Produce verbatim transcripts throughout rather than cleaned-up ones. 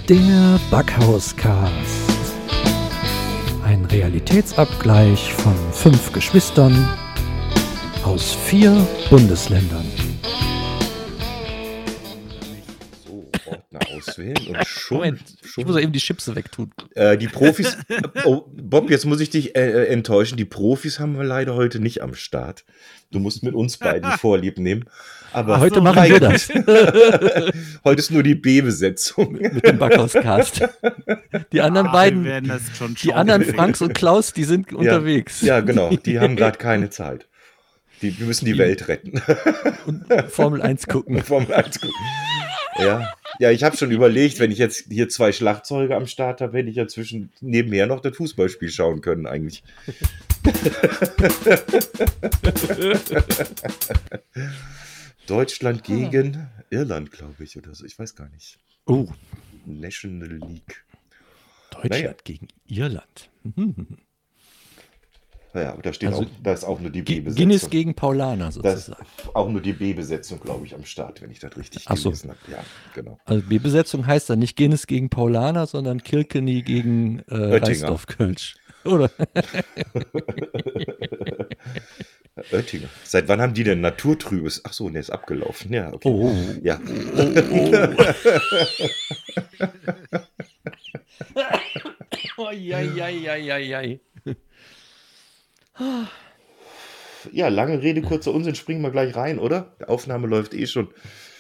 Der Backhauscast. Ein Realitätsabgleich von fünf Geschwistern aus vier Bundesländern. So, Ordner auswählen und schon... Moment, schon ich muss ja eben die Chips wegtun. äh, die Profis... Oh, Bob, jetzt muss ich dich äh, enttäuschen. Die Profis haben wir leider heute nicht am Start. Du musst mit uns beiden Vorlieb nehmen. Aber Heute machen wir das. Heute ist nur die B-Besetzung. Mit dem Backhauscast. Die anderen Ah, beiden, wir werden das schon die schauen. anderen Franks und Klaus, die sind unterwegs. Ja, genau. Die haben gerade keine Zeit. Die, wir müssen die, Die- Welt retten. Und Formel eins gucken. Formel eins gucken. Ja, ja, ich habe schon überlegt, wenn ich jetzt hier zwei Schlagzeuge am Start habe, hätte ich ja zwischen nebenher noch das Fußballspiel schauen können eigentlich. Deutschland gegen Irland, glaube ich, oder so. Ich weiß gar nicht. Oh, National League. Deutschland Naja. gegen Irland. Mhm. Naja, aber da steht Also auch, da ist auch nur die Ge- B-Besetzung. Guinness gegen Paulaner Da ist sozusagen. auch nur die B-Besetzung, glaube ich, am Start, wenn ich das richtig Ach so. gelesen habe. Ja, genau. Also B-Besetzung heißt dann nicht Guinness gegen Paulaner, sondern Kilkenny gegen äh, Oettinger. Reisdorf-Kölsch. Oder? Oettinger. Seit wann haben die denn Naturtrübes? Ach so, ne, ist abgelaufen. Ja, okay. Oh. Ja. Oh, jai, jai, jai, jai, jai. Ja, lange Rede, kurzer Unsinn, springen wir gleich rein, oder? Die Aufnahme läuft eh schon.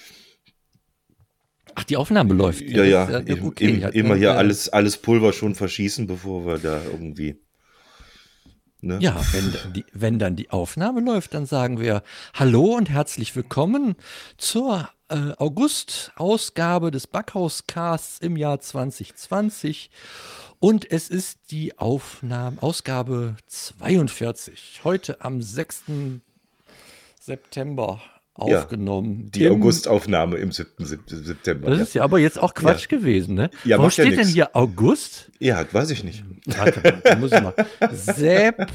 Ach, die Aufnahme läuft. Ja, ja, das ist im, okay. im, Hat immer man, hier äh, alles, alles Pulver schon verschießen, bevor wir da irgendwie... Ne? Ja, wenn, dann die, wenn dann die Aufnahme läuft, dann sagen wir Hallo und herzlich willkommen zur äh, August-Ausgabe des Backhauscasts im Jahr zwanzig zwanzig. Und es ist die Aufnahme, Ausgabe zweiundvierzig. Heute am sechsten September Ja, aufgenommen. Die Im- Augustaufnahme im siebten September. Das ja. ist ja aber jetzt auch Quatsch gewesen, ne? Ja, Warum macht ja steht denn nix. hier August? Ja, weiß ich nicht. Warte mal, da muss ich mal. September.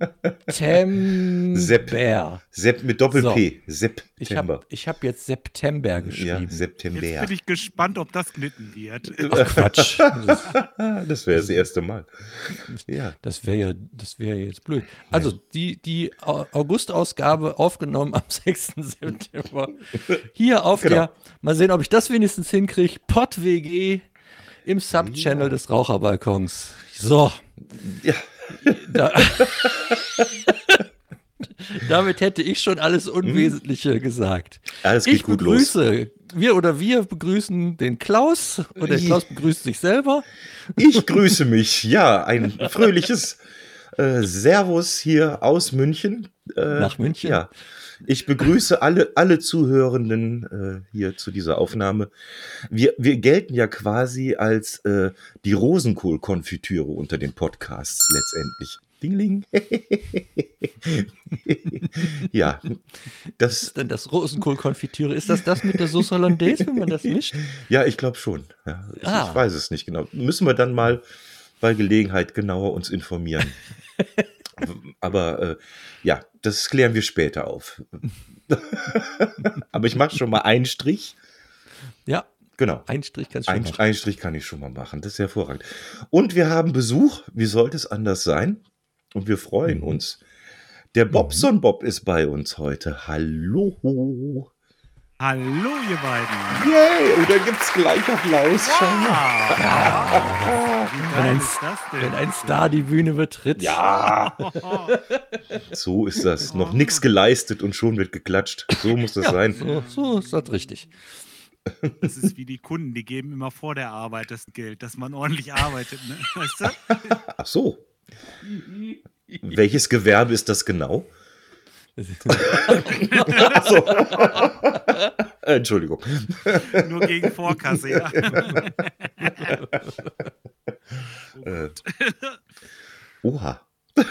Sepp. Sepp mit Doppel-P. Ich September. habe ich hab jetzt September Ja, geschrieben. September. Jetzt bin ich gespannt, ob das geschnitten wird. Ach Quatsch. Das, Ah, das wäre das erste Mal. Ja. das wäre ja, das wäre jetzt blöd. Also die, die Au- August-Ausgabe aufgenommen am sechsten September. Hier auf Genau. der, mal sehen, ob ich das wenigstens hinkriege, Pott-W G im Sub-Channel des Raucherbalkons. So. Ja. Da, damit hätte ich schon alles Unwesentliche gesagt. Alles geht Ich gut los. begrüße, wir oder wir begrüßen den Klaus und der Klaus begrüßt sich selber. Ich grüße mich. Ja, ein fröhliches äh, Servus hier aus München. Äh, Nach München. Ja. Ich begrüße alle, alle Zuhörenden äh, hier zu dieser Aufnahme. Wir, wir gelten ja quasi als äh, die Rosenkohl-Konfitüre unter den Podcasts letztendlich. Dingling. Ja, Was das, ist denn das Rosenkohl-Konfitüre? Ist das das mit der Sauce Hollandaise, wenn man das mischt? ja, ich glaube schon. Ja, ich, Ah. ich weiß es nicht genau. Müssen wir dann mal bei Gelegenheit genauer uns informieren. Aber äh, ja, das klären wir später auf. Aber ich mache schon mal einen Strich. Ja, Genau. ein Strich kannst du schon Ein, machen. einen Strich kann ich schon mal machen. Das ist hervorragend. Und wir haben Besuch. Wie sollte es anders sein? Und wir freuen Mhm. uns. Der Bobson Bob ist bei uns heute. Hallo. Hallo, ihr beiden. Yay. Und da gibt es gleich Applaus. Schau mal. Wie Wenn geil ein, ist das denn? wenn ein Star die Bühne betritt. Ja. So ist das. Noch nichts geleistet und schon wird geklatscht. So muss das sein. So, so ist das richtig. Das ist wie die Kunden, die geben immer vor der Arbeit das Geld, dass man ordentlich arbeitet. Ne? Weißt du? Ach so. Welches Gewerbe ist das genau? Ach so. Äh, Entschuldigung. Nur gegen Vorkasse, ja. Äh, oha.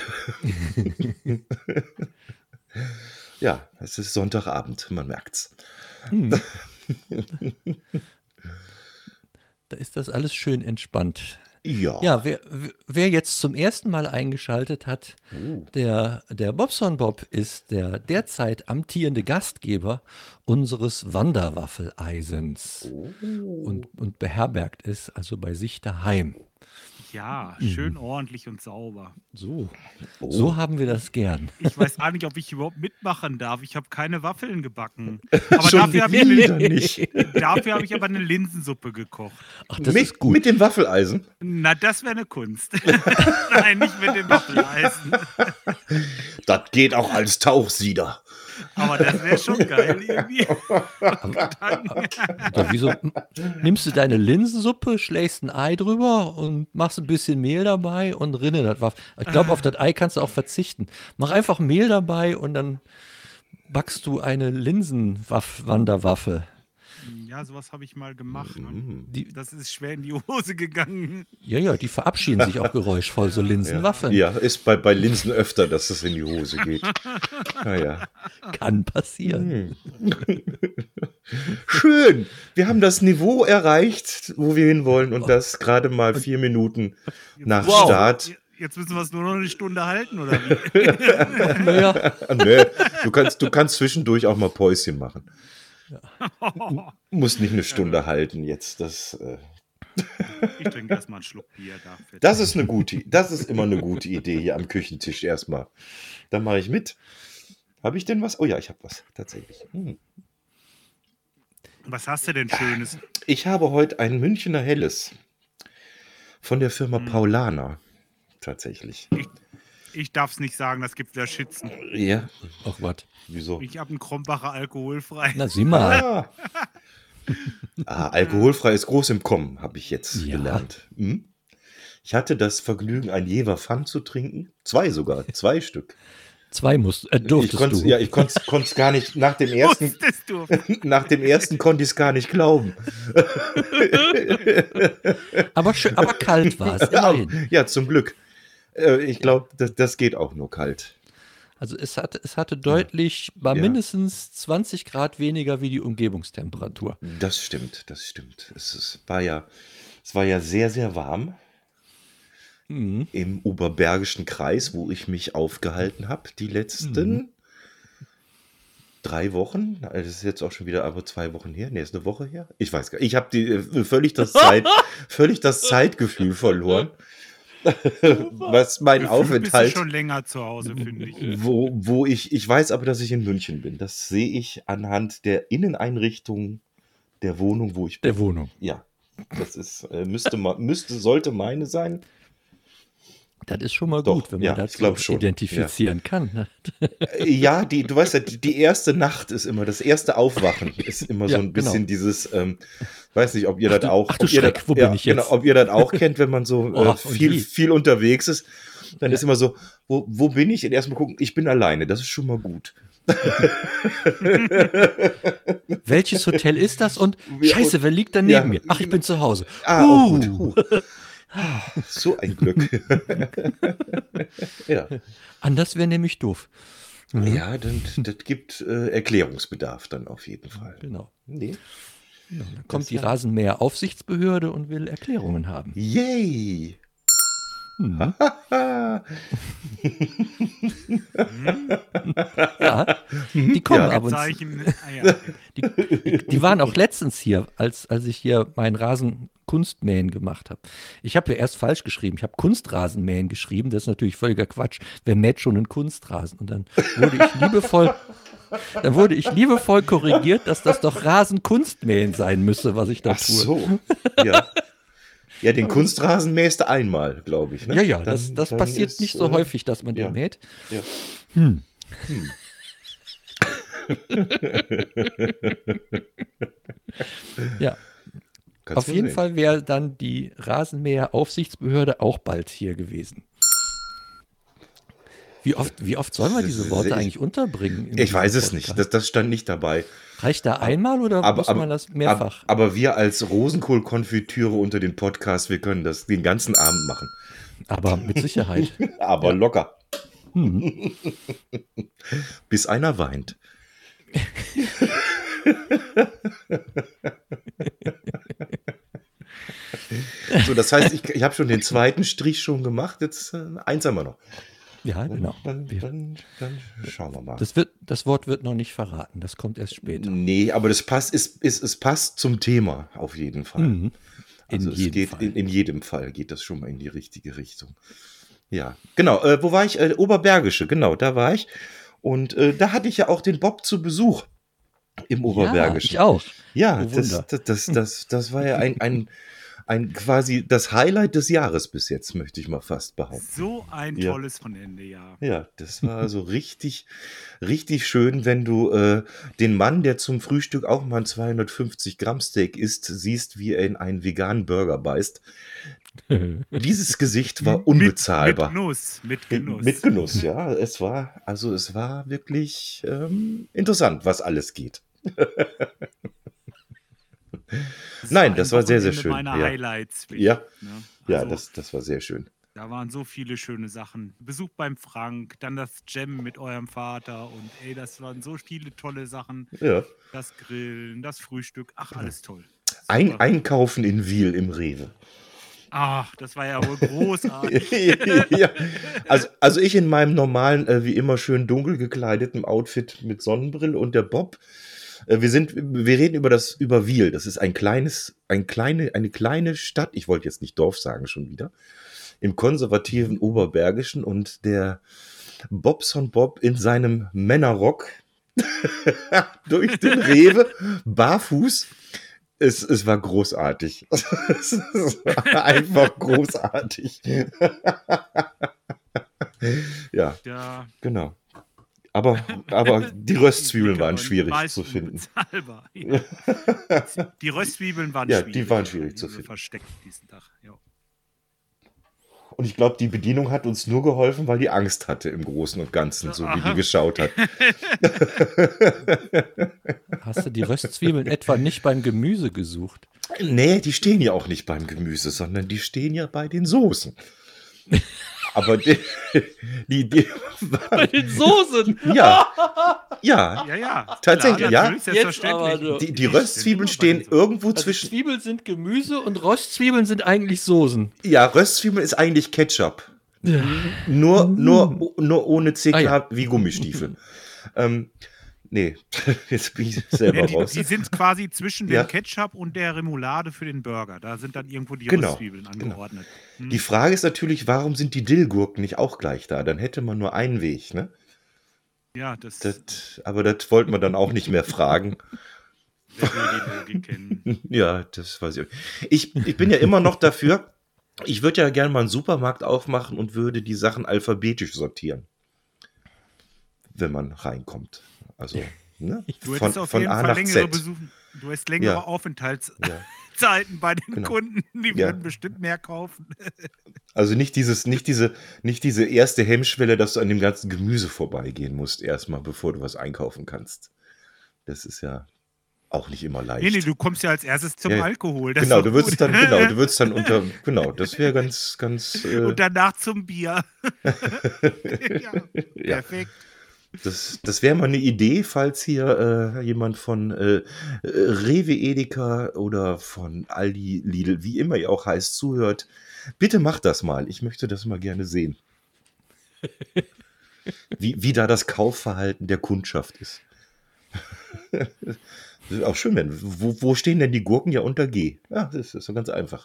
Ja, es ist Sonntagabend, man merkt's. Hm. Da ist das alles schön entspannt. Ja. Ja, wer, wer jetzt zum ersten Mal eingeschaltet hat, Uh. der, der Bobson Bob ist der derzeit amtierende Gastgeber unseres Wanderwaffeleisens Oh. und, und beherbergt es also bei sich daheim. Ja, schön ordentlich und sauber. So, Oh. so haben wir das gern. Ich weiß gar nicht, ob ich überhaupt mitmachen darf. Ich habe keine Waffeln gebacken. Aber Schon dafür habe ich, wieder eine- nicht. dafür habe ich aber eine Linsensuppe gekocht. Ach, das mit, ist gut. mit dem Waffeleisen. Na, das wäre eine Kunst. Nein, nicht mit dem Waffeleisen. Das geht auch als Tauchsieder. Aber das wäre schon geil irgendwie. Ja, wieso nimmst du deine Linsensuppe, schlägst ein Ei drüber und machst ein bisschen Mehl dabei und rinne das Waff. Ich glaube, auf das Ei kannst du auch verzichten. Mach einfach Mehl dabei und dann backst du eine Linsenwanderwaffe. Ja, sowas habe ich mal gemacht. Ne? Die, Das ist schwer in die Hose gegangen. ja, ja, die verabschieden sich auch geräuschvoll, so Linsenwaffeln. Ja, ist bei, bei Linsen öfter, dass es in die Hose geht. Naja. Kann passieren. Schön. Wir haben das Niveau erreicht, wo wir hinwollen und das gerade mal vier Minuten nach Wow. Start. Jetzt müssen wir es nur noch eine Stunde halten, oder wie? Naja, Ah, nö, du kannst, du kannst zwischendurch auch mal Päuschen machen. Muss nicht eine Stunde halten jetzt. Das, äh, Ich trinke erstmal einen Schluck Bier dafür. das ist eine gute, das ist immer eine gute Idee hier am Küchentisch erstmal. Dann mache ich mit. Habe ich denn was? Oh ja, ich habe was, tatsächlich. Hm. Was hast du denn Schönes? Ich habe heute ein Münchner Helles von der Firma Paulaner. Tatsächlich. Ich darf es nicht sagen, das gibt wieder Schützen. Ja. ach was. Wieso? Ich habe einen Krombacher alkoholfrei. Na, sieh mal. Ah. ah, alkoholfrei ist groß im Kommen, habe ich jetzt Ja. gelernt. Hm? Ich hatte das Vergnügen, ein Jever Pfann zu trinken. Zwei sogar, zwei Stück. Zwei musst, äh, Ich durftest konnt's, du. ja, ich konnte es gar nicht, nach dem ersten, Wusstest du? nach dem ersten konnte ich es gar nicht glauben. aber, schön, aber kalt war es, immerhin. Ja, zum Glück. Äh, Ich glaube, das, das geht auch nur kalt. Also es hatte, es hatte deutlich, war Ja. mindestens zwanzig Grad weniger wie die Umgebungstemperatur. Das stimmt, das stimmt. Es, es, war ja, es war ja sehr, sehr warm Mhm. im Oberbergischen Kreis, wo ich mich aufgehalten habe, die letzten Mhm. drei Wochen. Also das ist jetzt auch schon wieder aber zwei Wochen her. Nee, ist eine Woche her. Ich weiß gar nicht. Ich habe die äh, völlig das Zeit, völlig das Zeitgefühl verloren. Was mein Gefühlt bist du Aufenthalt, schon länger zu Hause, finde ich. wo, wo ich, ich weiß aber, dass ich in München bin. Das sehe ich anhand der Inneneinrichtung der Wohnung, wo ich bin. Der Wohnung. Ja, das ist, äh, müsste, ma- müsste, sollte meine sein. Das ist schon mal Doch, gut, wenn man ja, das ich glaub so schon, identifizieren kann. Ne? Äh, Ja, die, du weißt ja, die, die erste Nacht ist immer, das erste Aufwachen ist immer so Ja, ein bisschen genau. dieses, ähm, weiß nicht, ob ihr das du- auch, ach du ob ihr Schreck, das, wo bin ich jetzt? Genau, ob ihr das auch kennt, wenn man so Oh, äh, und viel, wie? viel unterwegs ist, dann ist immer so, wo, wo bin ich? Und erstmal gucken, ich bin alleine, das ist schon mal gut. Welches Hotel ist das? Und Wir- scheiße, wer liegt da neben Ja. mir? Ach, ich bin zu Hause. Ah, Uh. oh, gut. Huh. So ein Glück. ja, Anders wäre nämlich doof. Mhm. ja dann, das gibt äh, Erklärungsbedarf dann auf jeden Fall. Genau. Nee. Dann kommt die Rasenmäher-Aufsichtsbehörde und will Erklärungen haben. Yay! Mhm. Ah, Ja, die kommen Ja. ab und zu. Zeichen. Ah, ja. Die, die, die waren auch letztens hier, als, als ich hier meinen Rasenkunstmähen gemacht habe. Ich habe ja erst falsch geschrieben. Ich habe Kunstrasenmähen geschrieben. Das ist natürlich völliger Quatsch. Wer mäht schon einen Kunstrasen? Und dann wurde ich liebevoll, dann wurde ich liebevoll korrigiert, dass das doch Rasenkunstmähen sein müsse, was ich da ach tue. so. Ja. Ja, den Kunstrasen mähst du einmal, glaube ich. Ne? Ja, ja, Dann- das, das dann passiert ist, nicht so äh, häufig, dass man ja. den mäht. Ja. Hm. Ja, Kannst auf du jeden sehen. Fall wäre dann die Rasenmäher-Aufsichtsbehörde auch bald hier gewesen. Wie oft, wie oft sollen wir diese Worte Ich- eigentlich unterbringen? in Ich diesem weiß es Podcast? nicht. Das, das stand nicht dabei. Reicht da einmal oder Aber, muss aber, man das mehrfach? aber, aber wir als Rosenkohl-Konfitüre unter den Podcasts, wir können das den ganzen Abend machen. Aber mit Sicherheit. Aber Ja. locker. Hm. Bis einer weint. So, das heißt, ich, ich habe schon den zweiten Strich schon gemacht. Jetzt äh, eins haben wir noch. Ja, genau. Dann, dann, dann schauen wir mal. Das, wird, das Wort wird noch nicht verraten, das kommt erst später. Nee, aber das passt, ist, ist, es passt zum Thema auf jeden Fall. Mhm. In Also es jedem geht Fall. in, in jedem Fall geht das schon mal in die richtige Richtung. Ja, genau. Äh, wo war ich? Äh, Oberbergische, genau, da war ich. Und äh, da hatte ich ja auch den Bob zu Besuch im Oberbergischen. Ja, ich auch. Ja, Oh, das, Wunder. das, das, das, das war ja ein, ein, ein quasi das Highlight des Jahres bis jetzt, möchte ich mal fast behaupten. So ein Ja. tolles Wochenende, ja. Ja, das war so richtig, richtig schön, wenn du äh, den Mann, der zum Frühstück auch mal ein zweihundertfünfzig Gramm Steak isst, siehst, wie er in einen veganen Burger beißt. Dieses Gesicht war unbezahlbar. Mit, mit Genuss, mit Mit, Genuss. mit Genuss, ja. Es war, also es war wirklich ähm, interessant, was alles geht. Das Nein, ein das war sehr, sehr Wochenende schön, Meiner ja. Highlights. wirklich, Ja. Ne? Ja, Also, das, das war sehr schön. Da waren so viele schöne Sachen. Besuch beim Frank, dann das Jam mit eurem Vater und ey, das waren so viele tolle Sachen. Ja. Das Grillen, das Frühstück, ach, alles toll. Ein, Super. einkaufen in Wiel im Rewe. Ach, das war ja wohl großartig. Ja. Also, also ich in meinem normalen, äh, wie immer schön dunkel gekleideten Outfit mit Sonnenbrille und der Bob. Äh, wir sind, wir reden über das, über Wiel. Das ist ein kleines, ein kleine, eine kleine Stadt. Ich wollte jetzt nicht Dorf sagen schon wieder. Im konservativen Oberbergischen und der Bobson Bob in seinem Männerrock durch den Rewe, barfuß. Es, es war großartig. Es war einfach großartig. Ja, Ja, genau. Aber, aber die Röstzwiebeln waren die schwierig meisten zu finden. unbezahlbar, ja. Die Röstzwiebeln waren Ja, schwierig. die waren schwierig ja, zu die finden. Versteckt diesen Tag. Ja. Und ich glaube, die Bedienung hat uns nur geholfen, weil die Angst hatte im Großen und Ganzen, so wie die geschaut hat. Hast du die Röstzwiebeln etwa nicht beim Gemüse gesucht? Nee, die stehen ja auch nicht beim Gemüse, sondern die stehen ja bei den Soßen. Aber die, die, die Bei den Soßen! ja, ja, Ja, ja. Tatsächlich, klar, ja. natürlich, selbstverständlich. Jetzt aber die, die Die Röstzwiebeln sind stehen immer bei den irgendwo Also zwischen. Zwiebeln sind Gemüse und Röstzwiebeln sind eigentlich Soßen. Ja, Röstzwiebeln ist eigentlich Ketchup. Nur, nur, nur ohne C K Ah, ja. wie Gummistiefel. ähm, nee, jetzt bin ich selber Ja, die, raus. die sind quasi zwischen Ja. dem Ketchup und der Remoulade für den Burger. Da sind dann irgendwo die Genau, Röstzwiebeln angeordnet. Hm. Die Frage ist natürlich, warum sind die Dillgurken nicht auch gleich da? Dann hätte man nur einen Weg, ne? Ja, das, Das, aber das wollten wir dann auch nicht mehr fragen. wer will die Logik kennen. Ja, das weiß ich auch. Ich, ich bin ja immer noch dafür, ich würde ja gerne mal einen Supermarkt aufmachen und würde die Sachen alphabetisch sortieren. Wenn man reinkommt. Also, ne? Du Von, hättest auf von jeden A Fall nach längere Z. Besuch, du hättest längere Ja. Aufenthaltszeiten bei den Genau. Kunden. Die Ja. würden bestimmt mehr kaufen. Also nicht dieses, nicht diese, nicht diese erste Hemmschwelle, dass du an dem ganzen Gemüse vorbeigehen musst, erstmal, bevor du was einkaufen kannst. Das ist ja auch nicht immer leicht. Nee, nee, du kommst ja als erstes zum Ja, Alkohol. Das genau, ist du doch würdest gut. dann, genau, du würdest dann unter, genau, das wäre ganz, ganz, äh, Und danach zum Bier. ja, ja. perfekt. Das, das wäre mal eine Idee, falls hier äh, jemand von äh, äh, Rewe, Edeka oder von Aldi, Lidl, wie immer ihr auch heißt, zuhört. Bitte macht das mal. Ich möchte das mal gerne sehen. Wie, wie da das Kaufverhalten der Kundschaft ist. Das ist auch schön, wenn. Wo, wo stehen denn die Gurken? Ja, unter G. Ja, das ist so ganz einfach.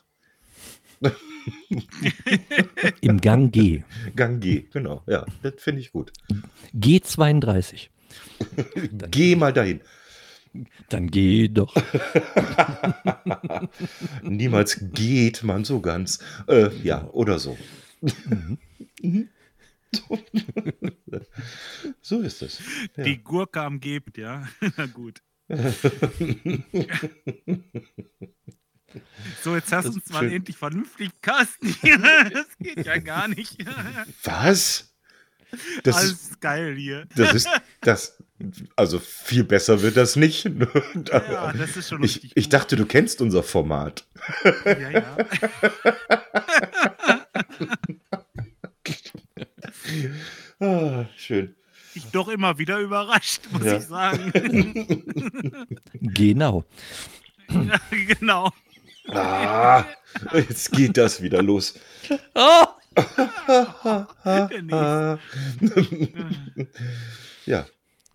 Im Gang G. Gang G, genau. Ja, das finde ich gut. G zweiunddreißig. Geh mal dahin. Dann geh doch. Niemals geht man so ganz. Äh, ja, oder so. Mhm. So ist es. Ja. Die Gurke am Gebt, ja. Na gut. So, jetzt hast du Das uns ist mal schön. endlich vernünftig Kasten hier. Das geht ja gar nicht. Was? Das Alles ist, geil hier. das ist, das, also viel besser wird das nicht. Ja, das ist schon Ich, richtig ich gut. dachte, du kennst unser Format. Ja, ja. Ah, schön. Ich doch immer wieder überrascht, muss Ja. ich sagen. Genau. Ja, genau. Ah, jetzt geht das wieder los. Oh, Der nächste. Ja.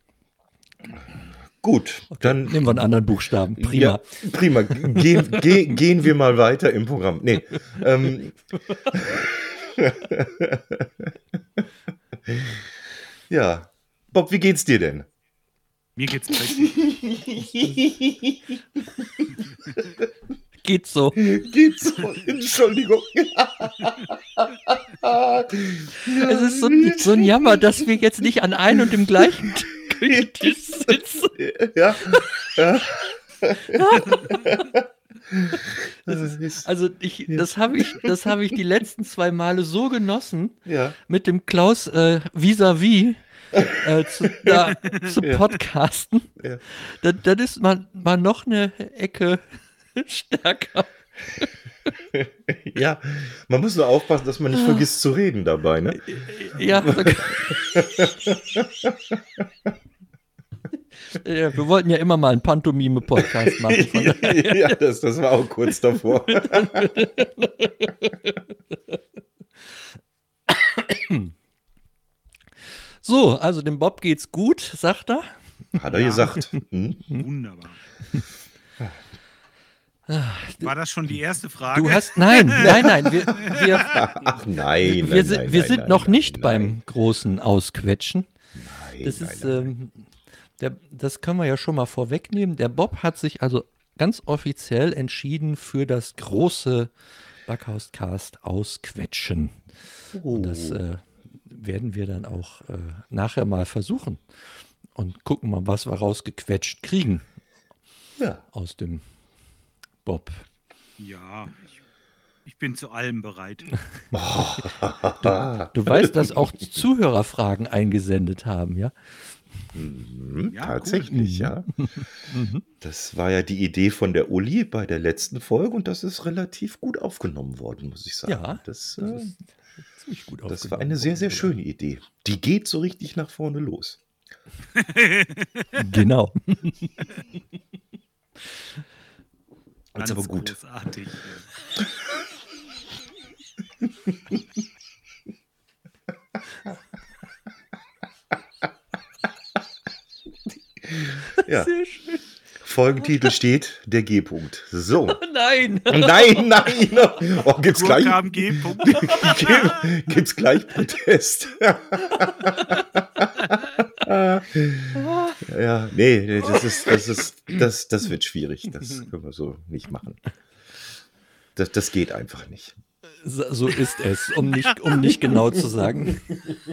Gut, dann nehmen wir einen anderen Buchstaben. Prima. Ja, prima. Gehen, ge, gehen wir mal weiter im Programm. Nee. Ähm, ja. Bob, wie geht's dir denn? Mir geht's prächtig. Geht so. Geht's so? Entschuldigung. Es ist so, so ein Jammer, dass wir jetzt nicht an einem und dem gleichen Küchentisch sitzen. Ja. Ja. Das ist, Also ich, das habe ich, das habe ich die letzten zwei Male so genossen, ja. mit dem Klaus äh, vis-à-vis äh, zu, da, zu Ja. podcasten. Ja. Dann, dann ist man mal noch eine Ecke stärker. Ja, man muss nur aufpassen, dass man nicht vergisst zu reden dabei, ne? Ja, so, ja, wir wollten ja immer mal einen Pantomime-Podcast machen. Von daher. Ja, das, das war auch kurz davor. So, also dem Bob geht's gut, sagt er. Hat er Ja. gesagt. Hm? Wunderbar. War das schon die erste Frage? Du hast, nein, nein, nein, wir, wir, Ach nein, nein, wir, sind, nein, wir nein, sind nein, noch nein, nicht nein, beim großen Ausquetschen. Nein, Das nein, ist, nein. ähm, der, das können wir ja schon mal vorwegnehmen. Der Bob hat sich also ganz offiziell entschieden für das große Backhauscast Ausquetschen. Und das äh, werden wir dann auch äh, nachher mal versuchen und gucken mal, was wir rausgequetscht kriegen Ja. aus dem Bob. Ja, ich, ich bin zu allem bereit. Du weißt, dass auch Zuhörer Fragen eingesendet haben, ja? Hm, Ja, tatsächlich, ja. Das war ja die Idee von der Uli bei der letzten Folge und das ist relativ gut aufgenommen worden, muss ich sagen. Ja, das, Das äh, ist ziemlich gut das war aufgenommen eine sehr, sehr worden, schöne Idee. Die geht so richtig nach vorne los. ja. Genau. Das ist aber gut. Großartig. Ja. Sehr schön. Folgentitel steht der G-Punkt. So. Nein. Nein, nein. Oh, gibt's gleich, Gurkam G-Punkt. Gibt- gibt's gleich Protest? Ja, nee, nee, das ist, das ist, das, das wird schwierig. Das können wir so nicht machen. Das, das geht einfach nicht. So, so ist es, um nicht, um nicht genau zu sagen.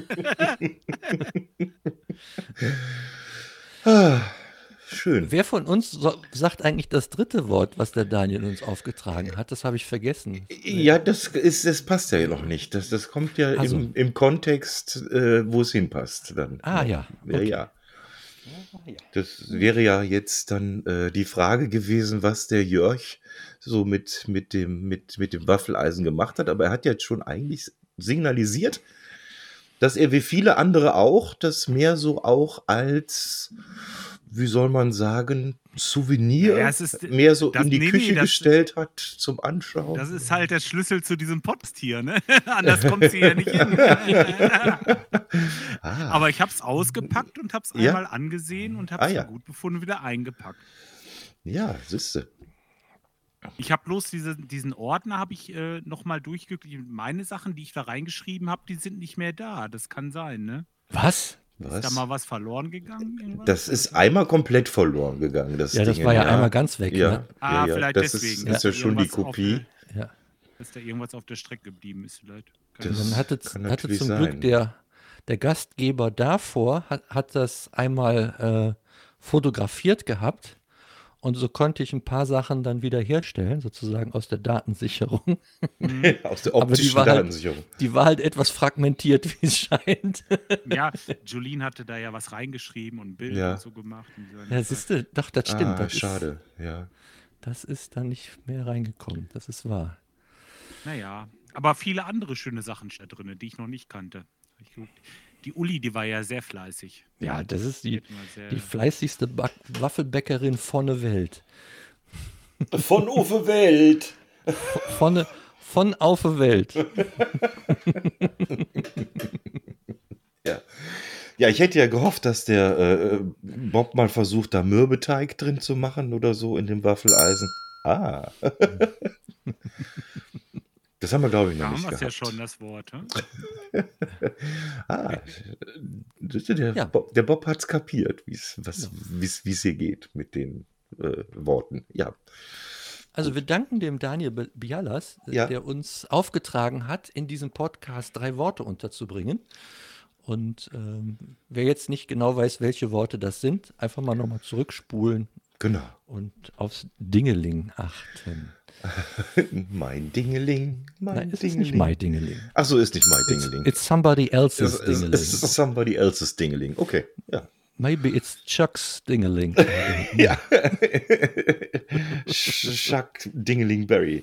Ah, schön. Wer von uns so, sagt eigentlich das dritte Wort, was der Daniel uns aufgetragen hat? Das habe ich vergessen. Ja, das ist, das passt ja noch nicht. Das, das kommt ja Also. im, im Kontext, äh, wo es hinpasst. Dann. Ah ja, Ja, okay. ja. Das wäre ja jetzt dann äh, die Frage gewesen, was der Jörg so mit, mit, dem, mit, mit dem Waffeleisen gemacht hat. Aber er hat jetzt schon eigentlich signalisiert, dass er wie viele andere auch das mehr so auch als, wie soll man sagen, Souvenir Ja, es ist- mehr so das- in die nee, nee, Küche das- gestellt hat zum Anschauen. Das ist halt der Schlüssel zu diesem Podcast hier, ne? Anders kommt sie ja nicht hin. ah, Aber ich habe es ausgepackt und habe es Ja? einmal angesehen und habe es Ah, ja. für gut befunden wieder eingepackt. ja, siehste. Ich habe bloß diese, diesen Ordner habe ich äh, nochmal durchgeklickt. Meine Sachen, die ich da reingeschrieben habe, die sind nicht mehr da. Das kann sein, ne? Was? Ist da Was? mal was verloren gegangen? Irgendwas? Das ist einmal komplett verloren gegangen. Das Ja, das Ding, war ja einmal ganz weg. Ja, Ne? Ah, ja, ja. vielleicht das deswegen. ist, dass ist ja da schon die irgendwas auf Kopie. Der, Ja. dass da irgendwas auf der Strecke geblieben ist, vielleicht. Keine Das- Ahnung. Dann hatte, kann hatte natürlich zum sein. Glück der, der Gastgeber davor, hat, hat das einmal äh, fotografiert gehabt. Und so konnte ich ein paar Sachen dann wieder herstellen, sozusagen aus der Datensicherung. Aus der Aber die optischen war halt- Datensicherung. Die war halt etwas fragmentiert, wie es scheint. Ja, Jolene hatte da ja was reingeschrieben und ein Bild Ja. und so gemacht. Und so. Ja, siehst du, doch, das stimmt. Ah, das schade. Ja. Ist, das ist dann nicht mehr reingekommen, das ist wahr. Naja, aber viele andere schöne Sachen da drin, die ich noch nicht kannte. Ich guck- Die Uli, die war ja sehr fleißig. Ja, das ist die, hat immer sehr- die fleißigste Back Waffelbäckerin von der Welt. Von Uwe Welt. Von, von auf der Welt. Ja. Ja, ich hätte ja gehofft, dass der äh, Bob mal versucht, da Mürbeteig drin zu machen oder so in dem Waffeleisen. Ah. Das haben wir, glaube ich, noch Da haben nicht wir es ja gehabt. schon, das Wort. Hm? Ah, der, Ja. Bob, der Bob hat es kapiert, wie's, was, wie's, wie's hier geht mit den äh, Worten. Ja. Also wir danken dem Daniel Be- Bialas, äh, Ja. der uns aufgetragen hat, in diesem Podcast drei Worte unterzubringen. Und ähm, wer jetzt nicht genau weiß, welche Worte das sind, einfach mal nochmal zurückspulen Genau. und aufs Dingeling achten. Mein Dingeling, mein Nein, es ist Dingeling. nicht my Dingeling. Ach so, ist nicht mein It's, Dingeling. it's somebody else's Es ist, Dingeling. es ist somebody else's Dingeling. Okay, ja. Maybe it's Chuck's Dingeling. Ja. Chuck Dingeling Berry.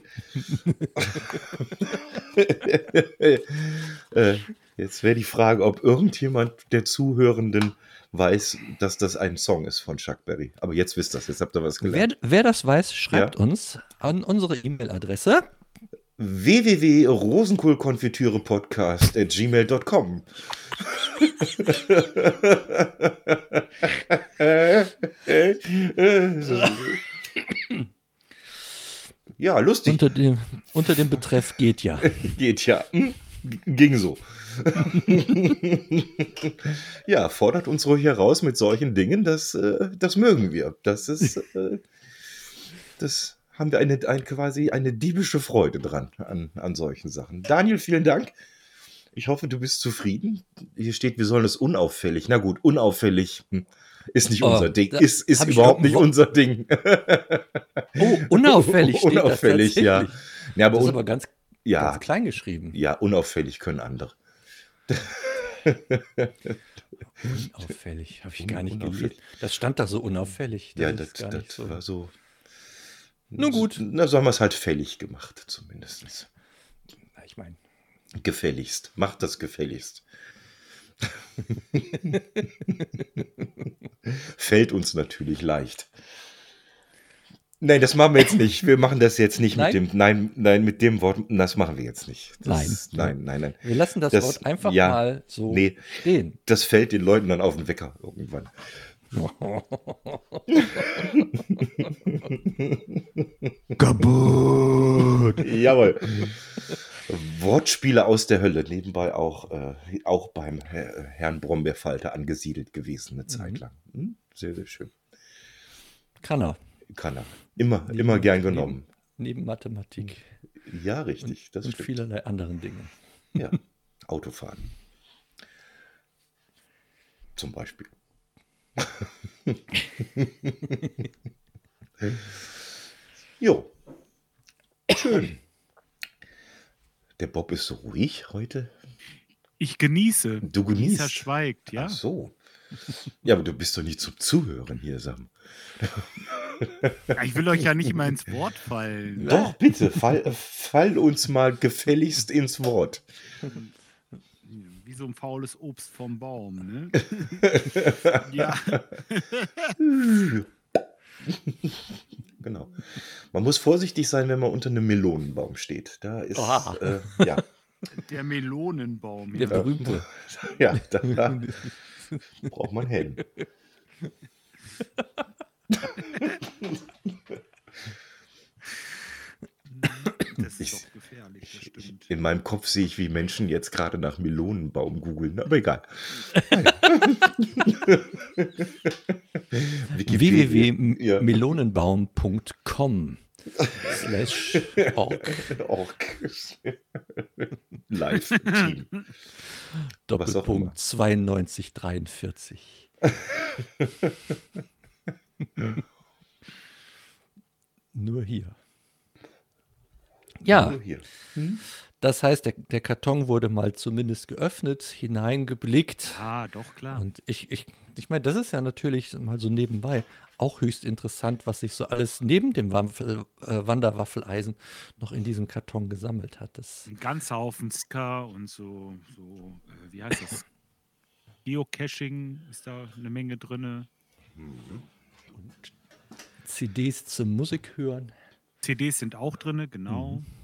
äh, jetzt wäre die Frage, ob irgendjemand der Zuhörenden weiß, dass das ein Song ist von Chuck Berry. Aber jetzt wisst ihr das, jetzt habt ihr was Wer, gelernt. wer das weiß, schreibt Ja. uns an unsere E-Mail-Adresse. w w w punkt rosenkohlkonfitürepodcast at gmail punkt com Ja, lustig. Unter dem, unter dem Betreff geht ja. Geht ja. Hm? G- Ging so. Ja, fordert uns ruhig heraus mit solchen Dingen, das, äh, das mögen wir. Das ist, äh, das haben wir eine, ein, quasi eine diebische Freude dran an, an solchen Sachen. Daniel, vielen Dank. Ich hoffe, du bist zufrieden. Hier steht, wir sollen es unauffällig. Na gut, unauffällig hm, ist nicht Oh, unser Ding. da Ist, ist hab ich überhaupt nicht irgendwo- unser Ding. Oh, unauffällig steht Unauffällig, das ja. tatsächlich. Ja, aber Das ist un aber ganz, ja, ganz klein geschrieben. ja, unauffällig können andere. Unauffällig, habe ich gar nicht Unauffällig. gelesen. Das stand da so unauffällig. Ja, ist das, gar nicht das so. war so. Nun gut. Na, so haben wir es halt fällig gemacht, zumindest. Ich meine, Gefälligst. Macht das gefälligst. Fällt uns natürlich leicht. Nein, das machen wir jetzt nicht. Wir machen das jetzt nicht Nein? mit dem. Nein, nein, mit dem Wort. Das machen wir jetzt nicht. Das, Nein. Nein, nein, nein. wir lassen das, Das- Wort einfach ja, mal so nee. stehen. Das fällt den Leuten dann auf den Wecker irgendwann. Kaputt. Jawohl. Wortspiele aus der Hölle. Nebenbei auch, äh, auch beim Herr, Herrn Brombeerfalter angesiedelt gewesen, eine Zeit lang. Hm? Sehr, sehr schön. Kann er. Kann er. Immer, Neben- immer gern neben- genommen. Neben Mathematik Ja, richtig. Das und stimmt. vielerlei anderen Dingen. Ja. Autofahren. Zum Beispiel. Jo. Schön. Der Bob ist so ruhig heute. Ich genieße. Du Genießer genießt. schweigt, ja. Ach so. Ja, aber du bist doch nicht zum Zuhören hier, Sam. Ich will euch ja nicht immer ins Wort fallen. Doch, bitte, fall, fall uns mal gefälligst ins Wort. Wie so ein faules Obst vom Baum, ne? Ja. Genau. Man muss vorsichtig sein, wenn man unter einem Melonenbaum steht. Da ist, Oha. äh, ja, Der Melonenbaum. Der Ja. berühmte. ja, da, da braucht man Helm. Das ist Ich- doch gefährlich, das stimmt. In meinem Kopf sehe ich, wie Menschen jetzt gerade nach Melonenbaum googeln, aber egal. w w w Ja. punkt melonenbaum punkt com slash org Org. Live-Team. Was auch immer. Doppelpunkt zweiundneunzig dreiundvierzig. Nur hier. Ja, Nur hier. das heißt, der, der Karton wurde mal zumindest geöffnet, hineingeblickt. Ah, doch, klar. Und ich, ich, ich meine, das ist ja natürlich mal so nebenbei auch höchst interessant, was sich so alles neben dem Waffel, äh, Wanderwaffeleisen noch in diesem Karton gesammelt hat. Das, Ein ganzer Haufen Ska und so, so äh, wie heißt das? Geocaching ist da eine Menge drin. C Ds zum Musik hören. C Ds sind auch drin, genau. Mhm.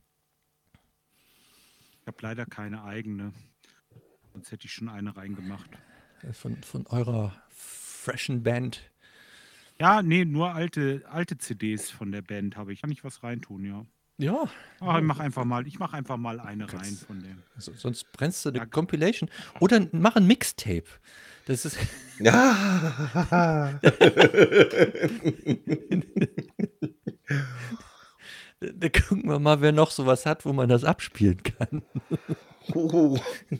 Ich habe leider keine eigene. Sonst hätte ich schon eine reingemacht. Von, von eurer freshen Band. Ja, nee, nur alte, alte C Ds von der Band habe ich. Kann ich was reintun, ja. Ja. Ah, ich mache einfach mal, ich mache einfach mal eine rein Kannst- von dem. So, sonst brennst du eine Ja. Compilation. Oder mach ein Mixtape. Das ist. Ja. Da gucken wir mal, wer noch sowas hat, wo man das abspielen kann. Hoho.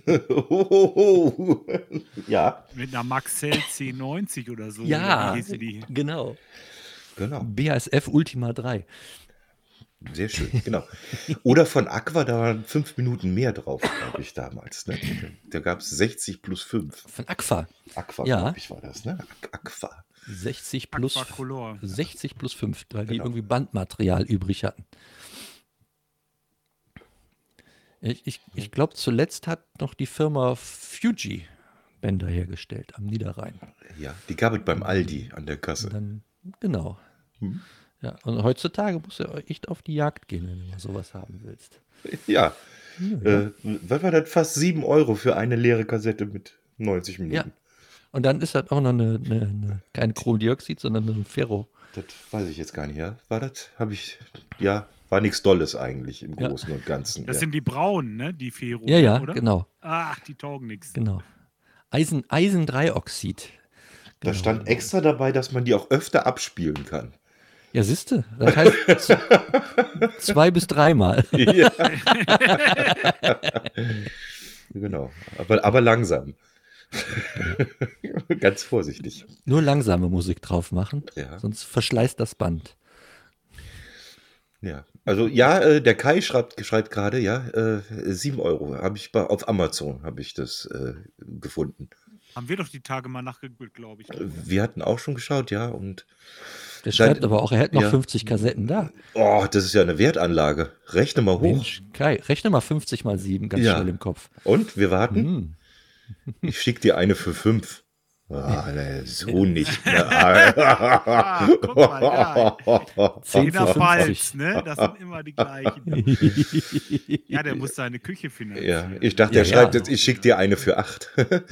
Hoho. Ja, Mit einer Maxell C neunzig oder so. Ja. Oder wie hieß die? Genau. genau. B A S F Ultima drei. Sehr schön, genau. Oder von Aqua, da waren fünf Minuten mehr drauf, glaube ich, damals. Ne? Da gab es sechzig plus fünf. Von Aqua. Aqua, Ja. glaube ich, war das, ne? Aqu- Aqua. sechzig plus, Aquacolor. sechzig plus fünf, weil die Genau. irgendwie Bandmaterial übrig hatten. Ich, ich, ich glaube, zuletzt hat noch die Firma Fuji Bänder hergestellt am Niederrhein. Ja, die gab es beim Aldi an der Kasse. Und dann, genau. Hm. Ja, und heutzutage musst du echt auf die Jagd gehen, wenn du mal sowas haben willst. Ja, Ja, äh, was war das? Fast sieben Euro für eine leere Kassette mit neunzig Minuten. Ja. Und dann ist das auch noch eine, eine, eine kein Chromdioxid, sondern ein Ferro. Das weiß ich jetzt gar nicht, ja? War das? Habe ich, ja, war nichts Dolles eigentlich im Ja. Großen und Ganzen. Das ja. sind die braunen, ne? Die Ferro, Ja, ja, oder? genau. Ach, die taugen nichts. genau. Eisen, Eisendreioxid. Da Genau. stand extra dabei, dass man die auch öfter abspielen kann. Ja, siehste, das heißt z- zwei bis dreimal. Ja. Genau, aber, aber langsam. Ganz vorsichtig. Nur langsame Musik drauf machen, Ja. sonst verschleißt das Band. Ja, also ja, äh, der Kai schreibt, schreibt gerade, ja, äh, sieben Euro habe ich bei, auf Amazon habe ich das äh, gefunden. Haben wir doch die Tage mal nachgegoogelt, glaube ich. Wir hatten auch schon geschaut, ja, und Der schreibt Dann- aber auch, er hätte noch ja. fünfzig Kassetten da. oh, das ist ja eine Wertanlage. Rechne mal hoch. Mensch, Kai, rechne mal fünfzig mal sieben, ganz Ja. schnell im Kopf. Und wir warten. Hm. Ich schicke dir eine für fünf. Ah, ne, so nicht. Ah, guck mal, zehn In der für Pfalz, fünfzig. ne? Das sind immer die gleichen. Ja, der muss seine Küche Ja, finanzieren. ich dachte, Ja, er schreibt ja. jetzt, ich schicke dir eine für acht.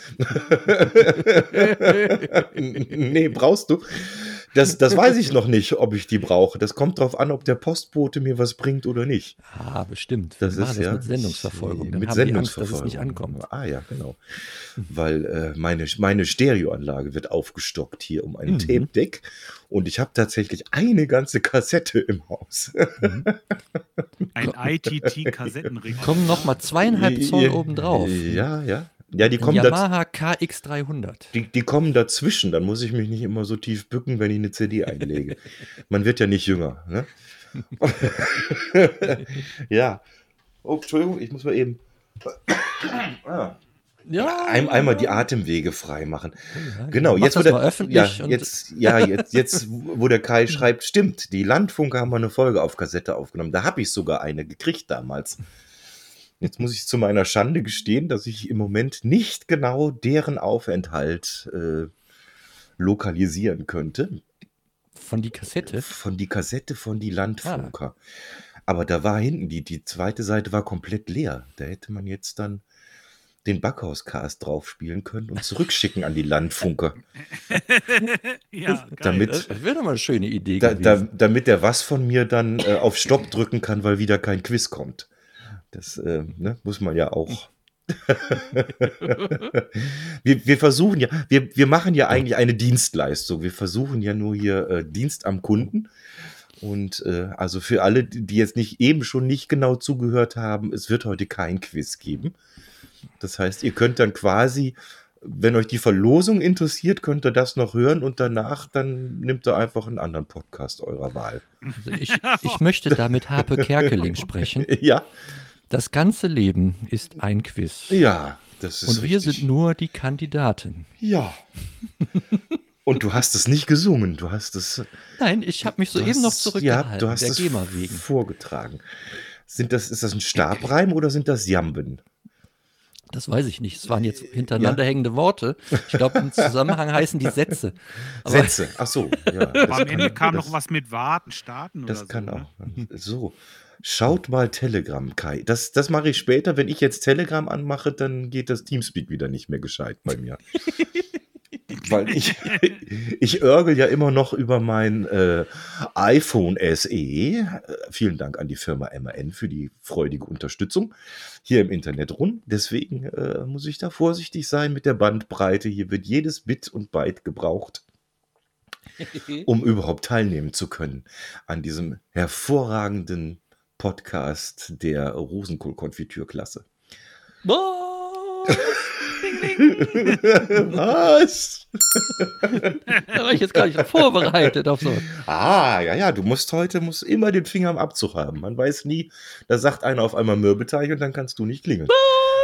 Nee, brauchst du? Das, das weiß ich noch nicht, ob ich die brauche. Das kommt drauf an, ob der Postbote mir was bringt oder nicht. Ah, bestimmt. Das Wir machen ist ja mit Sendungsverfolgung. Dann mit haben die Angst, dass Sendungsverfolgung. es nicht ankommt. Ah ja, genau. Weil äh, meine, meine Stereoanlage wird aufgestockt hier um ein Mhm. Tape-Deck und ich habe tatsächlich eine ganze Kassette im Haus. Ein I T T-Kassettenrekorder. Kommen noch mal zweieinhalb Zoll obendrauf. Ja, ja. Ja, die Ein kommen, daz Yamaha K X dreihundert. die, die kommen dazwischen. Dann muss ich mich nicht immer so tief bücken, wenn ich eine C D einlege. Man wird ja nicht jünger. Ne? Ja. Oh, Entschuldigung, ich muss mal eben ah, Ja, ein, einmal die Atemwege frei machen. ja, Genau, mach jetzt das wo, mal der, öffentlich ja, und- jetzt, ja, jetzt, jetzt, wo der Kai schreibt, stimmt, die Landfunker haben mal eine Folge auf Kassette aufgenommen. Da habe ich sogar eine gekriegt damals. Jetzt muss ich zu meiner Schande gestehen, dass ich im Moment nicht genau deren Aufenthalt äh, lokalisieren könnte. Von die Kassette. Von die Kassette von die Landfunker. Aber da war hinten, die, die zweite Seite war komplett leer. Da hätte man jetzt dann den Backhauscast drauf spielen können und zurückschicken an die Landfunker. Ja, geil. Damit- Das wäre doch mal eine schöne Idee Da, da, gewesen. damit der was von mir dann äh, auf Stopp drücken kann, weil wieder kein Quiz kommt. Das äh, ne, muss man ja auch. wir, wir versuchen ja, wir, wir machen ja eigentlich eine Dienstleistung. Wir versuchen ja nur hier äh, Dienst am Kunden. Und äh, also für alle, die jetzt nicht eben schon nicht genau zugehört haben, es wird heute kein Quiz geben. Das heißt, ihr könnt dann quasi, wenn euch die Verlosung interessiert, könnt ihr das noch hören und danach dann nimmt ihr einfach einen anderen Podcast eurer Wahl. Also ich, ich möchte da mit Harpe Kerkeling sprechen. Ja, Das ganze Leben ist ein Quiz. ja, das ist Und wir richtig. sind nur die Kandidaten. Ja. Und du hast es nicht gesungen, du hast es Nein, ich habe mich du soeben hast noch es- zurückgehalten, Ja, du hast der es GEMA wegen. vorgetragen. Sind das, ist das ein Stabreim oder sind das Jamben? Das weiß ich nicht. Es waren jetzt hintereinander ja. hängende Worte. Ich glaube, im Zusammenhang heißen die Sätze. Aber Sätze, ach so. Ja, aber am Ende kam noch was mit Warten, Starten das oder so. Das kann ne? auch. So, schaut mal Telegram, Kai. Das, das mache ich später. Wenn ich jetzt Telegram anmache, dann geht das Teamspeak wieder nicht mehr gescheit bei mir. Weil ich, ich örgel ja immer noch über mein äh, iPhone S E. Vielen Dank an die Firma M A N für die freudige Unterstützung hier im Internet rum. Deswegen äh, muss ich da vorsichtig sein mit der Bandbreite. Hier wird jedes Bit und Byte gebraucht, um überhaupt teilnehmen zu können an diesem hervorragenden Podcast der Rosenkohl-Konfitürklasse. Oh! Was? Da war ich jetzt gar nicht vorbereitet auf so. Ah, ja, ja, du musst heute musst immer den Finger am Abzug haben. Man weiß nie, da sagt einer auf einmal Mürbeteig und dann kannst du nicht klingeln.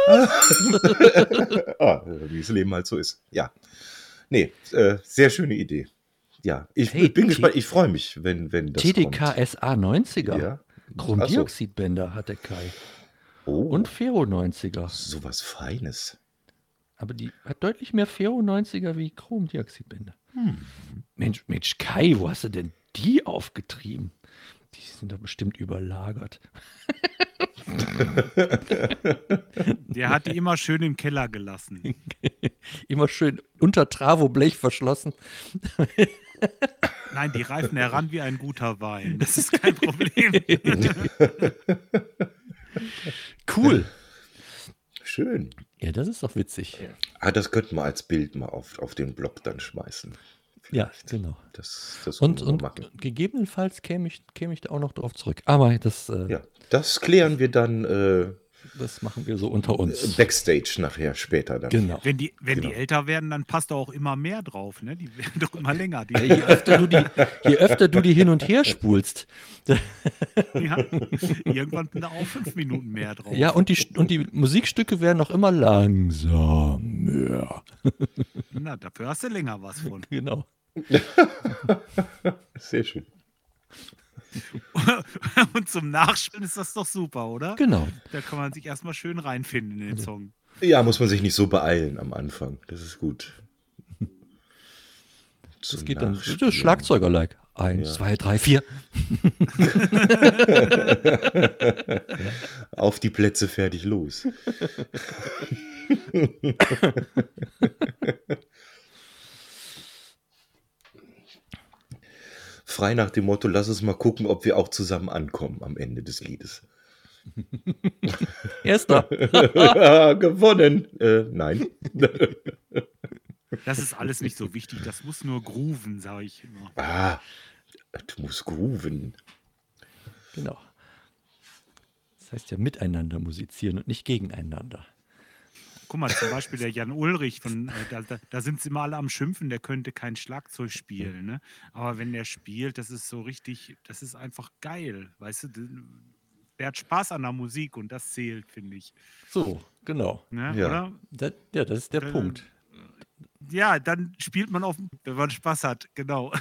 ah, wie das Leben halt so ist. Ja. Nee, äh, sehr schöne Idee. Ja, ich Hey, bin T- gespannt. Ich freue mich, wenn, wenn das T D kommt. K S A neunziger. Ja. Chromdioxidbänder hat der Kai. Oh, Und Ferro neunziger. sowas Feines. Aber die hat deutlich mehr Ferro neunziger wie Chromdioxidbänder. Hm. Mensch, Mensch, Kai, wo hast du denn die aufgetrieben? Die sind doch bestimmt überlagert. Der hat die immer schön im Keller gelassen. Immer schön unter Travoblech verschlossen. Nein, die reifen heran wie ein guter Wein. Das ist kein Problem. Cool. Schön. Ja, das ist doch witzig. Ah, das könnten wir als Bild mal auf, auf den Blog dann schmeißen. Ja, Vielleicht. genau. Das, das Und, können wir und machen. gegebenenfalls käme ich, käme ich da auch noch drauf zurück. Aber das, äh, Ja, das klären wir dann äh, das machen wir so unter uns. Backstage nachher später. Dann. Genau. Wenn die, wenn Genau. die älter werden, dann passt da auch immer mehr drauf. Ne? Die werden doch immer länger. Die, Je öfter, du die, je öfter du die hin und her spulst. ja, irgendwann sind da auch fünf Minuten mehr drauf. Ja, und die, und die Musikstücke werden noch immer langsamer. Na, dafür hast du länger was von. Genau. Sehr schön. Und zum Nachspielen ist das doch super, oder? Genau. Da kann man sich erstmal schön reinfinden in den Song. Ja, muss man sich nicht so beeilen am Anfang. Das ist gut. Das Zum geht dann, das Nachspielen. ist Schlagzeuger-like. Eins, Ja. zwei, drei, vier. Auf die Plätze, fertig, los. Frei nach dem Motto, lass uns mal gucken, ob wir auch zusammen ankommen am Ende des Liedes. Erster. Gewonnen. Äh, nein. Das ist alles nicht so wichtig. Das muss nur grooven, sage ich immer. Ah, du musst grooven. Genau. Das heißt ja miteinander musizieren und nicht gegeneinander. Guck mal, zum Beispiel der Jan Ulrich, von, äh, da, da, da sind sie immer alle am Schimpfen, der könnte kein Schlagzeug spielen. Ne? Aber wenn der spielt, das ist so richtig, das ist einfach geil. Weißt du, der hat Spaß an der Musik und das zählt, finde ich. So, genau. Ne? Ja. Oder? Das, ja, das ist der Äh, Punkt. Ja, dann spielt man auf, wenn man Spaß hat, genau.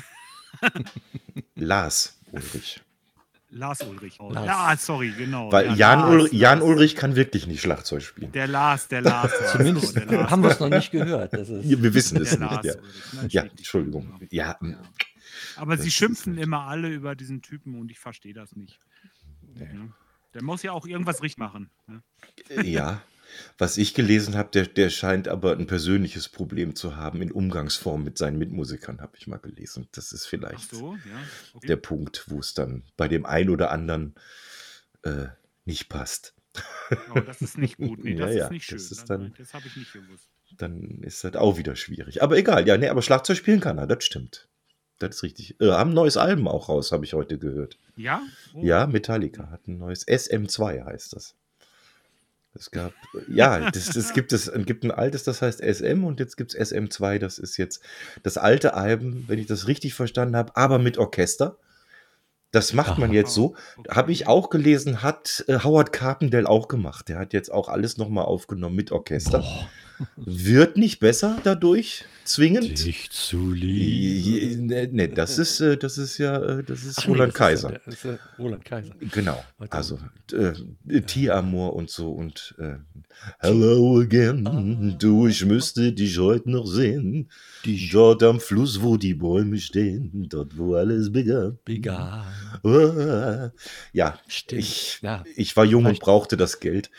Lars Ulrich. Lars Ulrich. Oh, Lars. Ja, sorry, genau. Weil ja, Jan, Lars, Ulrich, Jan Lars. Ulrich kann wirklich nicht Schlagzeug spielen. Der Lars, der Lars. war's. Zumindest Oh, der Lars. haben wir es noch nicht gehört. Das ist, Wir wissen es Der nicht. Lars Ja, Ulrich. Nein, ja steht nicht. Entschuldigung. Ja, Ja. Aber Das sie ist schimpfen nicht. immer alle über diesen Typen und ich verstehe das nicht. Ja. Der muss ja auch irgendwas richtig machen. Ne? ja. Was ich gelesen habe, der, der scheint aber ein persönliches Problem zu haben in Umgangsform mit seinen Mitmusikern, habe ich mal gelesen. Das ist Ach vielleicht so, ja. Okay. der Punkt, wo es dann bei dem einen oder anderen äh, nicht passt. Oh, das ist nicht gut. Nee, Ja, das ja, ist nicht schön. das Das, ist dann- das habe ich nicht gewusst. Dann ist das auch wieder schwierig. Aber egal, ja, nee, aber Schlagzeug spielen kann er, das stimmt. Das ist richtig. Äh, haben ein neues Album auch raus, habe ich heute gehört. Ja? Oh. Ja, Metallica hat ein neues S M zwei heißt das. Es gab, ja, das, das gibt es gibt ein altes, das heißt S M und jetzt gibt es S M zwei, das ist jetzt das alte Album, wenn ich das richtig verstanden habe, aber mit Orchester. Das macht man Aha. jetzt so. Okay. Habe ich auch gelesen, hat äh, Howard Carpendale auch gemacht. Der hat jetzt auch alles nochmal aufgenommen mit Orchester. boah, Wird nicht besser dadurch, zwingend. Dich zu lieben. Ne, ne, das ist, äh, das ist ja, äh, das ist Ach nee, Roland das ist ja Kaiser. der- das ist ja Roland Kaiser. Genau, Warte. also äh, Ti-Amor und so und äh, Hello again, du, ich müsste dich heute noch sehen. Dich. Dort am Fluss, wo die Bäume stehen, dort, wo alles begann. Egal. Ah. Ja, Stimmt. ich, Ja. ich war jung und Vielleicht- brauchte das Geld.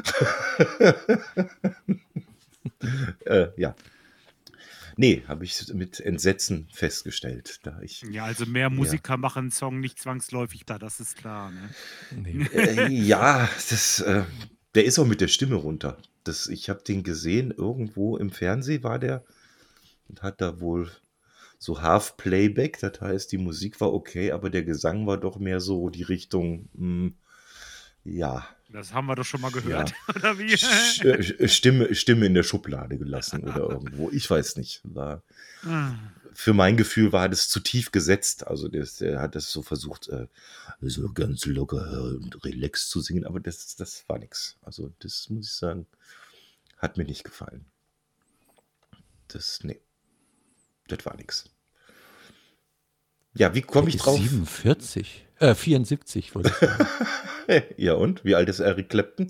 äh, ja. Nee, habe ich mit Entsetzen festgestellt, da ich Ja, also mehr Musiker machen einen Song nicht zwangsläufig da, das ist klar. Ne? Nee. Äh, ja, das, äh, der ist auch mit der Stimme runter. Das, ich habe den gesehen, irgendwo im Fernsehen war der und hat da wohl so Half-Playback, das heißt, die Musik war okay, aber der Gesang war doch mehr so die Richtung, mh, ja, Das haben wir doch schon mal gehört, oder wie? Sch- äh, Stimme, Stimme in der Schublade gelassen oder irgendwo. Ich weiß nicht. War, für mein Gefühl war das zu tief gesetzt. Also das, der hat das so versucht, äh, so ganz locker und relaxed zu singen, aber das, das war nix. Also das muss ich sagen, hat mir nicht gefallen. Das, nee. Das war nix. Ja, wie komme ich Der ist drauf? siebenundvierzig. Äh, vierundsiebzig, wollte ich sagen. Ja, und? Wie alt ist Eric Clapton?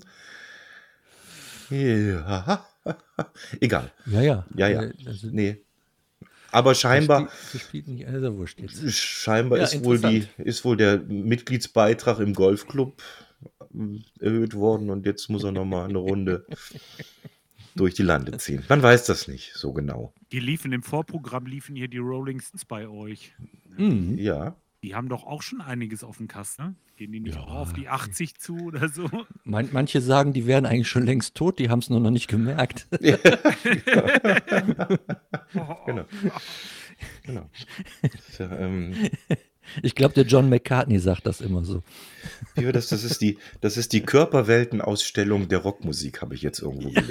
Ja. Egal. Ja, ja. Ja, ja. Äh, Also, Nee. Aber scheinbar, Das spielt nicht, also wurscht jetzt. scheinbar Ja, ist, wohl die, interessant. ist wohl der Mitgliedsbeitrag im Golfclub ähm, erhöht worden und jetzt muss er nochmal eine Runde durch die Lande ziehen. Man weiß das nicht so genau. Die liefen im Vorprogramm, liefen hier die Rolling Stones bei euch. Mhm. Ja. Die haben doch auch schon einiges auf dem Kasten. Ne? Gehen die nicht Ja. auch auf die achtzig zu oder so? Man, manche sagen, die wären eigentlich schon längst tot, die haben es nur noch nicht gemerkt. Genau. Genau. Ja, ähm, Ich glaube, der John McCartney sagt das immer so. wie war das? Das ist die, das ist die Körperweltenausstellung der Rockmusik, habe ich jetzt irgendwo gelesen.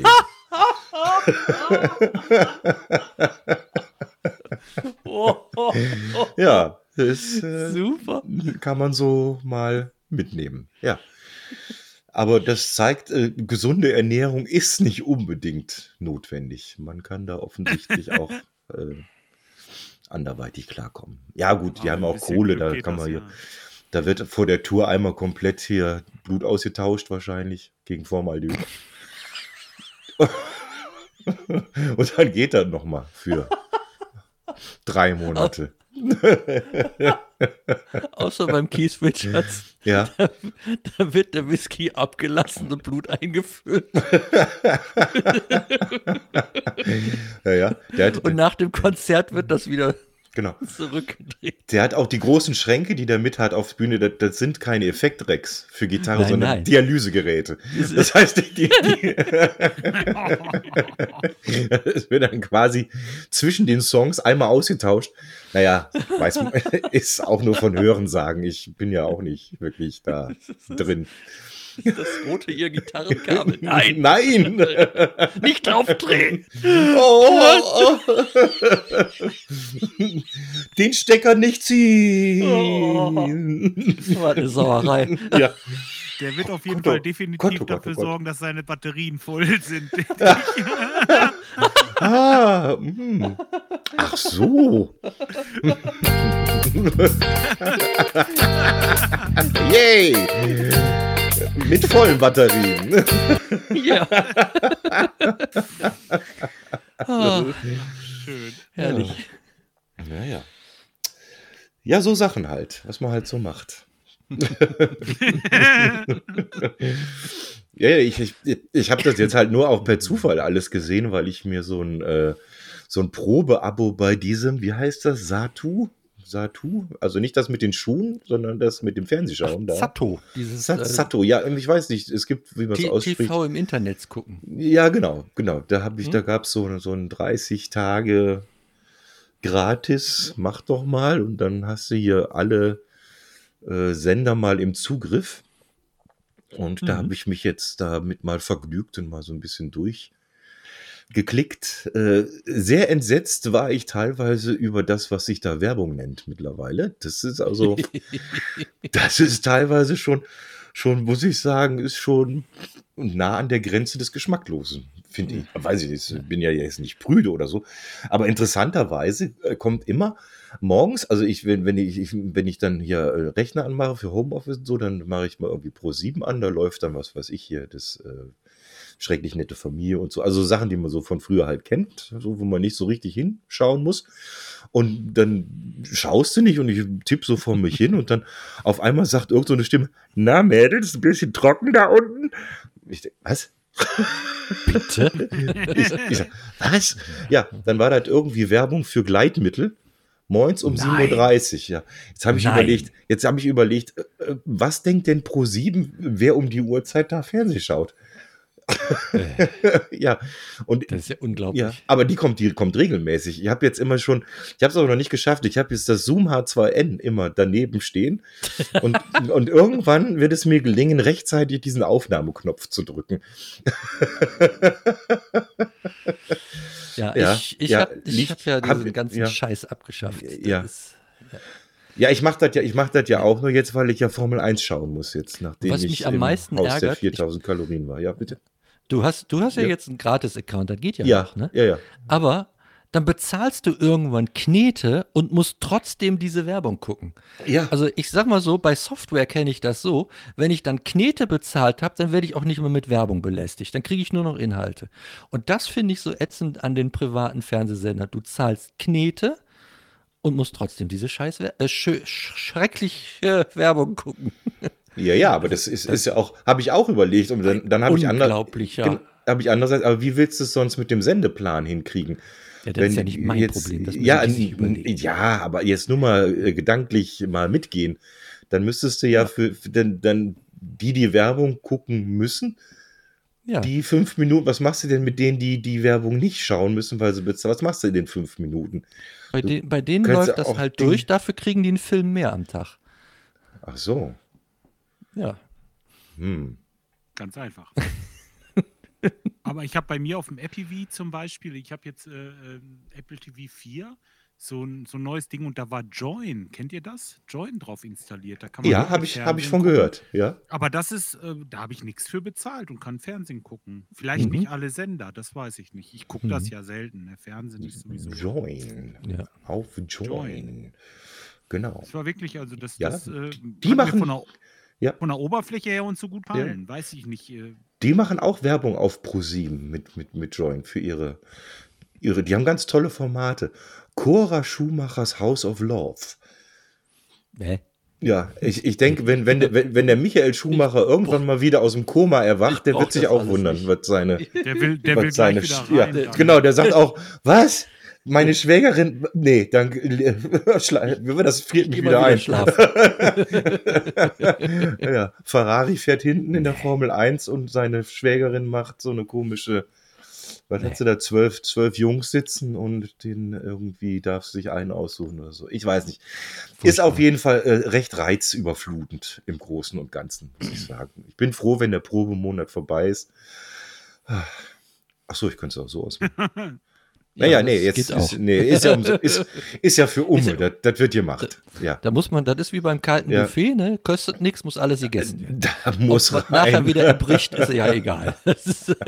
Ja, das äh, Super. kann man so mal mitnehmen. Ja. Aber das zeigt, äh, gesunde Ernährung ist nicht unbedingt notwendig. Man kann da offensichtlich auch äh, anderweitig klarkommen. Ja, gut, die Aber haben ein auch bisschen Kohle, Glück da geht kann das, man hier. ja. Da wird vor der Tour einmal komplett hier Blut ausgetauscht, wahrscheinlich, gegen Formaldehyd. Und dann geht das nochmal für drei Monate. Außer beim Keith Richards, Ja, da wird der Whisky abgelassen und Blut eingefüllt. ja, ja. Der hat, Und nach dem Konzert wird das wieder genau. zurückgedreht. Der hat auch die großen Schränke, die der mit hat auf der Bühne. Das, das sind keine Effektrecks für Gitarre, Nein, sondern nein. Dialysegeräte. Das heißt, die, die, die es wird dann quasi zwischen den Songs einmal ausgetauscht. Naja, weiß man, ist auch nur von Hören sagen. Ich bin ja auch nicht wirklich da drin. Das rote ihr Gitarrenkabel. Nein, Nein! nicht draufdrehen. Oh, oh, oh. Den Stecker nicht ziehen. Das war eine Sauerei. Ja. Der wird auf jeden Gott, oh Fall definitiv Gott, oh Gott, oh dafür Gott. sorgen, dass seine Batterien voll sind. Ah, mm. Ach so. Yay! Mit vollen Batterien. Ja. Ah, Schön. herrlich. Ja, ja. Ja, so Sachen halt, was man halt so macht. Ja, ja, ich, ich, ich habe das jetzt halt nur auch per Zufall alles gesehen, weil ich mir so ein, äh, so ein Probeabo bei diesem, wie heißt das, Satu? Satu? Also nicht das mit den Schuhen, sondern das mit dem Fernsehschauen da. Sato, dieses Sa- äh, Sato, ja, ich weiß nicht, es gibt, wie man es T- ausspricht. T V im Internet gucken. Ja, genau, genau. Da habe ich, Hm? da gab es so, so ein dreißig Tage gratis, mach doch mal, und dann hast du hier alle äh, Sender mal im Zugriff. Und da Mhm. habe ich mich jetzt damit mal vergnügt und mal so ein bisschen durchgeklickt. Äh, sehr entsetzt war ich teilweise über das, was sich da Werbung nennt mittlerweile. Das ist also, das ist teilweise schon, schon, muss ich sagen, ist schon nah an der Grenze des Geschmacklosen, finde ich. Weiß ich nicht, ich bin ja jetzt nicht prüde oder so. Aber interessanterweise äh, kommt immer morgens, also ich, wenn, wenn ich, ich, wenn ich dann hier äh, Rechner anmache für Homeoffice und so, dann mache ich mal irgendwie Pro sieben an, da läuft dann, was weiß ich hier, das äh, schrecklich nette Familie und so. Also Sachen, die man so von früher halt kennt, so, wo man nicht so richtig hinschauen muss. Und dann schaust du nicht und ich tippe so vor mich hin und dann auf einmal sagt irgend so eine Stimme, na Mädels, ein bisschen trocken da unten. Ich denk, was? Bitte? ich, ich sag, was? Ja, dann war das irgendwie Werbung für Gleitmittel. Moins um Nein. sieben Uhr dreißig, ja. Jetzt habe ich Nein. überlegt, jetzt habe ich überlegt, äh, was denkt denn Pro sieben, wer um die Uhrzeit da Fernsehen schaut? Äh, Ja, und Das ist ja unglaublich. ja, aber die kommt, die kommt regelmäßig. Ich habe jetzt immer schon, ich habe es aber noch nicht geschafft. Ich habe jetzt das Zoom H zwei N immer daneben stehen und, und irgendwann wird es mir gelingen, rechtzeitig diesen Aufnahmeknopf zu drücken. Ja, Ja, ich, ich ja, habe ich liegt- hab ja hab- diesen ganzen ja. Scheiß abgeschafft. Das Ja. ist, Ja, ich mache das ja, ich mache das ja auch nur jetzt, weil ich ja Formel eins schauen muss jetzt, nachdem Was ich mich am im meisten Haus der ärgert, viertausend Kalorien war. Ja, bitte. du hast, du hast ja, Ja. jetzt einen Gratis-Account, das geht ja, Ja, noch, ne? ja, ja. Aber dann bezahlst du irgendwann Knete und musst trotzdem diese Werbung gucken. Ja, Also ich sag mal so, bei Software kenne ich das so, wenn ich dann Knete bezahlt habe, dann werde ich auch nicht mehr mit Werbung belästigt. Dann kriege ich nur noch Inhalte. Und das finde ich so ätzend an den privaten Fernsehsendern. Du zahlst Knete und musst trotzdem diese scheiß äh, schö- sch schreckliche Werbung gucken. ja, ja, aber das ist, ist ja auch, habe ich auch überlegt und dann, dann habe ich anders, Unglaublich, ja. habe ich andererseits, aber wie willst du es sonst mit dem Sendeplan hinkriegen? Ja, das ist ja nicht mein Problem, das müssen ja, die sich n- überlegen. ja, aber jetzt nur mal äh, gedanklich mal mitgehen. Dann müsstest du ja, für, für dann, dann die, die Werbung gucken müssen, Ja. die fünf Minuten, was machst du denn mit denen, die die Werbung nicht schauen müssen, weil sie bezahlen? Was machst du in den fünf Minuten? Bei, Du den, bei denen kannst läuft ja das auch halt Ding- durch, dafür kriegen die einen Film mehr am Tag. Ach so. Ja. Hm. Ganz einfach. Aber ich habe bei mir auf dem Apple T V zum Beispiel, ich habe jetzt äh, äh, Apple T V vier, so ein, so ein neues Ding und da war Join. Kennt ihr das? Join drauf installiert. Da kann man Ja, wirklich habe ich, hab ich Fernsehen von gucken. gehört. Ja. Aber das ist, äh, da habe ich nichts für bezahlt und kann Fernsehen gucken. Vielleicht Mhm. nicht alle Sender, das weiß ich nicht. Ich gucke das Mhm. ja selten. Ne? Fernsehen ist sowieso. Join. Ja. Auf Join. Join. Genau. Das war wirklich, also das, Ja, das äh, die hat mir machen- von der, Ja. von der Oberfläche her uns so gut fallen. Weiß ich nicht. Äh, Die machen auch Werbung auf Pro sieben mit, mit, mit Join für ihre, ihre. Die haben ganz tolle Formate. Cora Schumachers House of Love. Hä? Ja, ich, ich denke, wenn, wenn, der- wenn, wenn der Michael Schumacher irgendwann mal wieder aus dem Koma erwacht, der brauch wird sich das auch alles wundern, nicht. was seine. der will, der was will seine gleich Sch- wieder rein. ja, dann. genau, der sagt auch, was? Meine Schwägerin, nee, dann schla- das friert mich Geh mal wieder ein. schlafen. Ja, Ferrari fährt hinten in der Formel eins und seine Schwägerin macht so eine komische, was hat sie da, zwölf, zwölf Jungs sitzen und den irgendwie darf sie sich einen aussuchen oder so. Ich weiß nicht. Ist Furchtbar. auf jeden Fall äh, recht reizüberflutend im Großen und Ganzen, muss ich sagen. Ich bin froh, wenn der Probemonat vorbei ist. Ach so, ich könnte es auch so ausmachen. Naja, nee, das jetzt geht auch. ist, nee, ist, ja, umso- ist, ist ja für Umme, das, das wird gemacht. Ja, Da muss man, das ist wie beim kalten Ja. Buffet, ne? Kostet nichts, muss alles gegessen werden. da muss Was nachher rein. wieder erbricht, ist ja egal. Das ist,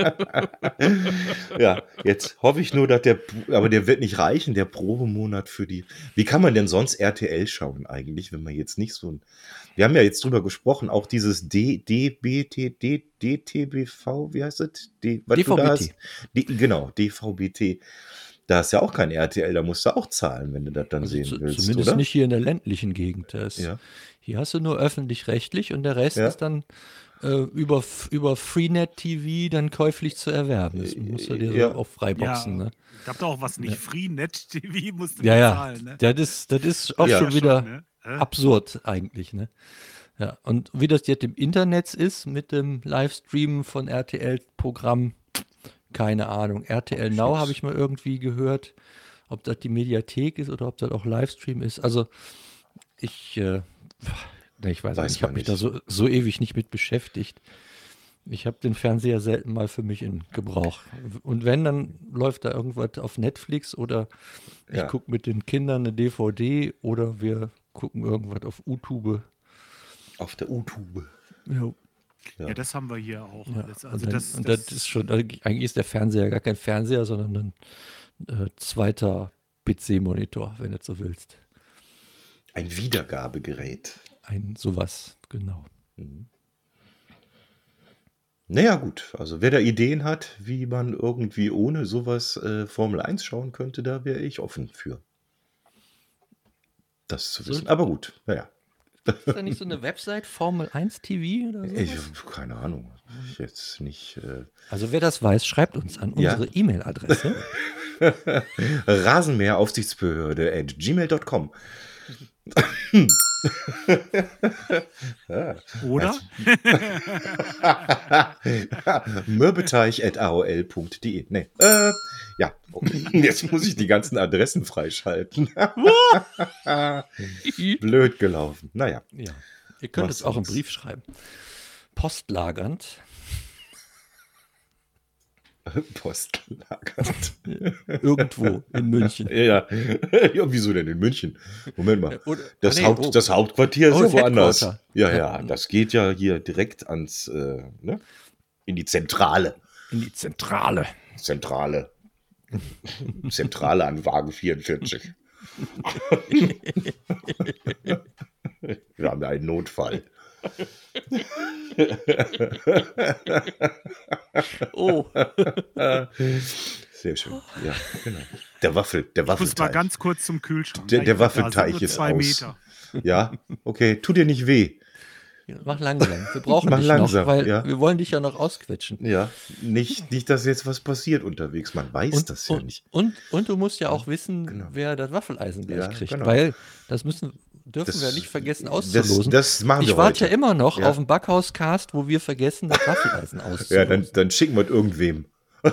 Ja, jetzt hoffe ich nur, dass der, aber der wird nicht reichen, der Probemonat für die. Wie kann man denn sonst R T L schauen eigentlich, wenn man jetzt nicht so ein. Wir haben ja jetzt drüber gesprochen, auch dieses D, D, B, T, D, D, T, B V, wie heißt das? D, was du da D V B T. hast? D, genau, D V B T. Da ist ja auch kein R T L, da musst du auch zahlen, wenn du das dann also sehen zu, willst, zumindest oder? nicht hier in der ländlichen Gegend. Das, Ja. Hier hast du nur öffentlich-rechtlich und der Rest Ja. ist dann äh, über, über Freenet T V dann käuflich zu erwerben. Das musst du dir Ja. so auf freiboxen. Ja, Ne? gab da auch was nicht. Freenet T V musst du Ja, ja. bezahlen. Ne? Das ist, das ist auch Ja. schon wieder ne? Hä? absurd eigentlich. Ne? Ja, und wie das jetzt im Internet ist mit dem Livestreamen von R T L-Programm, keine Ahnung. R T L Now habe ich mal irgendwie gehört, ob das die Mediathek ist oder ob das auch Livestream ist. Also ich, äh, ne, ich weiß, Weiß nicht, ich habe man mich da nicht. so, so ewig nicht mit beschäftigt. Ich habe den Fernseher selten mal für mich in Gebrauch. Und wenn, dann läuft da irgendwas auf Netflix oder ich Ja. gucke mit den Kindern eine D V D oder wir gucken irgendwas auf YouTube. Auf der U-Tube. Ja. Ja, Ja. das haben wir hier auch Ja, alles. und Also dann, das, und das ist schon, eigentlich ist der Fernseher gar kein Fernseher, sondern ein äh, zweiter P C-Monitor, wenn du so willst. Ein Wiedergabegerät. Ein sowas, genau. Naja, gut. Also wer da Ideen hat, wie man irgendwie ohne sowas äh, Formel eins schauen könnte, da wäre ich offen für. Das zu wissen. Soll- Aber gut, naja. Ist da nicht so eine Website, Formel eins T V oder so? Ich, keine Ahnung. Ich jetzt nicht. Äh, Also wer das weiß, schreibt uns an Ja. unsere E-Mail-Adresse. Rasenmäheraufsichtsbehörde at gmail Punkt com. oder? Mürbeteich at a o l punkt d e. Nee. Äh, ja, jetzt muss ich die ganzen Adressen freischalten. Blöd gelaufen. Naja, Ja. Ihr könnt Was es auch im sonst? Brief schreiben. Postlagernd. postlagernd. Irgendwo in München. Ja, ja, wieso denn in München? Moment mal. Oder- Das, ah, nee, Haupt, wo? das Hauptquartier ist Oh, ja das woanders. Headquarter. Ja, ja, das geht ja hier direkt ans, äh, ne? In die Zentrale. In die Zentrale. Zentrale. Zentrale an Wagen vierundvierzig. Wir haben einen Notfall. Oh, Sehr schön. Ja, genau. Der Waffel, der Ich muss mal Waffelteig. ganz kurz zum Kühlschrank. Der- der Da sind Waffelteig nur ist zwei aus. Meter. Ja, okay. Tut dir nicht weh. mach langsam. Wir brauchen Mach dich langsam, noch, weil ja. wir wollen dich ja noch ausquetschen. Ja, nicht, nicht, dass jetzt was passiert unterwegs. Man weiß Und, das ja und, nicht. und, und du musst ja auch wissen, Genau. wer das Waffeleisen gleich Ja, kriegt, genau. weil das müssen, dürfen Das- wir nicht vergessen Das, auszulosen. das machen wir ich warte heute. ja immer noch Ja. auf den Backhauscast, wo wir vergessen, das Waffeleisen auszulosen. Ja, dann, dann schicken wir es irgendwem.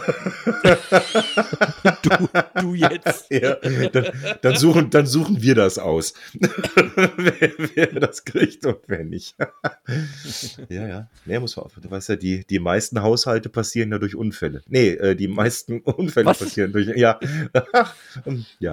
du, du jetzt. Ja, dann, dann, suchen, dann suchen wir das aus. wer, wer das kriegt und wer nicht. ja, ja. Nee, muss man auf. Du weißt ja, die, die meisten Haushalte passieren ja durch Unfälle. Nee, äh, die meisten Unfälle Was? passieren durch. Ja. ja.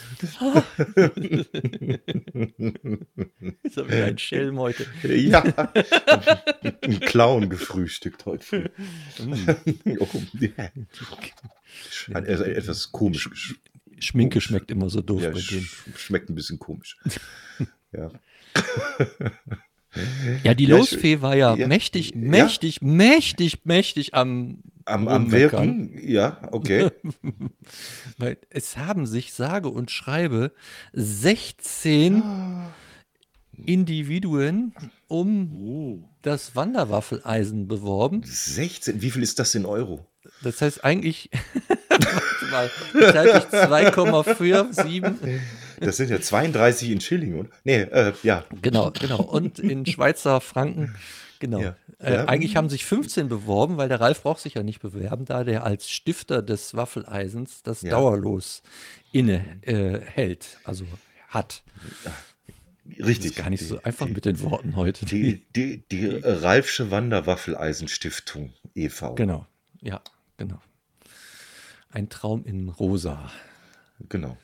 Ist aber wieder ein Schelm heute. Ja. Ein Clown gefrühstückt heute früh. oh, ja. Ein, also etwas komisch. gesch- Schminke schmeckt immer so doof Ja, bei denen. sch schmeckt ein bisschen komisch. ja. Ja, die Ja, Losfee war ja, ja. mächtig, Ja. mächtig, mächtig, mächtig am, Am, am Rummeckern. Wirken, ja, okay. Weil es haben sich sage und schreibe sechzehn Individuen um Oh. das Wanderwaffeleisen beworben. sechzehn, wie viel ist das in Euro? Das heißt eigentlich, warte mal, zeitlich zwei Komma siebenundvierzig. Das sind ja zweiunddreißig in Schilling, oder? Nee, äh, ja. Genau, genau. Und in Schweizer Franken, genau. Ja. Äh, Ja. Eigentlich haben sich fünfzehn beworben, weil der Ralf braucht sich ja nicht bewerben, da der als Stifter des Waffeleisens das Ja. dauerlos inne äh, hält, also hat. Richtig. Ist gar nicht so Die- einfach die, mit den Worten heute. Die, die, die äh, Ralfsche Wanderwaffeleisen-Stiftung e V Genau, ja, genau. Ein Traum in Rosa. Genau.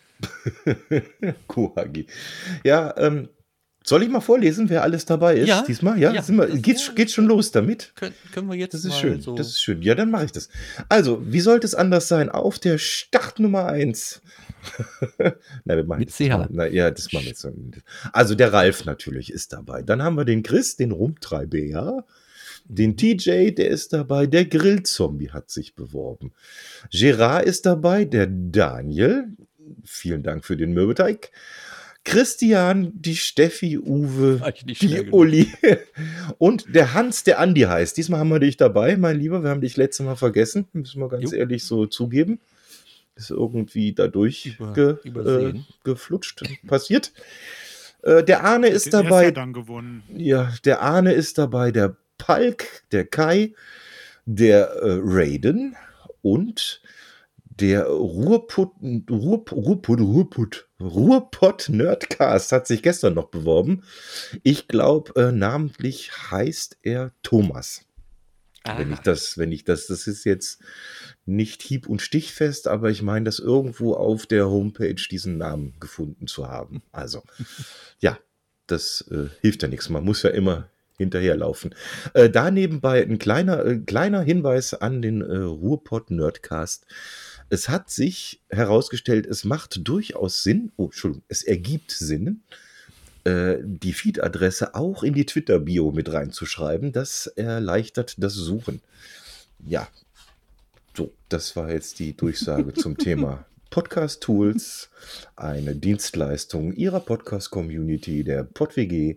Kohagi. Ja, ähm, soll ich mal vorlesen, wer alles dabei ist Ja, diesmal? Ja, ja, sind wir, das- geht's, ja. geht's schon los damit? Können, können wir jetzt Das ist mal schön, so. das ist schön. Ja, dann mache ich das. Also, wie sollte es anders sein? Auf der Start Nummer eins. Nein, wir machen Mit das C H. mal. Na, ja, das machen wir jetzt. Also, der Ralf natürlich ist dabei. Dann haben wir den Chris, den Rumtreiber, ja. Den T J, der ist dabei. Der Grillzombie hat sich beworben. Gerard ist dabei. Der Daniel. Vielen Dank für den Mürbeteig. Christian, die Steffi, Uwe, War ich nicht schnell die genug. Uli und der Hans, der Andi heißt. Diesmal haben wir dich dabei, mein Lieber. Wir haben dich letztes Mal vergessen. Müssen wir ganz Jo. ehrlich so zugeben. Ist irgendwie dadurch Über- ge, äh, übersehen. geflutscht, passiert. Äh, der Arne ist Der dabei. ja dann gewonnen. Ja, der Arne ist dabei, der Palk, der Kai, der äh, Raiden und der Ruhrpott, Ruhrp, Ruhrpott, Ruhrpott, Ruhrpott Nerdcast hat sich gestern noch beworben. Ich glaube, äh, namentlich heißt er Thomas. Wenn ich Ah, das, wenn ich das, das ist jetzt nicht hieb- und stichfest, aber ich meine, das irgendwo auf der Homepage diesen Namen gefunden zu haben. Also, ja, das äh, hilft ja nichts. Man muss ja immer hinterherlaufen. Äh, da nebenbei ein kleiner, äh, kleiner Hinweis an den äh, Ruhrpott-Nerdcast. Es hat sich herausgestellt, es macht durchaus Sinn, oh, Entschuldigung, es ergibt Sinn, äh, die Feed-Adresse auch in die Twitter-Bio mit reinzuschreiben. Das erleichtert das Suchen. Ja, so, das war jetzt die Durchsage zum Thema Podcast-Tools, eine Dienstleistung Ihrer Podcast-Community, der PodWG.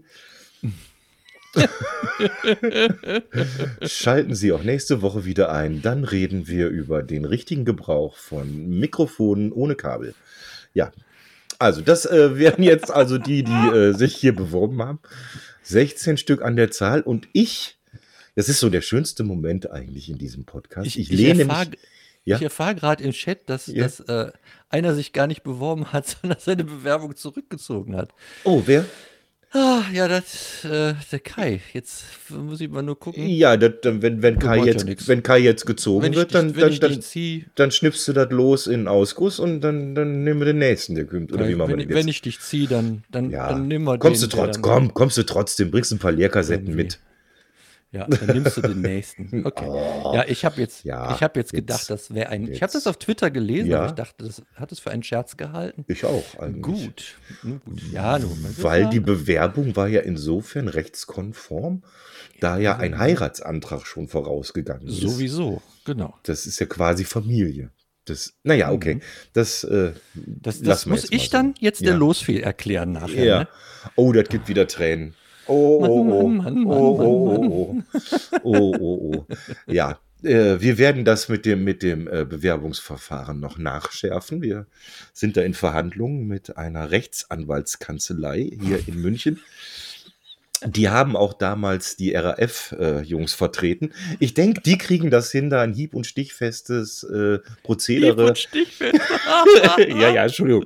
Schalten Sie auch nächste Woche wieder ein, dann reden wir über den richtigen Gebrauch von Mikrofonen ohne Kabel. Ja, also das äh, wären jetzt also die, die äh, sich hier beworben haben. sechzehn Stück an der Zahl und ich, das ist so der schönste Moment eigentlich in diesem Podcast. Ich, Ich, ich ich lehne erfahre mich... Ja? erfahr gerade im Chat, dass, Ja. dass äh, einer sich gar nicht beworben hat, sondern seine Bewerbung zurückgezogen hat. Oh, wer? Ah, ja, das äh, der Kai. Jetzt muss ich mal nur gucken. Ja, das, dann, wenn, wenn, Kai macht ja jetzt, nix. wenn Kai jetzt gezogen Wenn ich wird, dich, dann, wenn dann, ich dann, dich zieh, dann schnippst du das los in Ausguss und dann, dann nehmen wir den nächsten, der kommt. Oder wie machen wir wenn, das wenn jetzt? ich dich ziehe, dann, dann, Ja, dann nimm mal kommst den, du der trotz, dann- komm, kommst du trotzdem, bringst ein paar Leerkassetten Irgendwie. mit. Ja, dann nimmst du den nächsten. Okay. Ja, ich habe jetzt, Ja, ich habe jetzt jetzt- gedacht, das wäre ein. Ich habe jetzt. das auf Twitter gelesen, Ja. aber ich dachte, das hat es für einen Scherz gehalten. Ich auch eigentlich. Gut, nun gut. Ja, nun. man wird Weil ja- die Bewerbung war ja insofern rechtskonform, da ja ein Heiratsantrag schon vorausgegangen ist. sowieso, genau. Das ist ja quasi Familie. Das, naja, okay. Das, äh, Das, das lassen wir muss jetzt mal ich so. dann jetzt Ja. der Losfehl erklären nachher. Ja. Ne? Oh, das gibt wieder Tränen. Oh, oh, oh. Mann, Mann, Mann, oh, Mann, oh, oh, oh. Oh, oh, oh. Ja, äh, wir werden das mit dem, mit dem äh, Bewerbungsverfahren noch nachschärfen. Wir sind da in Verhandlungen mit einer Rechtsanwaltskanzlei hier in München. Die haben auch damals die R A F-Jungs vertreten. Ich denke, die kriegen das hin, da ein hieb- und stichfestes äh, Hieb Prozedere. und Stichfest. ja, ja, Entschuldigung.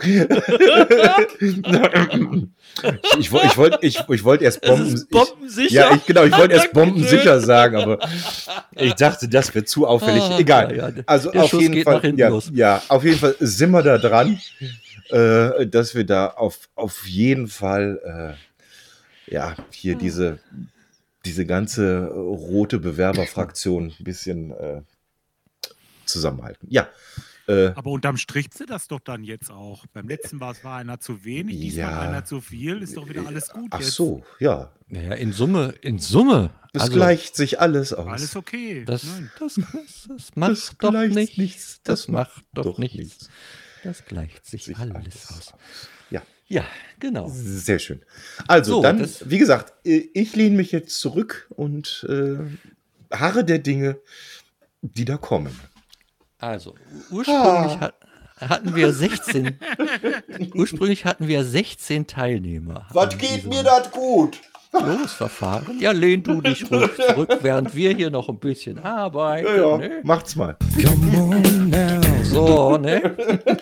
ich wollte ich wollt, ich, ich wollt erst Das Bomben. ist bombensicher. Ich, ja, ich, genau, ich wollte erst Dankeschön. bombensicher sagen, aber ich dachte, das wäre zu auffällig. Ah, Egal. ja, ja. Also Der auf Schuss jeden geht Fall, nach hinten ja, los. ja, auf jeden Fall sind wir da dran, äh, dass wir da auf, auf jeden Fall, äh, ja, hier Hm. diese, diese ganze rote Bewerberfraktion ein bisschen äh, zusammenhalten. Ja. Äh, Aber unterm Strich sie das doch dann jetzt auch. Beim letzten war es war einer zu wenig, diesmal Ja. einer zu viel, ist doch wieder alles gut ach jetzt. so, ja. Naja, in Summe, in Summe. Das also, gleicht sich alles aus. Alles okay. Das, Nein. das, das, das macht Das doch gleicht nichts. nichts. Das, Das macht doch, doch nichts. nichts. Das gleicht sich, Sich alles aus. Ja, Ja, genau. sehr schön. Also So, dann, das- wie gesagt, äh, ich lehne mich jetzt zurück und äh, harre der Dinge, die da kommen. Also, ursprünglich hat, hatten wir sechzehn. ursprünglich hatten wir sechzehn Teilnehmer. an diesem das gut? Losverfahren. Ja, lehn du dich ruhig zurück, während wir hier noch ein bisschen arbeiten. Ja, ja, Ne? macht's mal. So, ne?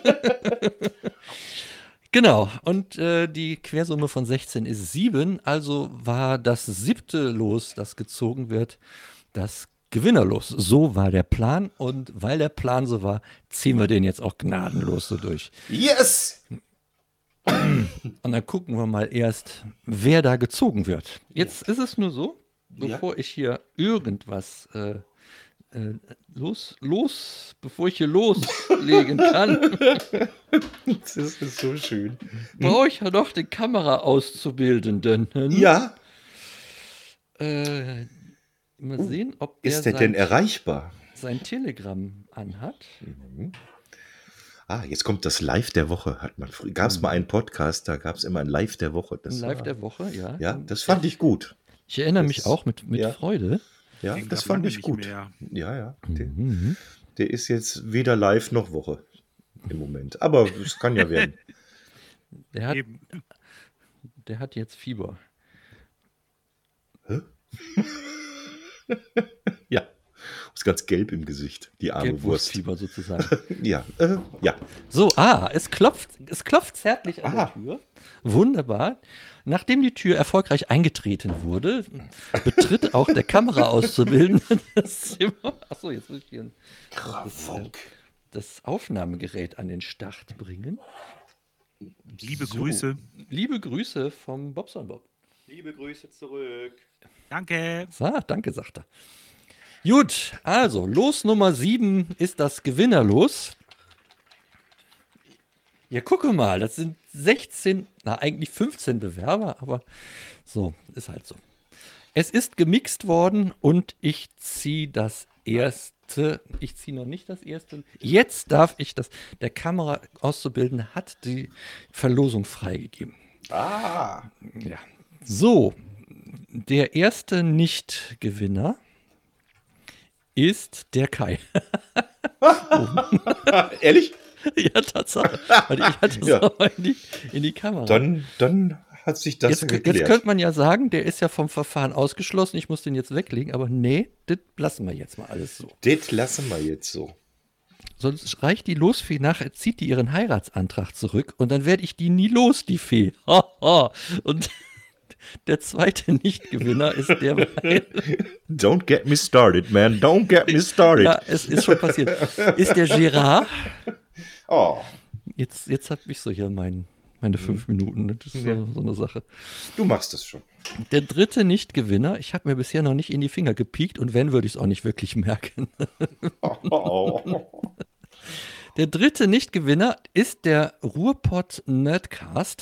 Genau, und äh, die Quersumme von sechzehn ist sieben, also war das siebte Los, das gezogen wird, das Gewinnerlos. So war der Plan und weil der Plan so war, ziehen wir den jetzt auch gnadenlos so durch. Yes! Und dann gucken wir mal erst, wer da gezogen wird. Jetzt ist es nur so, bevor ich hier irgendwas äh, äh, los, los, bevor ich hier loslegen kann, Das ist so schön. brauche ich ja noch den Kameraauszubildenden. Ja, Äh, mal sehen, ob der, ist der sein, denn erreichbar? sein Telegramm anhat. Ah, jetzt kommt das Live der Woche. Hat man gab es mal einen Podcast, da gab es immer ein Live der Woche. Das Im Live war, der Woche, ja. ja, das fand ich gut. Ich erinnere das- mich auch mit, mit ja. Freude. Ja, Den das gab fand lange ich nicht gut. mehr. Ja, ja. Der, Mhm. der ist jetzt weder live noch Woche im Moment. Aber es kann ja werden. Der hat, Eben. der hat jetzt Fieber. Ja. Ist ganz gelb im Gesicht, die arme Wurst. Gelbwurstfieber sozusagen. Ja, äh, ja. So, ah, es klopft, es klopft zärtlich an Aha. der Tür. Wunderbar. Nachdem die Tür erfolgreich eingetreten wurde, betritt auch der Kameraauszubildende das Zimmer. Achso, jetzt muss ich hier das, äh, das Aufnahmegerät an den Start bringen. Liebe So. Grüße. Liebe Grüße vom Bobson Bob. Liebe Grüße zurück. Danke. So, danke, sagt er. Gut, also Los Nummer sieben ist das Gewinnerlos. Ja, gucke mal, das sind sechzehn, na eigentlich fünfzehn Bewerber, aber so, ist halt so. Es ist gemixt worden und ich ziehe das erste, ich ziehe noch nicht das erste, jetzt darf ich das, der Kameraauszubildende hat die Verlosung freigegeben. Ah. Ja, so, der erste Nicht-Gewinner ist der Kai. Ehrlich? Ja, Tatsache. Weil ich hatte es Ja. aber in die, in die Kamera. Dann, dann hat sich das jetzt, ja jetzt geklärt. könnte man ja sagen, der ist ja vom Verfahren ausgeschlossen, ich muss den jetzt weglegen, aber nee, das lassen wir jetzt mal alles so. Das lassen wir jetzt so. Sonst reicht die Losfee nachher, zieht die ihren Heiratsantrag zurück und dann werde ich die nie los, die Fee. Und der zweite Nichtgewinner ist der, Don't get me started, man. Don't get me started. ja, es ist schon passiert, ist der Gerard. Oh, Jetzt, jetzt hat mich so hier mein, meine fünf Minuten, das ist so, so eine Sache. du machst das schon. Der dritte Nichtgewinner, ich habe mir bisher noch nicht in die Finger gepiekt und wenn, würde ich es auch nicht wirklich merken. Oh. Der dritte Nichtgewinner ist der Ruhrpott Nerdcast.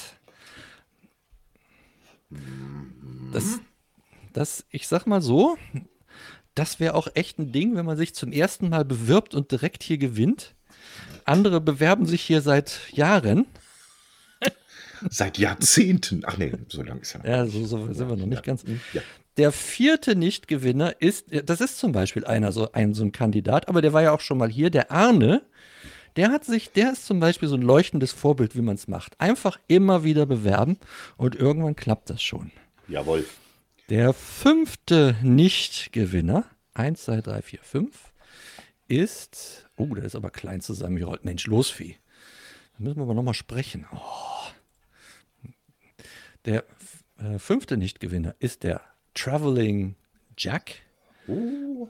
Das, das, ich sag mal so, das wäre auch echt ein Ding, wenn man sich zum ersten Mal bewirbt und direkt hier gewinnt. Andere bewerben sich hier seit Jahren. Seit Jahrzehnten. Ach nee, so lange ist ja noch. Ja, so, so sind wir noch nicht Ja. ganz. Ja. Der vierte Nichtgewinner ist, das ist zum Beispiel einer, so ein, so ein Kandidat, aber der war ja auch schon mal hier, der Arne. Der hat sich, der ist zum Beispiel so ein leuchtendes Vorbild, wie man es macht. Einfach immer wieder bewerben und irgendwann klappt das schon. Jawohl. Der fünfte Nichtgewinner, eins, zwei, drei, vier, fünf, ist, oh, der ist aber klein zusammengerollt. Mensch, Losvieh. Da müssen wir aber nochmal sprechen. Oh. Der äh, fünfte Nichtgewinner ist der Traveling Jack. Uh.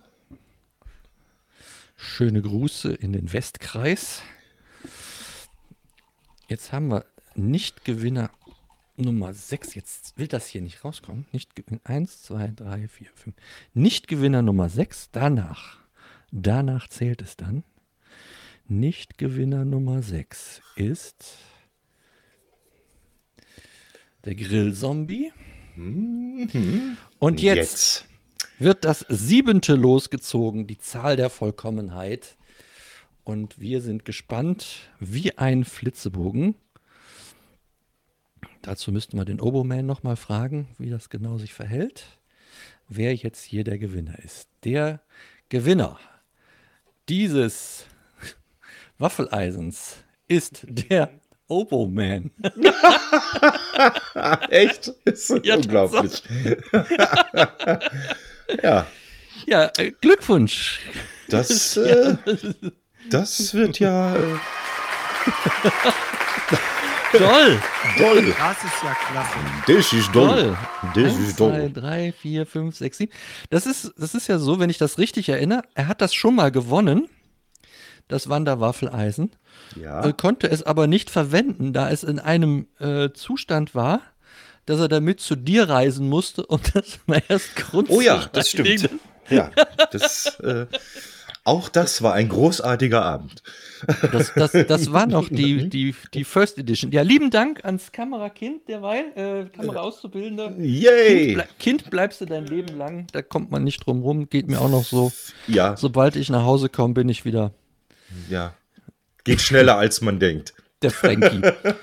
Schöne Grüße in den Westkreis. Jetzt haben wir Nichtgewinner Nummer sechs. Jetzt will das hier nicht rauskommen. Nichtgewinner eins, zwei, drei, vier, fünf. Nichtgewinner Nummer sechs. Danach. Danach zählt es dann. Nichtgewinner Nummer sechs ist der Grillzombie. Mhm. Und jetzt, Jetzt. wird das siebente losgezogen, die Zahl der Vollkommenheit. Und wir sind gespannt wie ein Flitzebogen. Dazu müssten wir den Oboman nochmal fragen, wie das genau sich verhält. Wer jetzt hier der Gewinner ist. Der Gewinner dieses Waffeleisens ist der Oboman. Echt? Das ist Ja, unglaublich. Ja, Ja, äh, Glückwunsch. das, äh, das wird ja äh, Toll. toll. Das ist ja klasse. Das ist toll. Toll. Das Eins, ist zwei, toll. drei, vier, fünf, sechs, sieben. Das ist, das ist ja so, wenn ich das richtig erinnere, er hat das schon mal gewonnen, das Wanderwaffeleisen, Ja. äh, konnte es aber nicht verwenden, da es in einem äh, Zustand war, dass er damit zu dir reisen musste, um das mal erst Grund Oh zu ja, das stimmt. reinigen. Ja, das, äh, auch das war ein großartiger Abend. Das, das, das war noch die, die, die First Edition. Ja, lieben Dank ans Kamerakind derweil, äh, Kameraauszubildender. Kind, Yay! ble kind bleibst du dein Leben lang, da kommt man nicht drum rum, geht mir auch noch so. Ja, Sobald ich nach Hause komme, bin ich wieder ja. Geht schneller, als man denkt. der Frankie.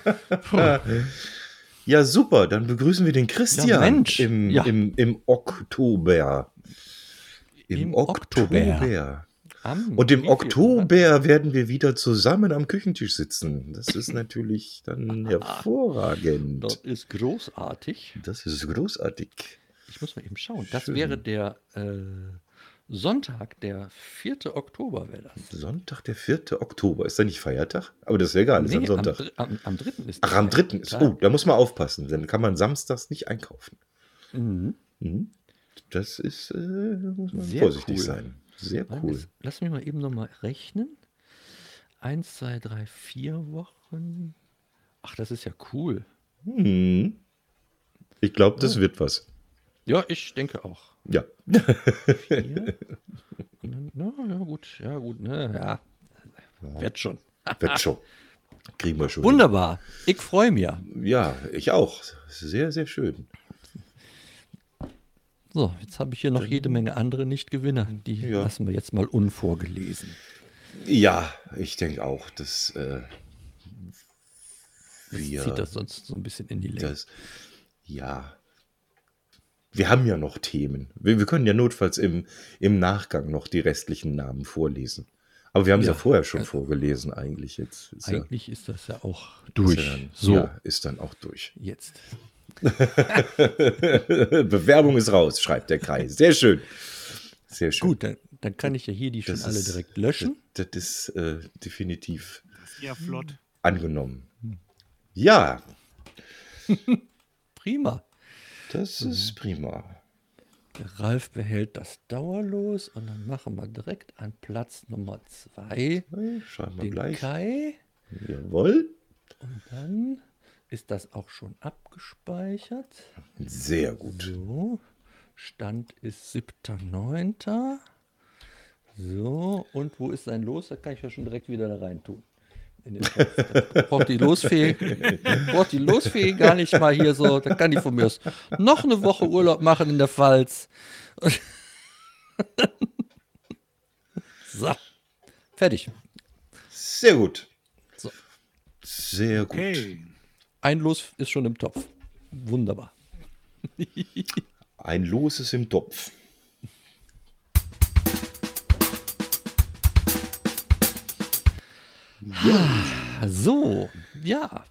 Ja, super. Dann begrüßen wir den Christian Ja, Mensch. Im, Ja. im, im Oktober. Im, Im Oktober. Oktober. Am Und im wievielten? Oktober werden wir wieder zusammen am Küchentisch sitzen. Das ist natürlich dann Das hervorragend. ist großartig. Das ist großartig. Ich muss mal eben schauen. Das Schön. wäre der äh, Sonntag, der vierte Oktober wäre das. Sonntag, der vierte Oktober. Ist da nicht Feiertag? Aber das ist ja egal, ist am am, Sonntag. dr- am, am dritten ist Ach, der am Feiertag, dritten ist. klar. Oh, da muss man aufpassen. Dann kann man samstags nicht einkaufen. Mhm. Mhm. Das ist, äh, muss man Sehr vorsichtig cool. sein. Sehr Warte, cool. jetzt Lass mich mal eben nochmal rechnen. Eins, zwei, drei, vier Wochen. Ach, das ist ja cool. Mhm. Ich glaube, das wird was. Ja, ich denke auch. Ja. Hier. Na, ja, gut, ja, gut, ne, ja. Wird schon. Wird schon. Kriegen wir schon. Wunderbar. Ich freue mich. Ja, ich auch. Sehr, sehr schön. So, jetzt habe ich hier noch jede Menge andere Nicht-Gewinner. Die Ja. lassen wir jetzt mal unvorgelesen. Ja, ich denke auch, dass äh, Das wir zieht das sonst so ein bisschen in die Länge. das, ja, wir haben ja noch Themen. Wir, wir können ja notfalls im, im Nachgang noch die restlichen Namen vorlesen. Aber wir haben es ja, Ja. vorher schon vorgelesen eigentlich jetzt. Ist ja, Eigentlich ist das ja auch ist durch. ja dann, so, ja, ist dann auch durch. jetzt. Bewerbung ist raus, schreibt der Kai. Sehr schön. Sehr schön. Gut, dann, dann kann ich ja hier die schon Das alle ist- direkt löschen. Das, das ist äh, definitiv Das ist ja flott. angenommen. Ja, Prima. das ist prima. Der Ralf behält das dauerlos und dann machen wir direkt an Platz Nummer zwei Schreiben wir den gleich. Kai. Jawohl. Und dann ist das auch schon abgespeichert. Sehr gut. So, Stand ist siebter neunter So, und wo ist sein Los? Da kann ich ja schon direkt wieder da rein tun. In den Text. Da braucht die Losfee, braucht die Losfee gar nicht mal hier so. Da kann die von mir aus noch eine Woche Urlaub machen in der Pfalz. So, fertig. Sehr gut. So. Sehr gut. Okay. Ein Los ist schon im Topf. Wunderbar. Ein Los ist im Topf. So, ja.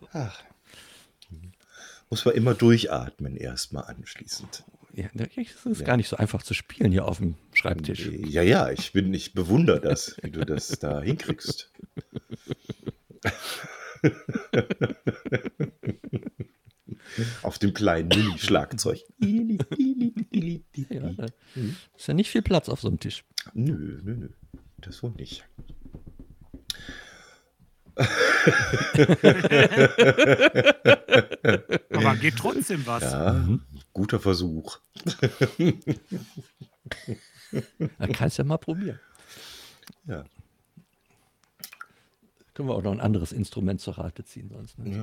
Muss man immer durchatmen erstmal anschließend. Ja, es ist gar nicht so einfach zu spielen hier auf dem Schreibtisch. Ja, ja, ich bin, ich bewundere das, wie du das da hinkriegst. Auf dem kleinen Mini-Schlagzeug. Ja, da ist ja nicht viel Platz auf so einem Tisch. Nö, nö, nö. Das wohl nicht. Aber geht trotzdem was. Ja, guter Versuch. Da kannst du ja mal probieren. Ja. Können wir auch noch ein anderes Instrument zur Rate ziehen sonst. Ne?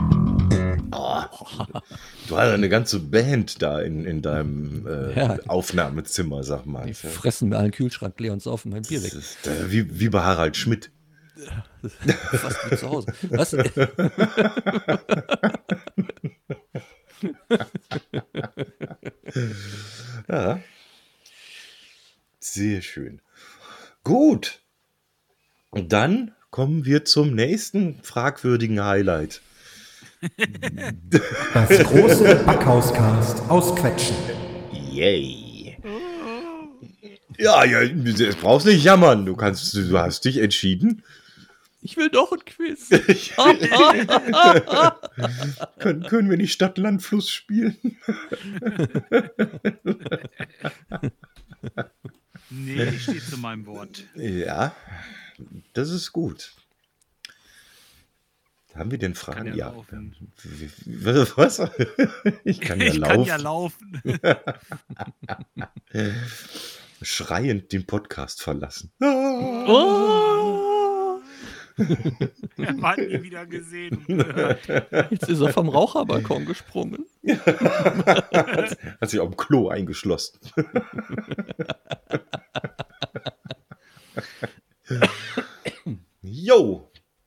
Du hast eine ganze Band da in, in deinem äh, Ja. Aufnahmezimmer, sag mal. Die Das ist fressen mir einen Kühlschrank leer und saufen mein Bier weg. äh, wie, wie bei Harald Schmidt. Fast wie zu Hause. Was? Ja. Sehr schön. Gut. Und dann kommen wir zum nächsten fragwürdigen Highlight. Das große Backhauscast aus Quetschen. Yay. Ja, ja, du brauchst nicht jammern. Du kannst, du hast dich entschieden. Ich will doch ein Quiz. Können, können wir nicht Stadt, Land, Fluss spielen? Nee, ich stehe zu meinem Wort. Ja, das ist gut. Haben wir denn Kann Fragen? ja Ja. laufen. Was? was? Ich kann ja Ich laufen. kann ja laufen. Schreiend den Podcast verlassen. Oh, Man hat nie wieder gesehen und gehört. jetzt ist er vom Raucherbalkon gesprungen. Hat sich auf dem Klo eingeschlossen. Jo.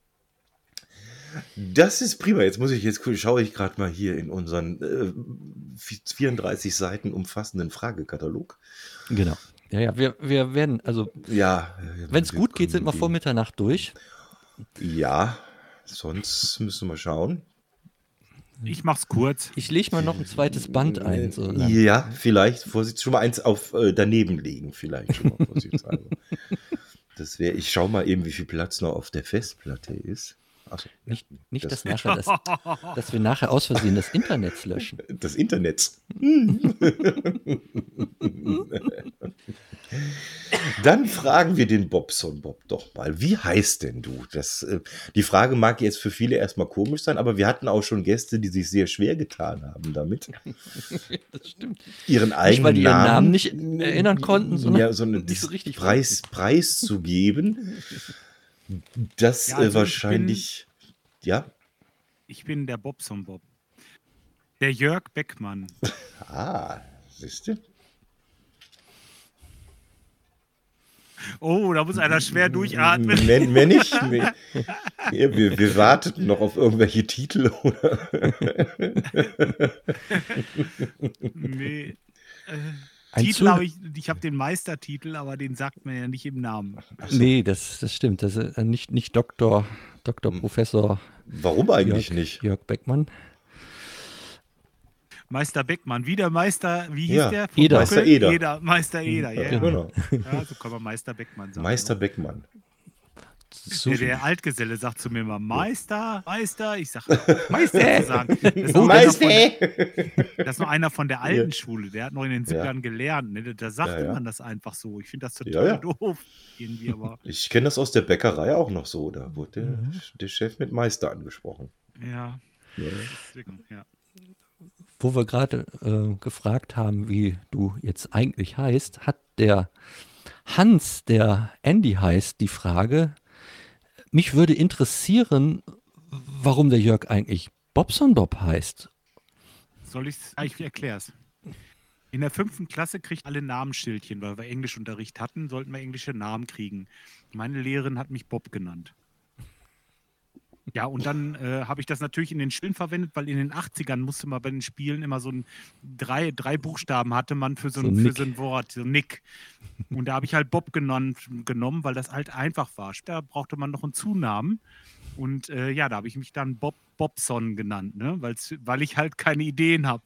Das ist prima. Jetzt muss ich, jetzt schaue ich gerade mal hier in unseren äh, vierunddreißig Seiten umfassenden Fragekatalog. Genau. Ja, ja, wir, wir werden, also, Ja. wenn es gut geht, sind wir vor Mitternacht durch. Ja, sonst müssen wir schauen. Ich mach's kurz. Ich lege mal noch ein zweites Band ein. So lang. Ja, vielleicht vorsitz, schon mal eins auf äh, daneben legen, vielleicht schon mal vorsichtshalber. Das wäre, ich schau mal eben, wie viel Platz noch auf der Festplatte ist. Achso, Nicht, nicht Das- dass, nachher das, dass wir nachher aus Versehen das Internet löschen. das Internet. Dann fragen wir den Bobson Bob doch mal. Wie heißt denn du? Das, äh, die Frage mag jetzt für viele erstmal komisch sein, aber wir hatten auch schon Gäste, die sich sehr schwer getan haben damit. Das stimmt. Ihren Nicht, eigenen weil die ihren Namen, Namen nicht erinnern konnten, sondern ja, so eine nicht so richtig Preis, Preis zu geben. Das Ja, äh, also ich wahrscheinlich, ja. Ich bin der Bobson Bob. Der Jörg Beckmann. Ah, siehst du? Oh, da muss einer schwer durchatmen. Wenn, wenn nicht, nee. Ja, wir, wir warteten noch auf irgendwelche Titel, oder? Nee. Äh, Ein Titel Zuh- habe ich, ich habe den Meistertitel, aber den sagt man ja nicht im Namen. Nee, das, das stimmt. Das ist äh, nicht, nicht Doktor, Doktor Professor Warum eigentlich Jörg, nicht? Jörg Beckmann. Meister Beckmann, wie der Meister, wie hieß Ja, der? Eder. Meister Buckel? Eder. Eder. Meister Eder, ja. Ja, Genau. ja, so kann man Meister Beckmann sagen. Meister Beckmann. So, Der, der Altgeselle sagt zu mir immer, Meister, Meister. Ich sage, Meister zu sagen. Das ist, Oh, noch einer von der, Meister! das ist noch einer von der alten Ja. Schule. Der hat noch in den Ja. siebzigern gelernt. Ne? Da sagte Ja, ja. man das einfach so. Ich finde das Ja, total ja. doof. Irgendwie, aber Ich kenne das aus der Bäckerei auch noch so. Da wurde der, der Chef mit Meister angesprochen. ja. Ja. Deswegen, ja. wo wir gerade äh, gefragt haben, wie du jetzt eigentlich heißt, hat der Hans, der Andy heißt, die Frage, mich würde interessieren, warum der Jörg eigentlich Bobson Bob heißt. Soll ich's? Ah, ich erkläre es. In der fünften Klasse kriegt alle Namensschildchen, weil wir Englischunterricht hatten, sollten wir englische Namen kriegen. Meine Lehrerin hat mich Bob genannt. Ja, und dann äh, habe ich das natürlich in den Spielen verwendet, weil in den achtzigern musste man bei den Spielen immer so ein drei, drei Buchstaben hatte man für so ein, So ein für Nick. so ein Wort, so ein Nick. Und da habe ich halt Bob genannt, genommen, weil das halt einfach war. Da brauchte man noch einen Zunamen. Und äh, ja, da habe ich mich dann Bob Bobson genannt, ne? Weil's, weil ich halt keine Ideen habe.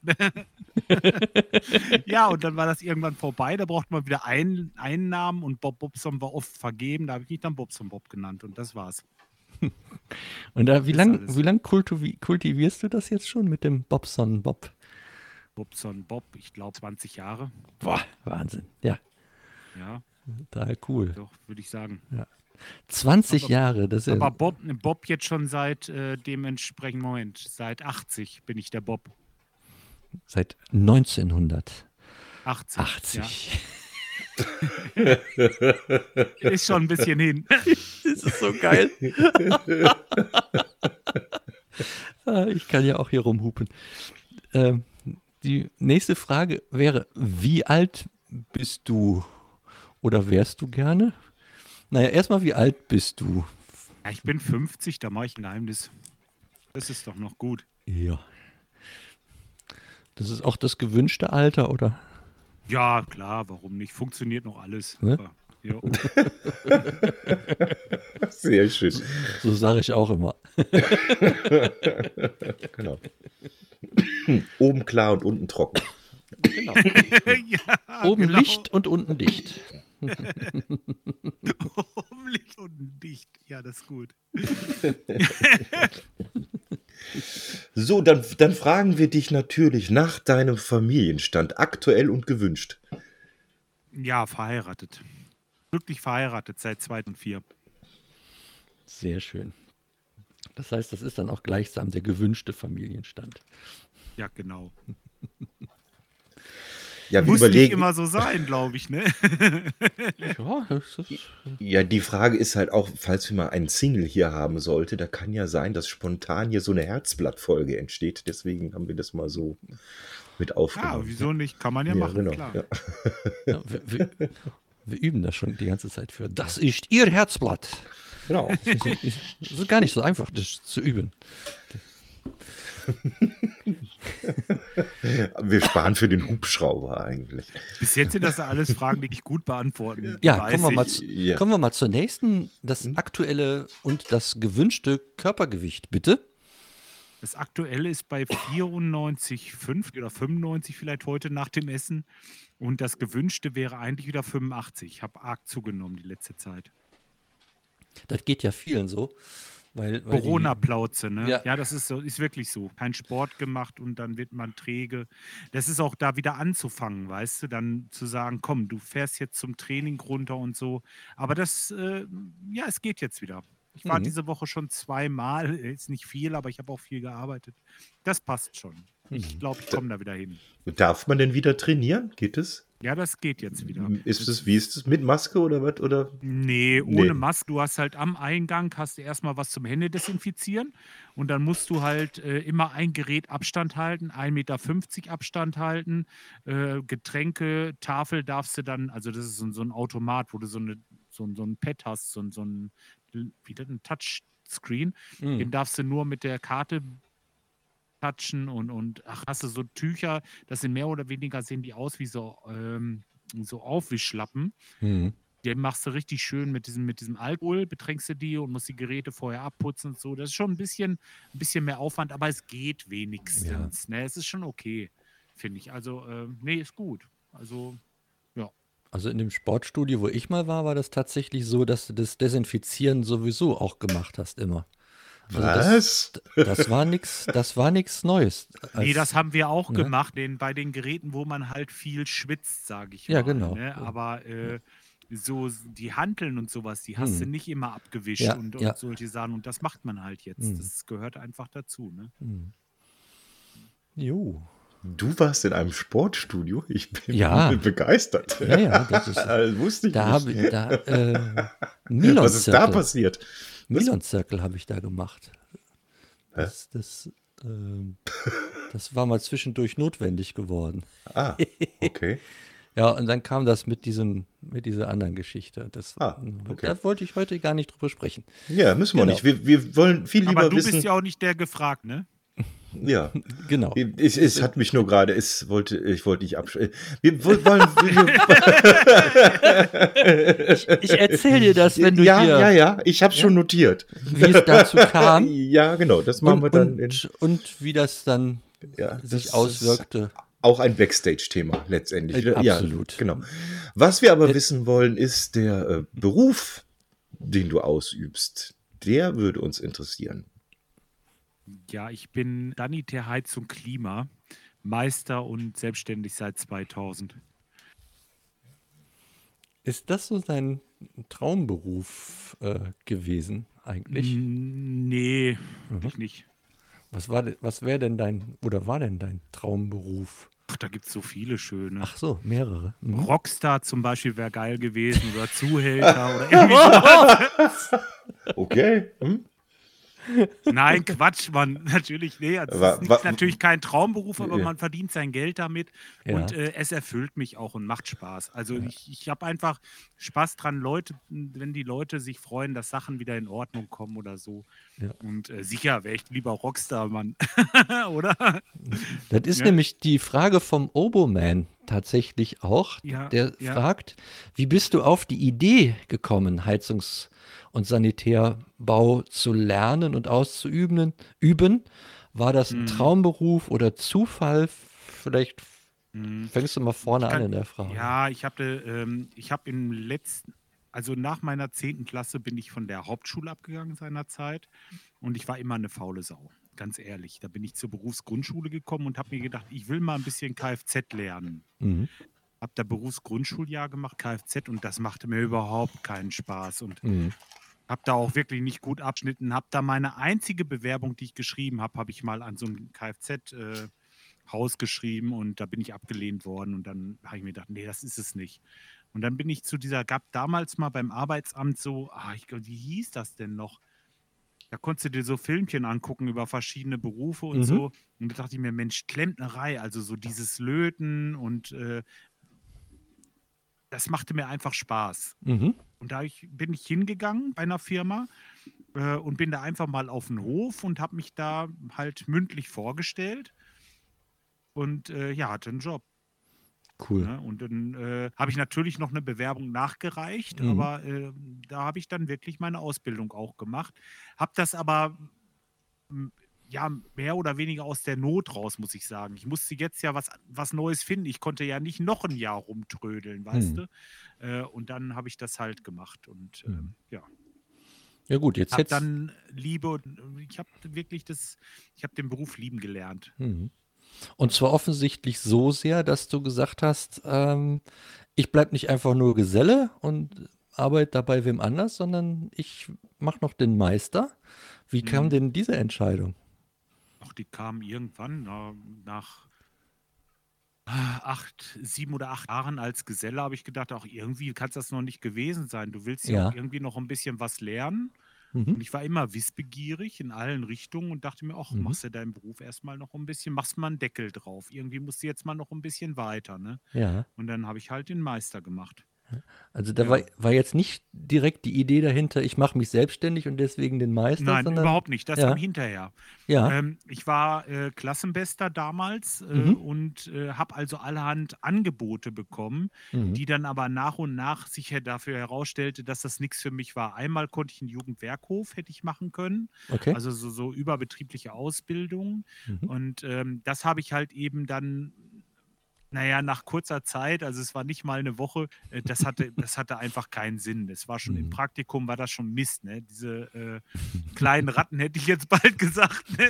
Ja, und dann war das irgendwann vorbei. Da brauchte man wieder einen, einen Namen und Bob Bobson war oft vergeben. Da habe ich mich dann Bobson Bob genannt und das war's. Und da, wie ist lange alles. wie lang kultivi kultivierst du das jetzt schon mit dem Bobson Bob? Bobson Bob, ich glaube zwanzig Jahre. Boah, Wahnsinn. Ja, Ja, total cool. doch, würde ich sagen. zwanzig Aber- Jahre, das ist Aber ja Bob, Bob jetzt schon seit äh, dementsprechend, Moment, seit achtzig bin ich der Bob. seit neunzehnhundertachtzig. achtzig. Ja. Ist schon ein bisschen hin. Das ist so geil. Ah, ich kann ja auch hier rumhupen. Ähm, die nächste Frage wäre, wie alt bist du oder wärst du gerne? Naja, erstmal, wie alt bist du? Ja, ich bin fünfzig, da mache ich ein Geheimnis. Das ist doch noch gut. Ja. Das ist auch das gewünschte Alter, oder? Ja, klar, warum nicht? Funktioniert noch alles. Ne? Aber, ja. Sehr schön. So sage ich auch immer. Genau. Oben klar und unten trocken. Genau. Ja, Oben genau. Licht und unten dicht. Oben Licht, unten dicht. Ja, das ist gut. So, dann, dann fragen wir dich natürlich nach deinem Familienstand, aktuell und gewünscht. Ja, verheiratet. Glücklich verheiratet seit zweitausendvier. Sehr schön. Das heißt, das ist dann auch gleichsam der gewünschte Familienstand. Ja, genau. Ja, wir Muss nicht überlegen. immer so sein, glaube ich, ne? Ja, das ist, Ja, die Frage ist halt auch, falls wir mal einen Single hier haben sollte, da kann ja sein, dass spontan hier so eine Herzblattfolge entsteht. Deswegen haben wir das mal so mit Ja, aufgenommen. wieso nicht? Kann man ja, Ja, machen, genau. klar. Ja. ja, wir, wir, wir üben das schon die ganze Zeit für. Das ist Ihr Herzblatt. Genau. Das ist gar nicht so einfach, das zu üben. Wir sparen für den Hubschrauber eigentlich. Bis jetzt sind das ja alles Fragen, die ich gut beantworten. Ja, weiß kommen wir, mal ich. zu, Ja. kommen wir mal zur nächsten. Das aktuelle und das gewünschte Körpergewicht, bitte. Das aktuelle ist bei vierundneunzig Komma fünf oder fünfundneunzig vielleicht heute nach dem Essen. Und das gewünschte wäre eigentlich wieder fünfundachtzig. Ich habe arg zugenommen die letzte Zeit. Das geht ja vielen so. Weil, weil die, Corona-Plauze, ne? Ja. Ja. das ist so, ist wirklich so. Kein Sport gemacht und dann wird man träge. Das ist auch da wieder anzufangen, weißt du, dann zu sagen, komm, du fährst jetzt zum Training runter und so. Aber das, äh, ja, es geht jetzt wieder. Ich war Mhm. diese Woche schon zweimal, ist nicht viel, aber ich habe auch viel gearbeitet. Das passt schon. Ich glaube, ich komme da wieder hin. Darf man denn wieder trainieren? Geht es? Ja, das geht jetzt wieder. Ist Das- es, wie ist es mit Maske oder was? Oder? Nee, Nee. ohne Maske. Du hast halt am Eingang hast du erstmal was zum Hände desinfizieren und dann musst du halt äh, immer ein Gerät Abstand halten, ein Meter fünfzig Abstand halten. Äh, Getränke, Tafel darfst du dann, also das ist so, so ein Automat, wo du so, eine, so, ein- so ein Pad hast, so, ein- so ein, wieder ein Touchscreen. Mhm. Den darfst du nur mit der Karte touchen und, und ach, hast du so Tücher, das sind mehr oder weniger, sehen die aus wie so, ähm, so Aufwischlappen. Mhm. Den machst du richtig schön mit diesem, mit diesem Alkohol, betränkst du die und musst die Geräte vorher abputzen und so. Das ist schon ein bisschen, ein bisschen mehr Aufwand, aber es geht wenigstens. Ne? Es ist schon okay, finde ich. Also, äh, nee, ist gut. Also, Also in dem Sportstudio, wo ich mal war, war das tatsächlich so, dass du das Desinfizieren sowieso auch gemacht hast immer. Also Was? Das, das war nichts, das war nichts Neues. nee, Als- das haben wir auch ne? gemacht, den, bei den Geräten, wo man halt viel schwitzt, sage ich Ja, mal. genau. Ne? Aber äh, so die Hanteln und sowas, die hast du Hm. nicht immer abgewischt Ja, und, und ja. solche Sachen. Und das macht man halt jetzt. Hm. Das gehört einfach dazu. Ne? Hm. Jo. Du warst in einem Sportstudio? Ich bin Ja. begeistert. Ja, ja, das ist- Das wusste ich Da habe nicht. ich, da, äh, Was Milon ist da Circle. passiert? Milon Circle habe ich da gemacht. Hä? Das, das, ähm, das war mal zwischendurch notwendig geworden. Ah, okay. Ja, und dann kam das mit diesem, mit dieser anderen Geschichte. Das, Ah, okay. Da wollte ich heute gar nicht drüber sprechen. Ja, müssen wir Genau. nicht. Wir, wir wollen viel lieber Aber du wissen. bist ja auch nicht der gefragt, ne? Ja. Genau. Es, es hat mich nur gerade, es wollte, ich wollte nicht abschreiben. Wir woll- wollen. Wir, Ich erzähle dir das, wenn du ja, hier, ja, ja, ich habe schon notiert. wie es dazu kam Ja, genau, das machen und, wir dann. In, und, und wie das dann ja, sich das auswirkte. Ist auch ein Backstage-Thema letztendlich. Äh, Ja, absolut. genau. Was wir aber wissen wollen, ist der äh, Beruf, den du ausübst. Der würde uns interessieren. Ja, ich bin Sanitär, Heizung, Klima, Meister und selbstständig seit zweitausend. Ist das so dein Traumberuf äh, gewesen eigentlich? Mm, Nee, Mhm. ich nicht. Was war, de- was wäre denn dein, oder war denn dein Traumberuf? Ach, da gibt es so viele schöne. Ach so, mehrere. Mhm. Rockstar zum Beispiel wäre geil gewesen oder Zuhälter oder irgendwie sowas. Okay. Hm? Nein, Quatsch, Mann. Natürlich, nee. Das Wa- ist nicht, wa- natürlich kein Traumberuf, aber Ja. man verdient sein Geld damit Ja. und äh, es erfüllt mich auch und macht Spaß. Also ich, ich habe einfach Spaß dran, Leute, wenn die Leute sich freuen, dass Sachen wieder in Ordnung kommen oder so. Ja. Und äh, sicher wäre ich lieber Rockstar, Mann. Oder? Das ist Ja. nämlich die Frage vom Oboman tatsächlich auch. Ja, Der ja. fragt, wie bist du auf die Idee gekommen, Heizungs- und Sanitärbau zu lernen und auszuüben? Üben? War das ein Mhm. Traumberuf oder Zufall? Vielleicht Mhm. fängst du mal vorne Ich an kann- in der Frage. Ja, ich habe ähm, ich hab im letzten, also nach meiner zehnten Klasse bin ich von der Hauptschule abgegangen seinerzeit und ich war immer eine faule Sau, ganz ehrlich. Da bin ich zur Berufsgrundschule gekommen und habe mir gedacht, ich will mal ein bisschen Kfz lernen. Mhm. Habe da Berufsgrundschuljahr gemacht, Kfz, und das machte mir überhaupt keinen Spaß und Mhm. habe da auch wirklich nicht gut abschnitten. Habe da meine einzige Bewerbung, die ich geschrieben habe, habe ich mal an so ein Kfz äh, Haus geschrieben und da bin ich abgelehnt worden und dann habe ich mir gedacht, nee, das ist es nicht. Und dann bin ich zu dieser, gab damals mal beim Arbeitsamt so, ah, ich, glaub, wie hieß das denn noch? Da konntest du dir so Filmchen angucken über verschiedene Berufe und Mhm. so. Und da dachte ich mir, Mensch, Klempnerei, also so dieses Löten und äh, das machte mir einfach Spaß. Mhm. Und da ich, bin ich hingegangen bei einer Firma äh, und bin da einfach mal auf den Hof und habe mich da halt mündlich vorgestellt und äh, ja, hatte einen Job. Cool. Ne? Und dann äh, habe ich natürlich noch eine Bewerbung nachgereicht, Mhm. aber äh, da habe ich dann wirklich meine Ausbildung auch gemacht. Habe das aber m, ja mehr oder weniger aus der Not raus, muss ich sagen. Ich musste jetzt ja was, was Neues finden. Ich konnte ja nicht noch ein Jahr rumtrödeln, weißt Mhm. du? Äh, und dann habe ich das halt gemacht und äh, Mhm. ja. Ja gut, jetzt Habe jetzt. dann Liebe und ich habe wirklich das, ich habe den Beruf lieben gelernt. Mhm. Und zwar offensichtlich so sehr, dass du gesagt hast, ähm, ich bleib nicht einfach nur Geselle und arbeite dabei wem anders, sondern ich mache noch den Meister. Wie kam Mhm. denn diese Entscheidung? Auch die kamen irgendwann na, nach ah, acht, sieben oder acht Jahren als Geselle, habe ich gedacht, auch irgendwie kann es das noch nicht gewesen sein. Du willst ja auch Ja. irgendwie noch ein bisschen was lernen. Mhm. Und ich war immer wissbegierig in allen Richtungen und dachte mir, ach, Mhm. machst du deinen Beruf erstmal noch ein bisschen, machst mal einen Deckel drauf. Irgendwie musst du jetzt mal noch ein bisschen weiter, ne? Ja. Und dann habe ich halt den Meister gemacht. Also da war, Ja. war jetzt nicht direkt die Idee dahinter, ich mache mich selbstständig und deswegen den Meister, Nein, sondern überhaupt nicht. Das kam ja, hinterher. ja. Ähm, ich war äh, Klassenbester damals äh, Mhm. und äh, habe also allerhand Angebote bekommen, Mhm. die dann aber nach und nach sich her- dafür herausstellte, dass das nichts für mich war. Einmal konnte ich einen Jugendwerkhof, hätte ich machen können, Okay. also so, so überbetriebliche Ausbildung. Mhm. Und ähm, das habe ich halt eben dann, naja, nach kurzer Zeit, also es war nicht mal eine Woche, äh, das hatte, das hatte einfach keinen Sinn. Es war schon im Mhm. Praktikum, war das schon Mist, ne? Diese äh, kleinen Ratten hätte ich jetzt bald gesagt, ne?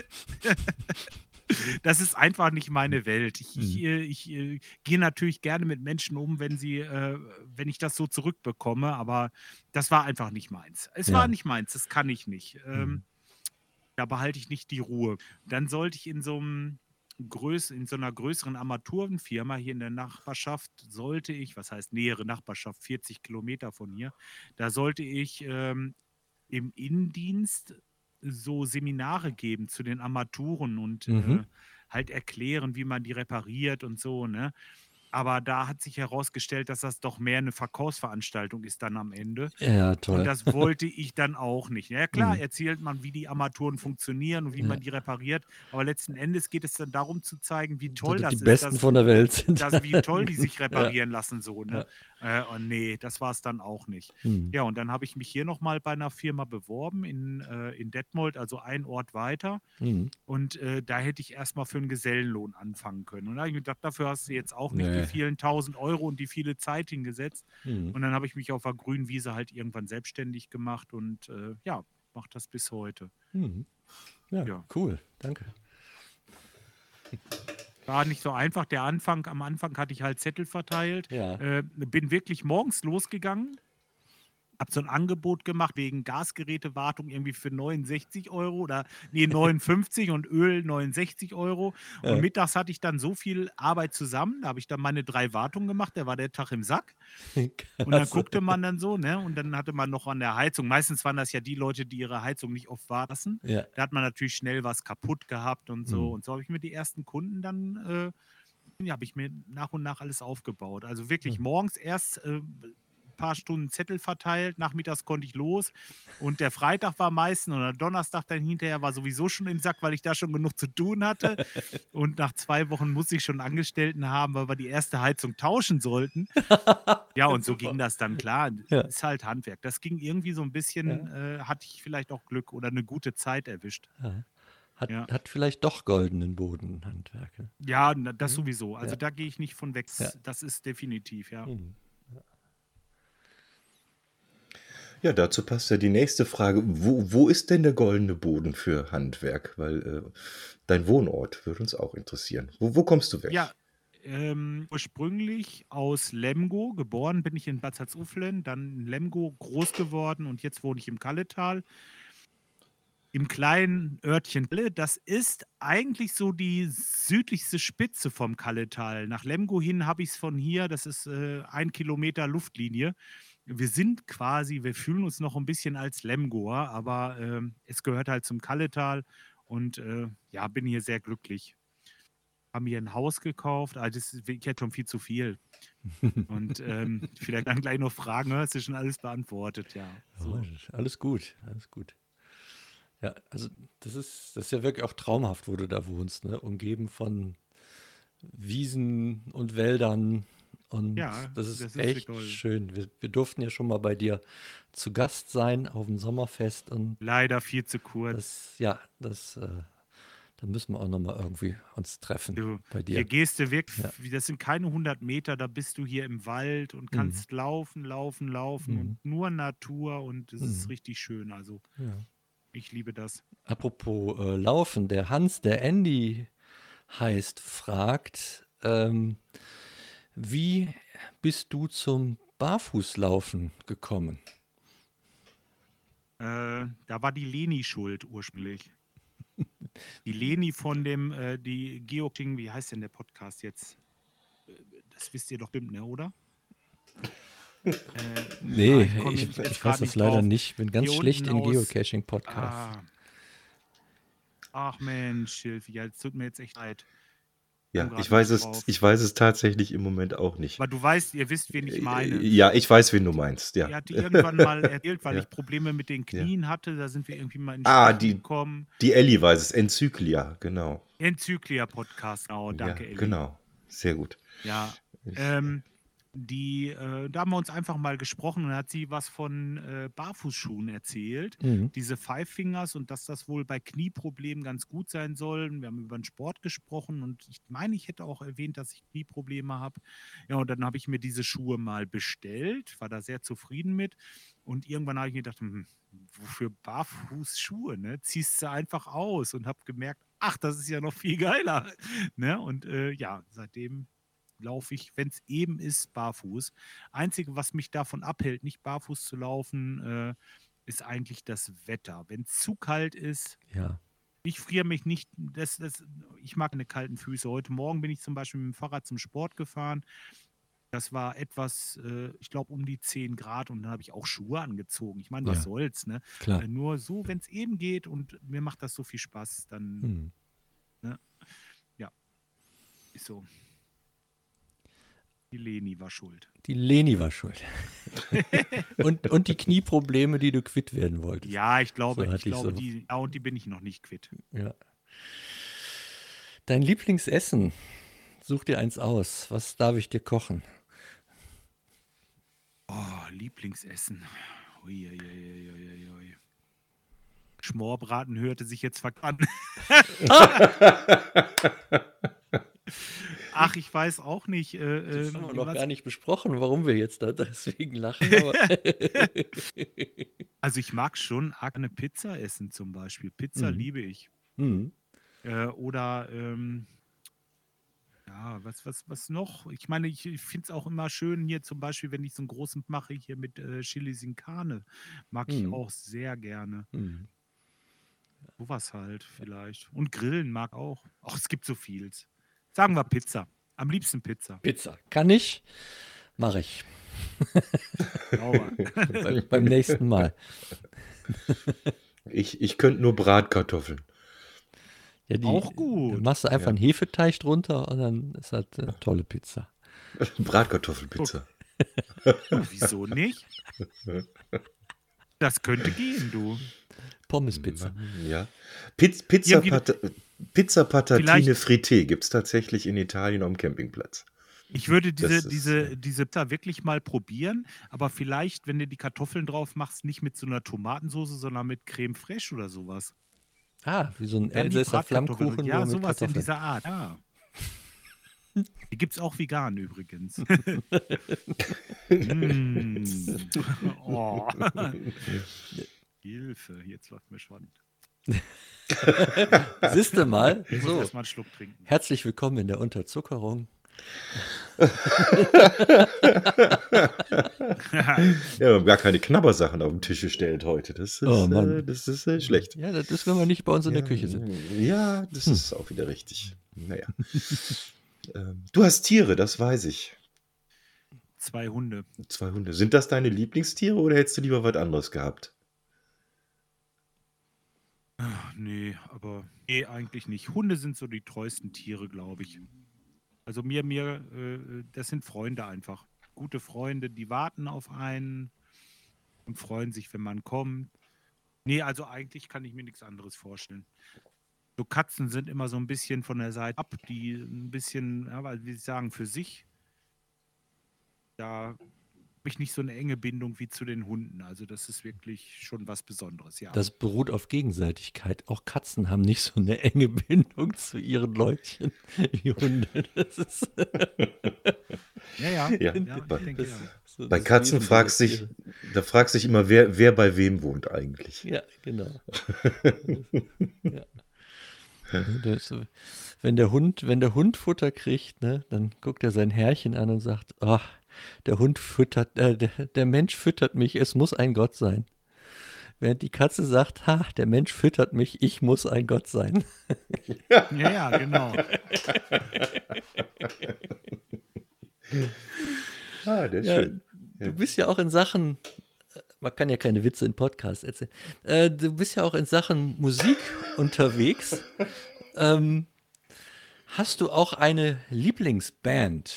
Das ist einfach nicht meine Welt. Ich, ich, Mhm. äh, ich äh, gehe natürlich gerne mit Menschen um, wenn sie, äh, wenn ich das so zurückbekomme, aber das war einfach nicht meins. Es war Ja. nicht meins, das kann ich nicht. Ähm, Mhm. da behalte ich nicht die Ruhe. Dann sollte ich in so einem größ in so einer größeren Armaturenfirma hier in der Nachbarschaft, sollte ich, was heißt nähere Nachbarschaft, vierzig Kilometer von hier, da sollte ich ähm, im Innendienst so Seminare geben zu den Armaturen und Mhm. äh, halt erklären, wie man die repariert und so, ne? Aber da hat sich herausgestellt, dass das doch mehr eine Verkaufsveranstaltung ist dann am Ende. Ja, Und toll. das wollte ich dann auch nicht. Ja klar, Mhm. erzählt man, wie die Armaturen funktionieren und wie Ja. man die repariert, aber letzten Endes geht es dann darum zu zeigen, wie Dass toll das die das ist, Besten dass, von der Welt sind. dass wie toll die sich Ja. reparieren lassen, so, ne? Ja. Äh, und nee, das war es dann auch nicht. Mhm. Ja, und dann habe ich mich hier nochmal bei einer Firma beworben in, äh, in Detmold, also ein Ort weiter. Mhm. Und äh, da hätte ich erstmal für einen Gesellenlohn anfangen können. Und da habe ich mir gedacht, dafür hast du jetzt auch nicht die Nee. vielen tausend Euro und die viele Zeit hingesetzt. Mhm. Und dann habe ich mich auf der grünen Wiese halt irgendwann selbstständig gemacht und äh, ja, mache das bis heute. Mhm. Ja, Ja. cool. Danke. War nicht so einfach. Der Anfang, am Anfang hatte ich halt Zettel verteilt. Ja. Äh, bin wirklich morgens losgegangen, habe so ein Angebot gemacht wegen Gasgerätewartung irgendwie für neunundsechzig Euro oder nee, neunundfünfzig und Öl neunundsechzig Euro. Und Ja. mittags hatte ich dann so viel Arbeit zusammen, da habe ich dann meine drei Wartungen gemacht, da war der Tag im Sack. Und dann Klasse. guckte man dann so, ne? Und dann hatte man noch an der Heizung, meistens waren das ja die Leute, die ihre Heizung nicht oft warten lassen. Ja. Da hat man natürlich schnell was kaputt gehabt und so. Mhm. Und so habe ich mir die ersten Kunden dann, äh, ja, habe ich mir nach und nach alles aufgebaut. Also wirklich Mhm. morgens erst äh, ein paar Stunden Zettel verteilt, nachmittags konnte ich los und der Freitag war meistens oder Donnerstag dann hinterher war sowieso schon im Sack, weil ich da schon genug zu tun hatte und nach zwei Wochen musste ich schon einen Angestellten haben, weil wir die erste Heizung tauschen sollten. Ja, und so ging Super. das dann, klar. Ja. Ist halt Handwerk. Das ging irgendwie so ein bisschen, Ja. äh, hatte ich vielleicht auch Glück oder eine gute Zeit erwischt. Ja. Hat, Ja, hat vielleicht doch goldenen Boden, Handwerker. ja, na, das Mhm. sowieso. Also Ja. da gehe ich nicht von weg. Ja. Das ist definitiv, ja. Mhm. Ja, dazu passt ja die nächste Frage. Wo, wo ist denn der goldene Boden für Handwerk? Weil äh, dein Wohnort würde uns auch interessieren. Wo, wo kommst du weg? Ja, ähm, ursprünglich aus Lemgo, geboren bin ich in Bad Salzuflen, dann in Lemgo groß geworden und jetzt wohne ich im Kalletal. Im kleinen Örtchen Kalle, das ist eigentlich so die südlichste Spitze vom Kalletal. Nach Lemgo hin habe ich es von hier, das ist äh, ein Kilometer Luftlinie. Wir sind quasi, wir fühlen uns noch ein bisschen als Lemgoer, aber ähm, es gehört halt zum Kalletal und äh, ja, bin hier sehr glücklich. Haben hier ein Haus gekauft, ah, das ist, ich hätte schon viel zu viel. Und ähm, vielleicht dann gleich noch Fragen, hast du schon alles beantwortet, ja. So. Ja, alles gut, alles gut. Ja, also das ist, das ist ja wirklich auch traumhaft, wo du da wohnst, ne? Umgeben von Wiesen und Wäldern. Und Ja, das ist das ist echt toll. schön. Wir, wir durften ja schon mal bei dir zu Gast sein auf dem Sommerfest und Leider viel zu kurz. das, ja, das, äh, Dann müssen wir auch nochmal irgendwie uns treffen Du, bei hier dir. gehst du weg, Ja. das sind keine hundert Meter, da bist du hier im Wald und Mhm. kannst laufen, laufen, laufen Mhm. und nur Natur und es ist Mhm. richtig schön. Also Ja. ich liebe das. Apropos äh, Laufen, der Hans, der Andy heißt, fragt, ähm, wie bist du zum Barfußlaufen gekommen? Äh, da war die Leni schuld ursprünglich. Die Leni von dem, äh, die Geocaching, wie heißt denn der Podcast jetzt? Äh, Das wisst ihr doch bestimmt, ne, oder? Äh, Nee, ah, ich komme ich, jetzt ich weiß gerade das nicht leider drauf. nicht. Ich bin ganz Hier schlecht unten in aus. Geocaching-Podcasts. Ah, ach Mensch, Hilfe, ja, es tut mir jetzt echt leid. Ja, Komm ich gerade weiß nicht es, drauf. ich weiß es tatsächlich im Moment auch nicht. Aber du weißt, ihr wisst, wen ich Äh, meine. Ja, ich weiß, wen du meinst, Die ja. hatte irgendwann mal erzählt, weil Ja. ich Probleme mit den Ja. Knien hatte. Da sind wir irgendwie mal in Ah, Sprechen die, gekommen. die Elli weiß es, Enzyklia, genau. Enzyklia-Podcast, genau, Ja, danke, Elli. genau. Sehr gut. Ja, Ich, ähm, die, äh, da haben wir uns einfach mal gesprochen und dann hat sie was von äh, Barfußschuhen erzählt, Mhm. diese Five Fingers und dass das wohl bei Knieproblemen ganz gut sein soll. Wir haben über den Sport gesprochen und ich meine, ich hätte auch erwähnt, dass ich Knieprobleme habe. Ja, und dann habe ich mir diese Schuhe mal bestellt, war da sehr zufrieden mit und irgendwann habe ich mir gedacht, hm, wofür Barfußschuhe, ne? Ziehst du einfach aus und habe gemerkt, ach, das ist ja noch viel geiler, ne? Und äh, ja, seitdem laufe ich, wenn es eben ist, barfuß. Einzige, was mich davon abhält, nicht barfuß zu laufen, äh, ist eigentlich das Wetter. Wenn es zu kalt ist, Ja. ich friere mich nicht, das, das, ich mag keine kalten Füße. Heute Morgen bin ich zum Beispiel mit dem Fahrrad zum Sport gefahren. Das war etwas, äh, ich glaube, um die zehn Grad und dann habe ich auch Schuhe angezogen. Ich meine, was Ja. soll's, ne? Klar. Äh, nur so, wenn es eben geht und mir macht das so viel Spaß, dann, Mhm. ne? Ja, ist so. Die Leni war schuld. Die Leni war schuld. und, und die Knieprobleme, die du quitt werden wolltest. Ja, ich glaube, So hatte ich ich glaube, so. die, ja, und die bin ich noch nicht quitt. Ja. Dein Lieblingsessen. Such dir eins aus. Was darf ich dir kochen? Oh, Lieblingsessen. Ui, ui, ui, ui, ui, ui. Schmorbraten hörte sich jetzt verkannt. Ach, ich weiß auch nicht. Äh, Das haben wir ähm, noch was- gar nicht besprochen, warum wir jetzt da deswegen lachen. Aber Also ich mag schon arg eine Pizza essen zum Beispiel. Pizza Mhm. liebe ich. Mhm. Äh, oder ähm, ja, was, was, was noch? Ich meine, ich, ich finde es auch immer schön hier zum Beispiel, wenn ich so einen großen mache hier mit äh, Chili sin Carne. Mag ich Mhm. auch sehr gerne. Mhm. Sowas halt vielleicht. Und Grillen mag auch. Ach, es gibt so vieles. Sagen wir Pizza. Am liebsten Pizza. Pizza. Kann ich? Mache ich. Sauber. Bei, beim nächsten Mal. ich, ich könnte nur Bratkartoffeln. Ja, die, Auch gut. Dann machst du einfach Ja. einen Hefeteig drunter und dann ist das eine tolle Pizza. Bratkartoffelpizza. Du, wieso nicht? Das könnte gehen, du. Pommespizza. Ja. Piz, Pizza, Irgendwie- Pat Pizza Patatine Vielleicht- Frité gibt es tatsächlich in Italien am Campingplatz. Ich würde diese, Das ist, diese, ja. diese Pizza wirklich mal probieren, aber vielleicht, wenn du die Kartoffeln drauf machst, nicht mit so einer Tomatensauce, sondern mit Creme fraiche oder sowas. Ah, wie so ein Dann die Elsässer Bratkartoffeln. Flammkuchen, Ja, nur mit sowas in Kartoffeln. dieser Art. Ja. Die gibt es auch vegan übrigens. mm. Oh. Hilfe, jetzt läuft mir schon. Siehst du mal? Ich muss So, erstmal einen Schluck trinken. herzlich willkommen in der Unterzuckerung. Ja, wir haben gar keine Knabbersachen auf den Tisch gestellt heute. Das ist, Oh, Mann. äh, das ist äh, schlecht. Ja, das ist, wenn wir nicht bei uns in ja, der Küche sind. Ja, das ist auch wieder richtig. Naja. ähm, du hast Tiere, das weiß ich. Zwei Hunde. Zwei Hunde. Sind das deine Lieblingstiere oder hättest du lieber was anderes gehabt? Ach, nee, aber nee, eigentlich nicht. Hunde sind so die treuesten Tiere, glaube ich. Also mir, mir, äh, das sind Freunde einfach. Gute Freunde, die warten auf einen und freuen sich, wenn man kommt. Nee, also eigentlich kann ich mir nichts anderes vorstellen. So Katzen sind immer so ein bisschen von der Seite ab, die ein bisschen, ja, weil wie sie sagen, für sich. Da habe ich nicht so eine enge Bindung wie zu den Hunden. Also das ist wirklich schon was Besonderes, ja. Das beruht auf Gegenseitigkeit. Auch Katzen haben nicht so eine enge Bindung zu ihren Leutchen wie Hunde. Das ist, Ja, ja, Ja, ja, bei- ich denke das, ja. so Bei das Katzen Wesen fragst der sich, Tiere. da fragt sich immer, wer, wer bei wem wohnt eigentlich. Ja, genau. Ja. Ne, das, äh, wenn der Hund, wenn der Hund Futter kriegt, ne, dann guckt er sein Herrchen an und sagt, ach, der Hund füttert, äh, der, der Mensch füttert mich, es muss ein Gott sein. Während die Katze sagt, ha, der Mensch füttert mich, ich muss ein Gott sein. Ja, ja, genau. Ah, der ist Ja, schön. du bist ja auch in Sachen, äh, man kann ja keine Witze in Podcasts erzählen, äh, du bist ja auch in Sachen Musik unterwegs. Ähm, hast du auch eine Lieblingsband?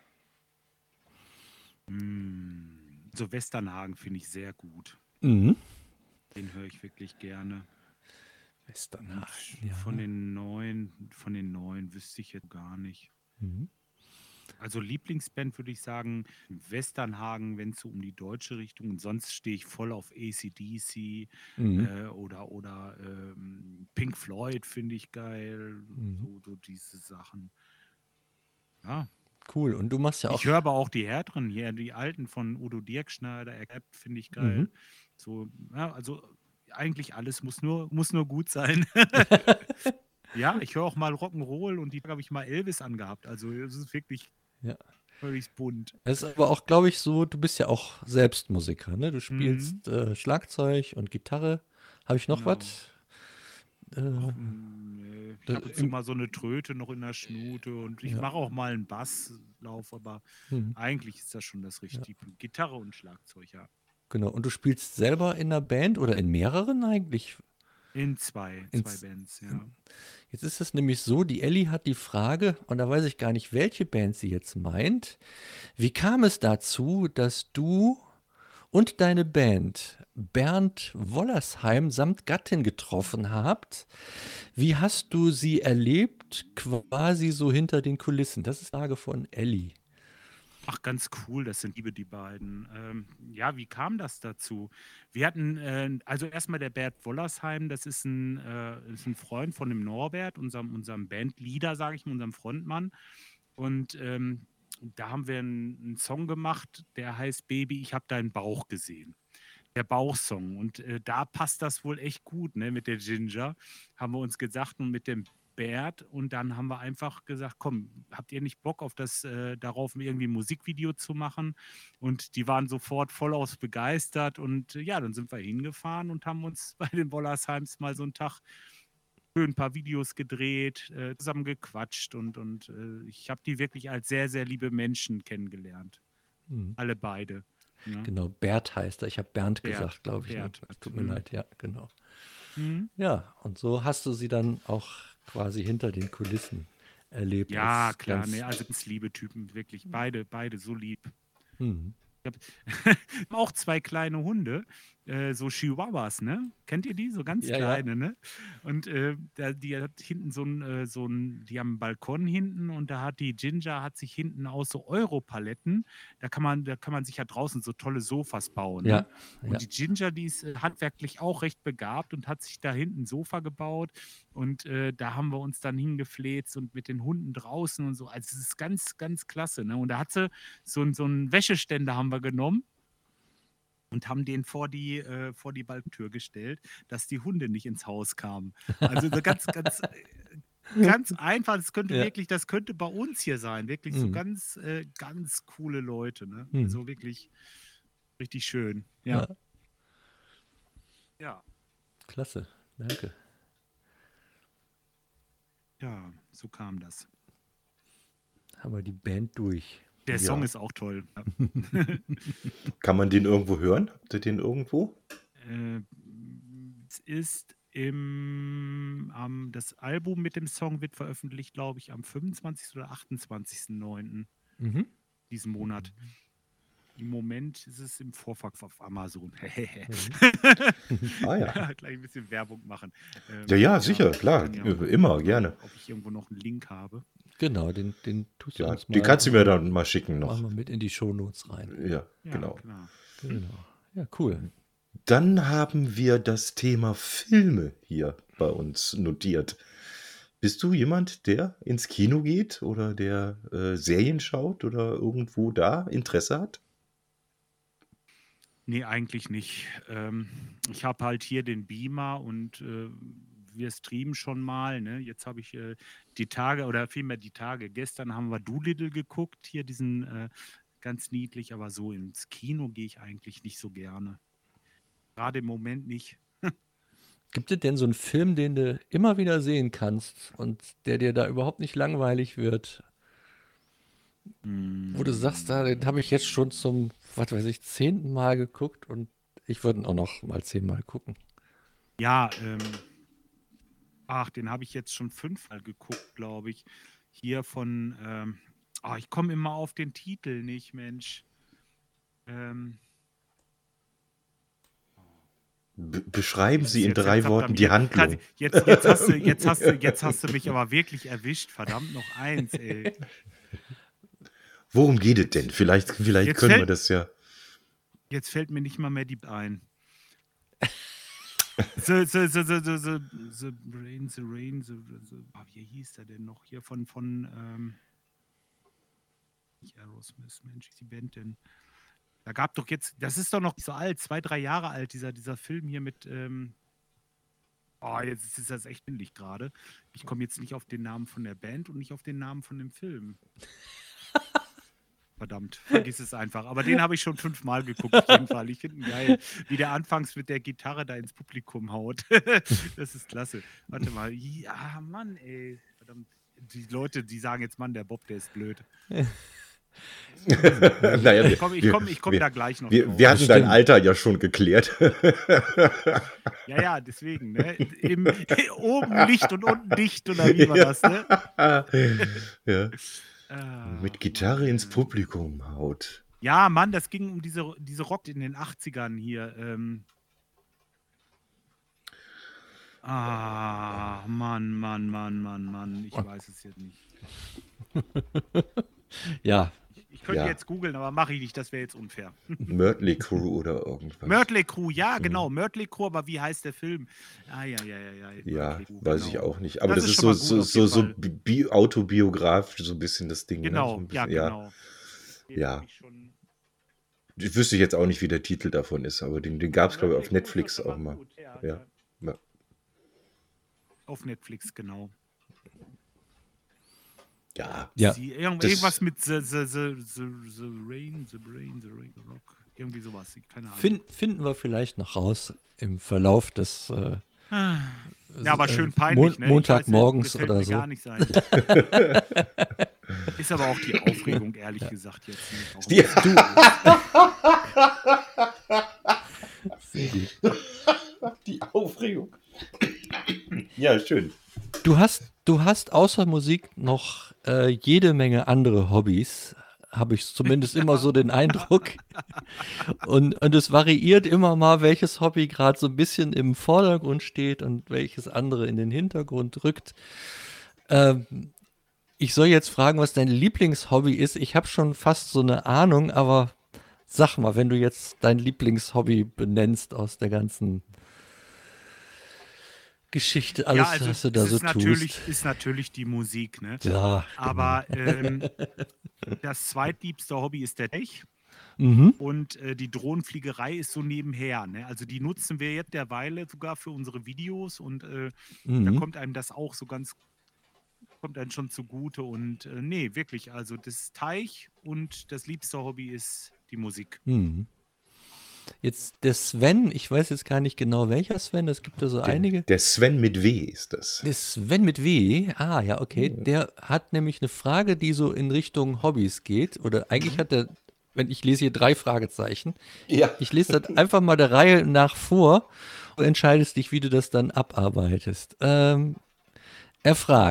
Mm, So Westernhagen finde ich sehr gut. Mhm. Den höre ich wirklich gerne. Und Westernhagen, ja. von den neuen, von den neuen wüsste ich jetzt gar nicht. Mhm. Also Lieblingsband würde ich sagen, Westernhagen, wenn es so um die deutsche Richtung, und sonst stehe ich voll auf A C D C Mhm. äh, oder, oder ähm, Pink Floyd finde ich geil, Mhm. so, so diese Sachen. Ja, Cool. Und du machst ja auch. ich höre aber auch die härteren hier, die alten von Udo Dirkschneider, Erkebt finde ich geil. Mhm. So, ja, also eigentlich alles muss nur, muss nur gut sein. Ja, ich höre auch mal Rock'n'Roll und die habe ich mal Elvis angehabt. Also es ist wirklich Ja. völlig bunt. Es ist aber auch, glaube ich, so, du bist ja auch selbst Musiker, ne? Du Mhm. spielst äh, Schlagzeug und Gitarre. Habe ich noch Genau. was? Ach, Äh, mm, nee. Ich da- habe jetzt so im- mal so eine Tröte noch in der Schnute und ich Ja. mache auch mal einen Basslauf, aber hm, eigentlich ist das schon das Richtige. Gitarre und Schlagzeug, ja. genau. Und du spielst selber in einer Band oder in mehreren eigentlich? In zwei, In zwei z- Bands, ja. Jetzt ist es nämlich so, die Elli hat die Frage, und da weiß ich gar nicht, welche Band sie jetzt meint. Wie kam es dazu, dass du und deine Band Bernd Wollersheim samt Gattin getroffen habt? Wie hast du sie erlebt, quasi so hinter den Kulissen? Das ist die Frage von Elli. Ach, ganz cool, das sind Liebe, die beiden. Ähm, ja, wie kam das dazu? Wir hatten, äh, also erstmal der Bert Wollersheim, das ist ein, äh, ist ein Freund von dem Norbert, unserem, unserem Bandleader, sage ich mal, unserem Frontmann. Und ähm, da haben wir einen, einen Song gemacht, der heißt Baby, ich habe deinen Bauch gesehen. Der Bauchsong. Und äh, da passt das wohl echt gut, ne, mit der Ginger, haben wir uns gesagt, und mit dem Bert. Und dann haben wir einfach gesagt, komm, habt ihr nicht Bock auf das, äh, darauf irgendwie ein Musikvideo zu machen? Und die waren sofort vollaus begeistert. Und äh, ja, dann sind wir hingefahren und haben uns bei den Wollersheims mal so einen Tag schön ein paar Videos gedreht, äh, zusammen gequatscht. Und, und äh, ich habe die wirklich als sehr, sehr liebe Menschen kennengelernt. Mhm. Alle beide. Ne? Genau, Bert heißt er. Ich habe Bernd Bert, gesagt, glaube ich. Ne? Bert. Tut mir Mhm. leid, ja, genau. Mhm. Ja, und so hast du sie dann auch quasi hinter den Kulissen erlebt. Ja, als klar, ganz- ne, also ganz liebe Typen, wirklich. Beide, beide so lieb. Mhm. Ich habe auch zwei kleine Hunde, äh, so Chihuahuas, ne? Kennt ihr die? So ganz Ja, ja. kleine, ne? Und äh, da, die hat hinten so ein, äh, so ein, die haben einen Balkon hinten und da hat die Ginger hat sich hinten aus so Europaletten, da kann man, da kann man sich ja draußen so tolle Sofas bauen, Ja, ne? Und ja. die Ginger, die ist äh, handwerklich auch recht begabt und hat sich da hinten ein Sofa gebaut und äh, da haben wir uns dann hingefläzt und mit den Hunden draußen und so. Also es ist ganz, ganz klasse, ne? Und da hat sie so, ein- so einen Wäscheständer haben wir genommen und haben den vor die, äh, vor die Balkontür gestellt, dass die Hunde nicht ins Haus kamen. Also so ganz, ganz, äh, ganz einfach. Das könnte Ja. wirklich, das könnte bei uns hier sein. Wirklich so Mhm. ganz, äh, ganz coole Leute. Ne? Mhm. Also wirklich richtig schön. Ja. Ja, Ja. klasse. Danke. Ja, so kam das. Haben wir die Band durch. Der Ja. Song ist auch toll. Kann man den irgendwo hören? Habt ihr den irgendwo? Äh, es ist im, am, das Album mit dem Song wird veröffentlicht, glaube ich, am fünfundzwanzigsten oder achtundzwanzigsten neunten Mhm. diesen Monat. im Moment ist es im Vorverkauf auf Amazon. Ah ja. Gleich ein bisschen Werbung machen. Ähm, Ja, ja, sicher, klar. ja, Immer, gerne. Ob ich irgendwo noch einen Link habe. Genau, den, den tust du Ja, uns mal. die kannst du mir dann mal schicken Machen noch. wir mit in die Shownotes rein. Ja, Ja, genau. klar. Genau. Ja, cool. Dann haben wir das Thema Filme hier bei uns notiert. Bist du jemand, der ins Kino geht oder der äh, Serien schaut oder irgendwo da Interesse hat? Nee, eigentlich nicht. Ähm, ich habe halt hier den Beamer und äh, wir streamen schon mal. Ne? Jetzt habe ich äh, die Tage, oder vielmehr die Tage, gestern haben wir Doolittle geguckt, hier diesen äh, ganz niedlich, aber so ins Kino gehe ich eigentlich nicht so gerne. Gerade im Moment nicht. Gibt es denn so einen Film, den du immer wieder sehen kannst und der dir da überhaupt nicht langweilig wird? Wo du sagst, da, den habe ich jetzt schon zum, was weiß ich, zehnten Mal geguckt und ich würde ihn auch noch mal zehnmal gucken. Ja, ähm, ach, den habe ich jetzt schon fünfmal geguckt, glaube ich. Hier von, ähm, oh, ich komme immer auf den Titel nicht, Mensch. Ähm, Be beschreiben Sie in jetzt- drei jetzt habt ihr Worten mich- die Handlung. Jetzt, jetzt, hast du, jetzt, hast du, jetzt hast du mich aber wirklich erwischt. Verdammt, noch eins, ey. Worum geht es denn? Vielleicht, vielleicht Jetzt können wir fällt- das ja. Jetzt fällt mir nicht mal mehr die ein. The, the, the, the, the, the, the Rain, the Rain, the, the, ah, wie hieß der denn noch? Hier von, von ähm, nicht Aerosmith, Mensch, wie ist die Band denn? Da gab doch jetzt, das ist doch noch nicht so alt, zwei, drei Jahre alt, dieser, dieser Film hier mit, ähm, oh, jetzt ist das echt ähnlich gerade. Ich komme jetzt nicht auf den Namen von der Band und nicht auf den Namen von dem Film. Verdammt, vergiss es einfach. Aber den habe ich schon fünfmal geguckt, auf jeden Fall. Ich finde ihn geil, wie der anfangs mit der Gitarre da ins Publikum haut. Das ist klasse. Warte mal. Ja, Mann, ey. Verdammt. Die Leute, die sagen jetzt, Mann, der Bob, der ist blöd. naja, Ich komme ich komm, ich komm wir, da gleich noch wir, drauf. wir hatten dein Bestimmt. Alter ja schon geklärt. Ja, ja, deswegen. Ne? Im, oben Licht und unten dicht, oder wie war das? Ne? ja. Ah, Mit Gitarre Mann, ins ey. Publikum haut. Ja, Mann, das ging um diese, diese Rock in den achtzigern hier. Ähm. Ah, Mann, Mann, Mann, Mann, Mann. Ich weiß es jetzt nicht. Ja, Ich, ich könnte Ja. jetzt googeln, aber mache ich nicht, das wäre jetzt unfair. Mötley Crew oder irgendwas. Mötley Crew, ja, genau. Mötley Crew, aber wie heißt der Film? Ah, ja, ja, ja, ja. Ja, Mötley Crüe, weiß ich genau. auch nicht. Aber Das das, ist ist schon so, mal gut, so, auf so, jeden so Fall. bi autobiografisch, so ein bisschen das Ding. Ne? So Genau, ein ja, bisschen, genau. Den Ja. hab ich schon- Ich wüsste jetzt auch nicht, wie der Titel davon ist, aber den, den gab es, glaube ich, auf Mötley Crüe ist Netflix doch schon auch mal. gut, Ja, Ja. ja. Ja. Auf Netflix, genau. Ja, ja. Sie, irgend, das- irgendwas mit the, the, the, the, the Rain, The Brain, The Rain, The Rock. Irgendwie sowas. Keine Ahnung. Fin finden wir vielleicht noch raus im Verlauf des äh, Ja, aber äh, schön peinlich, Mon ne? Ich Montagmorgens weiß, das fällt oder mir so. gar nicht sein. Ist aber auch die Aufregung, ehrlich gesagt, jetzt nicht. Auch Die- Sehr gut. die Aufregung. Ja, schön. Du hast, du hast außer Musik noch äh, jede Menge andere Hobbys, habe ich zumindest immer so den Eindruck. Und, und es variiert immer mal, welches Hobby gerade so ein bisschen im Vordergrund steht und welches andere in den Hintergrund rückt. Ähm, ich soll jetzt fragen, was dein Lieblingshobby ist. Ich habe schon fast so eine Ahnung, aber sag mal, wenn du jetzt dein Lieblingshobby benennst aus der ganzen Geschichte, alles, ja, also was du da es so ist natürlich, tust. ist natürlich die Musik, ne? Ja, Aber ähm, das zweitliebste Hobby ist der Tech. mhm. Und äh, die Drohnenfliegerei ist so nebenher. Ne? Also die nutzen wir jetzt derweile sogar für unsere Videos und äh, da Mhm. kommt einem das auch so ganz, kommt einem schon zugute. Und äh, nee, wirklich, also das Teich und das liebste Hobby ist die Musik. Mhm. Jetzt der Sven, ich weiß jetzt gar nicht genau welcher Sven, es gibt ja so einige. Der Sven mit W ist das. Der Sven mit W, ah ja, okay, der hat nämlich eine Frage, die so in Richtung Hobbys geht. Oder eigentlich hat er, wenn ich lese hier drei Fragezeichen, Ja. ich lese das einfach mal der Reihe nach vor und entscheidest dich, wie du das dann abarbeitest. Ähm, er fragt,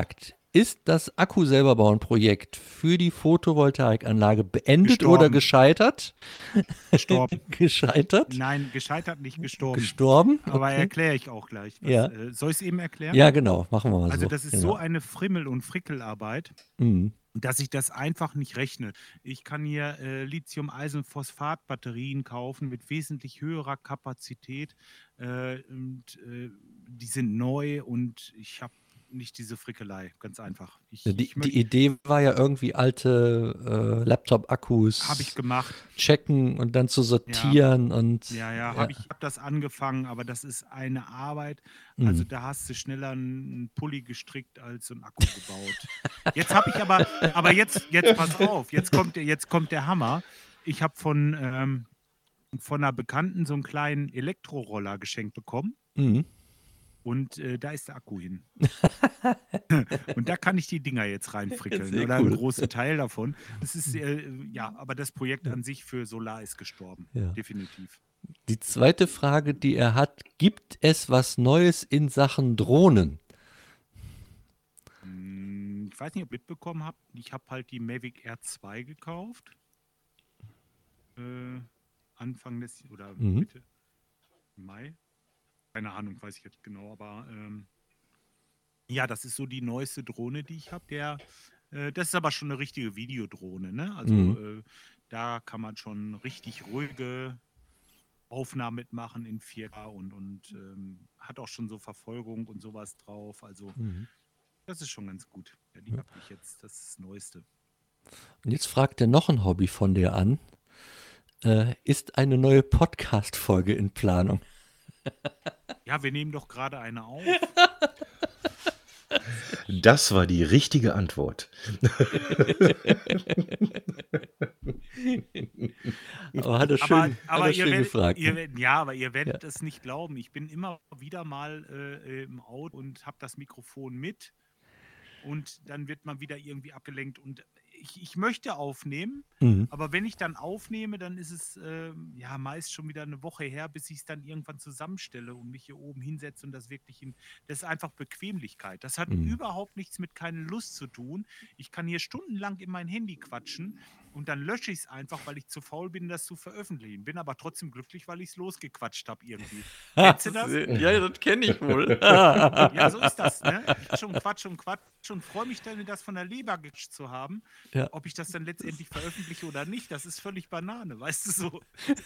ist das Akku selber bauen Projekt für die Photovoltaikanlage beendet Gestorben. oder gescheitert? Gestorben. Gescheitert? Nein, gescheitert, nicht gestorben. Gestorben? Aber Okay. erkläre ich auch gleich. Was, Ja. äh, soll ich es eben erklären? Ja, genau, machen wir mal Also so. das ist genau. so eine Frimmel- und Frickelarbeit, Mhm. dass ich das einfach nicht rechne. Ich kann hier äh, Lithium-Eisenphosphat-Batterien kaufen mit wesentlich höherer Kapazität äh, und äh, die sind neu und ich habe nicht diese Frickelei, ganz einfach. Ich, Die, ich möcht- die Idee war ja irgendwie alte äh, Laptop-Akkus Habe ich gemacht. checken und dann zu sortieren und Ja, ja, habe ich hab das angefangen, aber das ist eine Arbeit. Also Mhm. da hast du schneller einen Pulli gestrickt als so einen Akku gebaut. Jetzt habe ich aber, aber jetzt, jetzt pass auf, jetzt kommt, der- jetzt kommt der Hammer. Ich habe von, ähm, von einer Bekannten so einen kleinen Elektroroller geschenkt bekommen Mhm. und äh, da ist der Akku hin. Und da kann ich die Dinger jetzt reinfrickeln Sehr oder einen cool. großen Teil davon. Das ist, äh, ja, aber das Projekt an sich für Solar ist gestorben. Ja. Definitiv. Die zweite Frage, die er hat, gibt es was Neues in Sachen Drohnen? Hm, Ich weiß nicht, ob ihr mitbekommen habt. Ich habe halt die Mavic Air zwei gekauft. Äh, Anfang des oder Mhm. Mitte Mai. Keine Ahnung, weiß ich jetzt genau, aber ähm, ja, das ist so die neueste Drohne, die ich habe. Der, äh, das ist aber schon eine richtige Videodrohne, ne? Also Mhm. äh, da kann man schon richtig ruhige Aufnahmen mitmachen in vier K und, und ähm, hat auch schon so Verfolgung und sowas drauf. Also Mhm. das ist schon ganz gut. Ja, die habe ich jetzt, das ist das Neueste. Und jetzt fragt er noch ein Hobby von dir an. Äh, ist eine neue Podcast-Folge in Planung? Ja, wir nehmen doch gerade eine auf. Das war die richtige Antwort. Aber hat er schön, aber hat aber er ihr schön werdet, gefragt. ihr, ne? werdet- ja, aber ihr werdet es nicht glauben. Ich bin immer wieder mal äh, im Auto und habe das Mikrofon mit und dann wird man wieder irgendwie abgelenkt und ich, ich möchte aufnehmen, Mhm. aber wenn ich dann aufnehme, dann ist es ähm, ja meist schon wieder eine Woche her, bis ich es dann irgendwann zusammenstelle und mich hier oben hinsetze und das wirklich in, das ist einfach Bequemlichkeit. Das hat Mhm. überhaupt nichts mit keine Lust zu tun. Ich kann hier stundenlang in mein Handy quatschen und dann lösche ich es einfach, weil ich zu faul bin, das zu veröffentlichen. Bin aber trotzdem glücklich, weil ich es losgequatscht habe irgendwie. Kennst du das? Ja, das kenne ich wohl. Ja, so ist das, ne? Quatsch und Quatsch und Quatsch und freue mich dann, das von der Leber gequatscht zu haben. Ja. Ob ich das dann letztendlich veröffentliche oder nicht, das ist völlig Banane, weißt du so.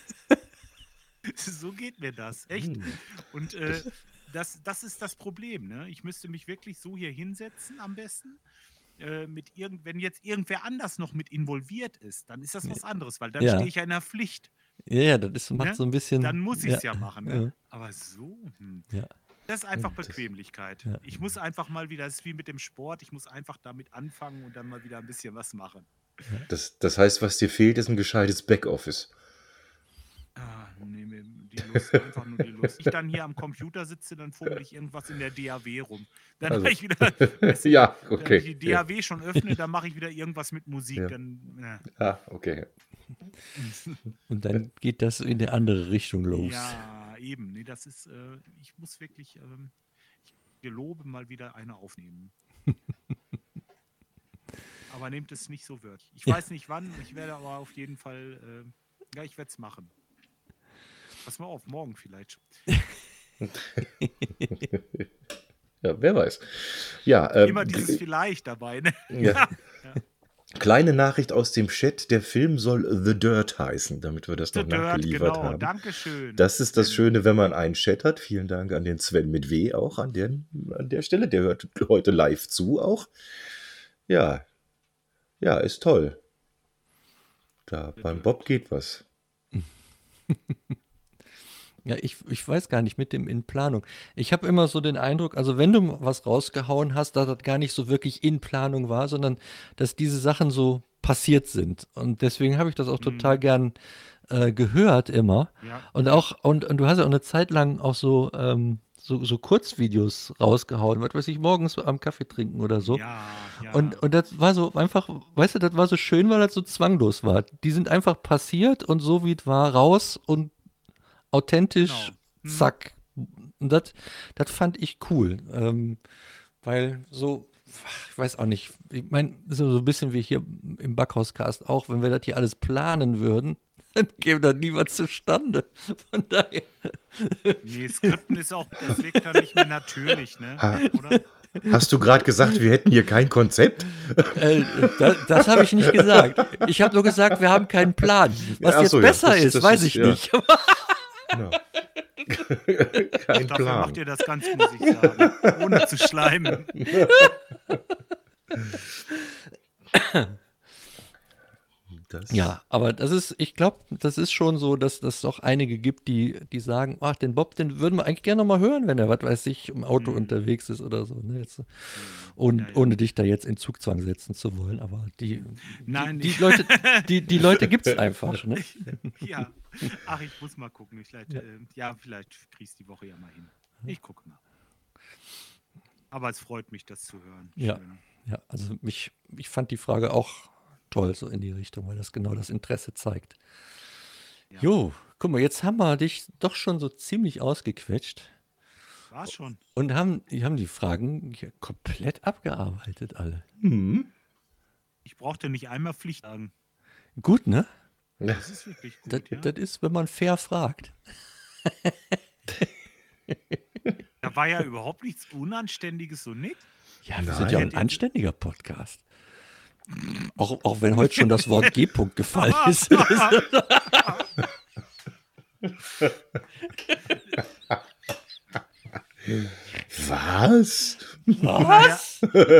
So geht mir das, echt. Und äh, das, das ist das Problem, ne? Ich müsste mich wirklich so hier hinsetzen am besten. Äh, mit irgend, wenn jetzt irgendwer anders noch mit involviert ist, dann ist das was anderes, weil dann Ja. stehe ich ja in der Pflicht. Ja, ja, das ist, macht Ne? so ein bisschen. Dann muss ich es ja, machen. Ne? ja. Aber so, hm. Ja. Das ist einfach Das- Bequemlichkeit. Ja. Ich muss einfach mal wieder, das ist wie mit dem Sport, ich muss einfach damit anfangen und dann mal wieder ein bisschen was machen. Das, das heißt, was dir fehlt, ist ein gescheites Backoffice. Ah, nee, mir die Lust, einfach nur die Lust. Ich dann hier am Computer sitze, dann fummel ich irgendwas in der D A W rum. Dann Also. mache ich wieder, weißt du, Ja, wenn okay. ich die D A W schon öffne, dann mache ich wieder irgendwas mit Musik. Ja. Dann, ja. Ah, okay. Und dann geht das in die andere Richtung los. Ja, eben. Nee, das ist, äh, ich muss wirklich, ähm, ich gelobe mal wieder eine aufnehmen. Aber nehmt es nicht so wörtlich. Ich weiß nicht wann, ich werde aber auf jeden Fall, äh, ja, ich werde es machen. Pass mal auf, morgen vielleicht. Ja, wer weiß. Ja, ähm, Immer dieses vielleicht dabei, ne? ja. Kleine Nachricht aus dem Chat, der Film soll The Dirt heißen, damit wir das The noch Dirt, nachgeliefert genau. haben. Dankeschön. Das ist das Schöne, wenn man einen Chat hat. Vielen Dank an den Sven mit W auch an der, an der Stelle. Der hört heute live zu auch. Ja, ja, ist toll. Da beim Bob geht was. Ja, ich, ich weiß gar nicht mit dem in Planung. Ich habe immer so den Eindruck, also wenn du was rausgehauen hast, dass das gar nicht so wirklich in Planung war, sondern dass diese Sachen so passiert sind. Und deswegen habe ich das auch total gern äh, gehört immer. Ja. Und auch, und, und du hast ja auch eine Zeit lang auch so, ähm, so, so Kurzvideos rausgehauen, was weiß ich, morgens am Kaffee trinken oder so. Ja, ja. Und, und das war so einfach, weißt du, das war so schön, weil das so zwanglos war. Die sind einfach passiert und so wie es war, raus und authentisch, Genau. Mhm. zack. Und das das fand ich cool. Ähm, weil so ich weiß auch nicht, ich meine, so, so ein bisschen wie hier im Backhauscast auch, wenn wir das hier alles planen würden, dann käme da nie was zustande. Von daher. Nee, Skripten ist auch, das wirkt dann nicht mehr natürlich, ne? Ha. Oder? Hast du gerade gesagt, wir hätten hier kein Konzept? Äh, das das habe ich nicht gesagt. Ich habe nur gesagt, wir haben keinen Plan. Was Ja, ach jetzt so, ja, besser das- ist, das weiß ist- ich ja. nicht. Genau. Kein Dafür Plan. macht ihr das ganz, muss ich sagen. Ohne zu schleimen. Das, Ja, aber das ist, ich glaube, das ist schon so, dass es doch einige gibt, die, die sagen, ach, den Bob, den würden wir eigentlich gerne noch mal hören, wenn er, was weiß ich, im Auto Mhm. unterwegs ist oder so. Ne? Jetzt, und Ja, ja. ohne dich da jetzt in Zugzwang setzen zu wollen, aber die, Nein, die, die ich- Leute, die, die Leute gibt es einfach. Ne? Ja. Ach, ich muss mal gucken. Vielleicht, ja. Äh, ja, vielleicht kriegst du die Woche ja mal hin. Ich gucke mal. Aber es freut mich, das zu hören. Ja. Schön. Ja, also mich, ich fand die Frage auch toll, so in die Richtung, weil das genau das Interesse zeigt. Ja. Jo, guck mal, jetzt haben wir dich doch schon so ziemlich ausgequetscht War schon. und haben, die haben die Fragen hier komplett abgearbeitet, alle. Hm. Ich brauchte nicht einmal Pflicht sagen. Gut, ne? Das ist wirklich gut. Das, ja? das ist, wenn man fair fragt. Da war ja überhaupt nichts Unanständiges, so nix. Ja, wir Nein. sind ja ein anständiger Podcast. Auch, auch wenn heute schon das Wort G-Punkt gefallen ist. Was? Was?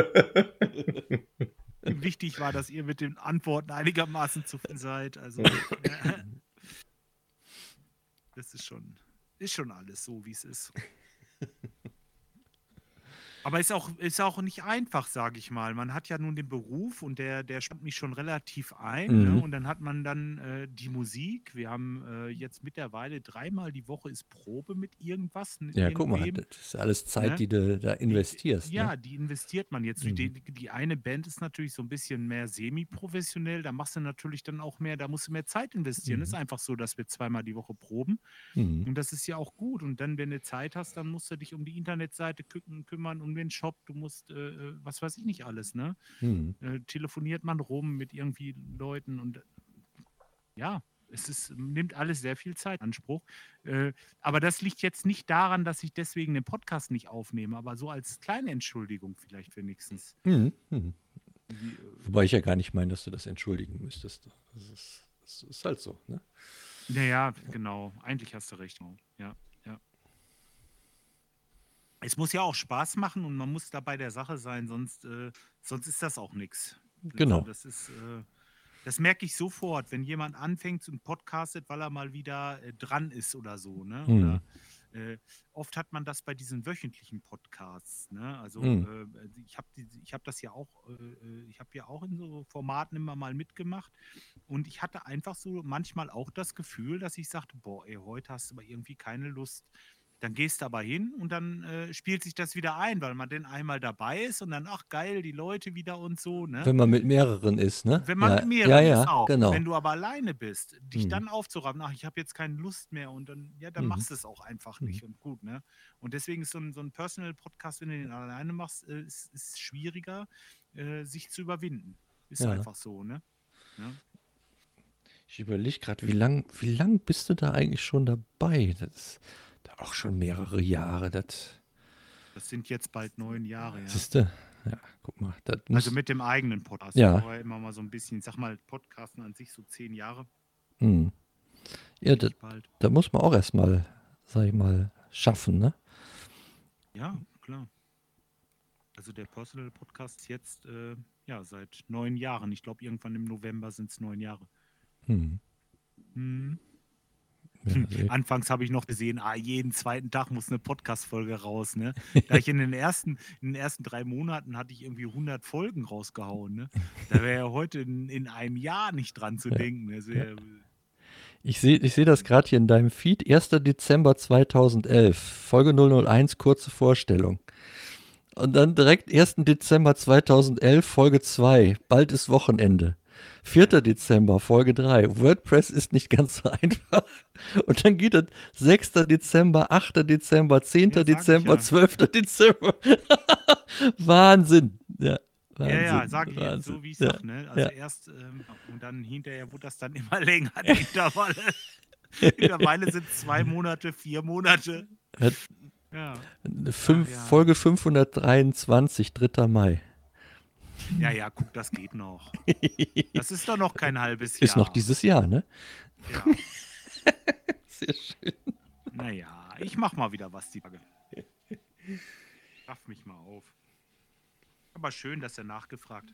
Wichtig war, dass ihr mit den Antworten einigermaßen zufrieden seid. Also, das ist schon, ist schon alles so, wie es ist. Aber ist auch, ist auch nicht einfach, sage ich mal. Man hat ja nun den Beruf und der, der spannt mich schon relativ ein. Mhm. Ne? Und dann hat man dann äh, die Musik. Wir haben äh, jetzt mittlerweile dreimal die Woche ist Probe mit irgendwas. mit Ja, guck mal, irgendwem. das ist alles Zeit, Ne? die du da investierst. Ja, Ne? die investiert man jetzt. Mhm. Die, die eine Band ist natürlich so ein bisschen mehr semi-professionell. Da machst du natürlich dann auch mehr, da musst du mehr Zeit investieren. Mhm. Es ist einfach so, dass wir zweimal die Woche proben. Mhm. Und das ist ja auch gut. Und dann, wenn du Zeit hast, dann musst du dich um die Internetseite kü- kümmern, um den Shop. Du musst, äh, äh, was weiß ich nicht alles, ne? Mhm. Äh, telefoniert man rum mit irgendwie Leuten und äh, ja, es ist, nimmt alles sehr viel Zeit in Anspruch. Äh, aber das liegt jetzt nicht daran, dass ich deswegen den Podcast nicht aufnehme, aber so als kleine Entschuldigung vielleicht wenigstens. Mhm. Mhm. Wie, äh, Wobei ich ja gar nicht meine, dass du das entschuldigen müsstest. Das ist, das ist halt so. Ne? Naja, genau. Eigentlich hast du recht. Ja, ja. Es muss ja auch Spaß machen und man muss da bei der Sache sein, sonst, äh, sonst ist das auch nichts. Genau. Also das ist, äh, das merke ich sofort, wenn jemand anfängt und podcastet, weil er mal wieder äh, dran ist oder so. Ne? Mhm. Oder, äh, oft hat man das bei diesen wöchentlichen Podcasts. Ne? Also Mhm. äh, ich habe ich hab das ja auch, äh, ich habe ja auch in so Formaten immer mal mitgemacht und ich hatte einfach so manchmal auch das Gefühl, dass ich sagte, boah, ey, heute hast du aber irgendwie keine Lust. Dann gehst du aber hin und dann äh, spielt sich das wieder ein, weil man dann einmal dabei ist und dann, ach geil, die Leute wieder und so. Ne? Wenn man mit mehreren ist, ne? Wenn man ja, mit mehreren ja, ja, ist auch. genau. Wenn du aber alleine bist, dich Mhm. dann aufzuraffen, ach, ich habe jetzt keine Lust mehr und dann, ja, dann Mhm. machst du es auch einfach nicht und gut, ne? Und deswegen ist so ein, so ein Personal-Podcast, wenn du den alleine machst, äh, ist, ist schwieriger, äh, sich zu überwinden. Ist Ja. einfach so, ne? Ja. Ich überlege gerade, wie lang, wie lang bist du da eigentlich schon dabei? Das ist da auch schon mehrere Jahre. Das Das sind jetzt bald neun Jahre, ja. siehst du? Ja, guck mal. Das muss, Also mit dem eigenen Podcast. Ja. Vorher immer mal so ein bisschen, ich sag mal, Podcasten an sich so zehn Jahre. hm. Ja, das, Bald. da muss man auch erstmal, sag ich mal, schaffen, ne? Ja, klar. Also der Personal Podcast ist jetzt äh, ja, seit neun Jahren. Ich glaube, irgendwann im November sind es neun Jahre. Hm. Hm. Ja, also, Anfangs habe ich noch gesehen, ah, jeden zweiten Tag muss eine Podcast-Folge raus. Ne? Da ich in den ersten, in den ersten drei Monaten hatte ich irgendwie hundert Folgen rausgehauen. Ne? Da wäre ja heute in, in einem Jahr nicht dran zu Ja. denken. Das wär, ich sehe ich seh das gerade hier in deinem Feed. erster Dezember zweitausendelf, Folge null null eins, kurze Vorstellung. Und dann direkt ersten Dezember zweitausendelf, Folge zwei, bald ist Wochenende. vierter Dezember, Folge drei, WordPress ist nicht ganz so einfach. Und dann geht es sechster Dezember, achter Dezember, zehnter Ja, sag ich Dezember, ja. zwölfter Dezember. Wahnsinn. Ja, Wahnsinn, Ja, ja, sag ich jetzt, Wahnsinn. so wie ich Ja, sag, ne? Also ja. erst, ähm, und dann hinterher wurde das dann immer länger, die Intervalle. Mittlerweile sind es zwei Monate, vier Monate. Hat Ja. fünf, Ach ja. Folge fünfhundertdreiundzwanzig, dritter Mai. Ja, ja, guck, das geht noch. Das ist doch noch kein halbes Jahr. Ist noch dieses Jahr, ne? Ja. Sehr schön. Naja, ich mach mal wieder was die Tage. Raff mich mal auf. Aber schön, dass er nachgefragt.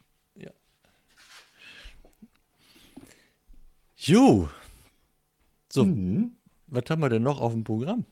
Jo. So, Mhm. was haben wir denn noch auf dem Programm?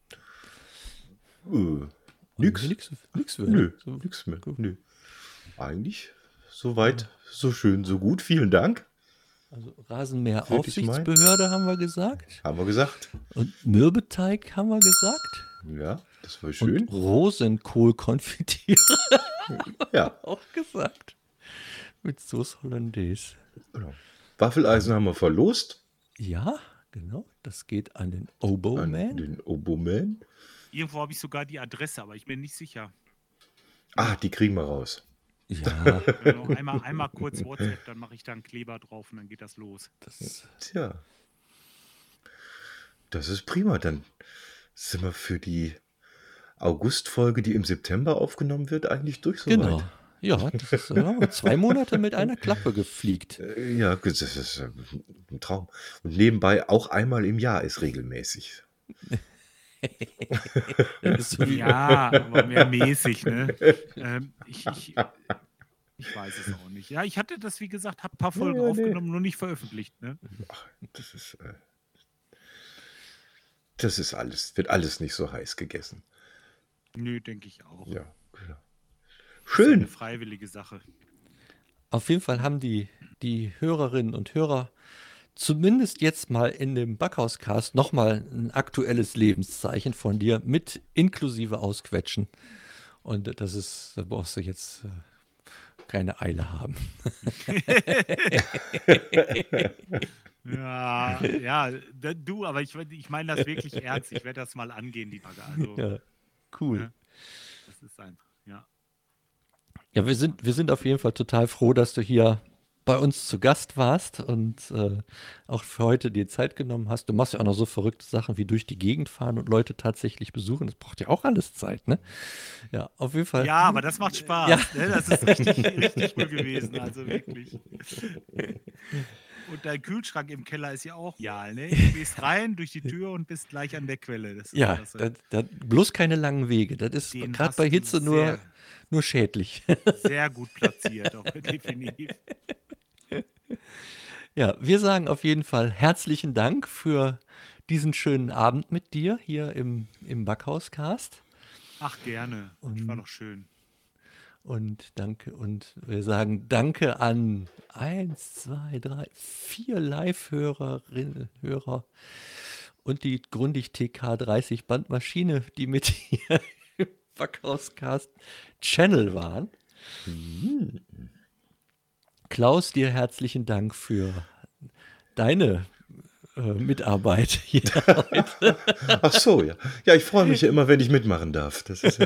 Äh, nix. Nix, nix mehr. Nö, So, nix mehr. gut. Nö. Eigentlich soweit, so schön, so gut. Vielen Dank. Also Rasenmäher Würde ich meinen. Aufsichtsbehörde haben wir gesagt. Haben wir gesagt. Und Mürbeteig haben wir gesagt. Ja, das war schön. Und Rosenkohl-Konfitüre Ja, auch gesagt. Mit Sauce Hollandaise. genau. Waffeleisen haben wir verlost. Ja, genau. Das geht an den An Oboe-Man. den Oboman. Irgendwo habe ich sogar die Adresse, aber ich bin nicht sicher. Ah, die kriegen wir raus. Ja, Genau, einmal, einmal kurz WhatsApp, dann mache ich da einen Kleber drauf und dann geht das los. das, Tja. Das ist prima. Dann sind wir für die August-Folge, die im September aufgenommen wird, eigentlich durch soweit. genau. Ja, das ist ja, zwei Monate mit einer Klappe gefliegt. Äh, Ja, das ist äh, ein Traum. Und nebenbei auch einmal im Jahr ist regelmäßig. Das ist so wie, Ja, aber mehr mäßig, ne? Ähm, ich, ich, ich weiß es auch nicht. Ja, ich hatte das, wie gesagt, habe ein paar Folgen Ja, ja, nee. aufgenommen, nur nicht veröffentlicht, ne? Das ist, äh, das ist alles, wird alles nicht so heiß gegessen. Nö, denke ich auch. Ja, genau. Das ist eine Schön. freiwillige Sache. auf jeden Fall haben die, die Hörerinnen und Hörer zumindest jetzt mal in dem Backhauscast nochmal ein aktuelles Lebenszeichen von dir mit inklusive Ausquetschen. Und das ist, da brauchst du jetzt äh, keine Eile haben. Ja, ja, da, du, aber ich, ich meine das wirklich ernst. Ich werde das mal angehen, die Tage. Also, Ja, cool. ne? Das ist einfach, ja. Ja, wir sind, wir sind auf jeden Fall total froh, dass du hier bei uns zu Gast warst und äh, auch für heute dir Zeit genommen hast. Du machst ja auch noch so verrückte Sachen wie durch die Gegend fahren und Leute tatsächlich besuchen. Das braucht ja auch alles Zeit, ne? Ja, auf jeden Fall. Ja, aber das macht Spaß. Ja. Ne? Das ist richtig, richtig cool gewesen. Also wirklich. Und dein Kühlschrank im Keller ist ja auch ja, ne? Du gehst rein durch die Tür und bist gleich an der Quelle. Das ist Ja, klasse. da, da, bloß keine langen Wege. Das ist Den gerade hast bei du Hitze nur, sehr, nur schädlich. sehr gut platziert, auch definitiv. Ja, wir sagen auf jeden Fall herzlichen Dank für diesen schönen Abend mit dir hier im, im Backhauscast. Ach, gerne. Das war doch schön. Und danke, und wir sagen danke an eins, zwei, drei, vier Live-Hörerinnen, Hörer und die Grundig T K dreißig Bandmaschine, die mit hier im Backhauscast Channel waren. Klaus, dir herzlichen Dank für deine äh, Mitarbeit hier heute. Ach so, ja. Ja, ich freue mich ja immer, wenn ich mitmachen darf. Das ist ja.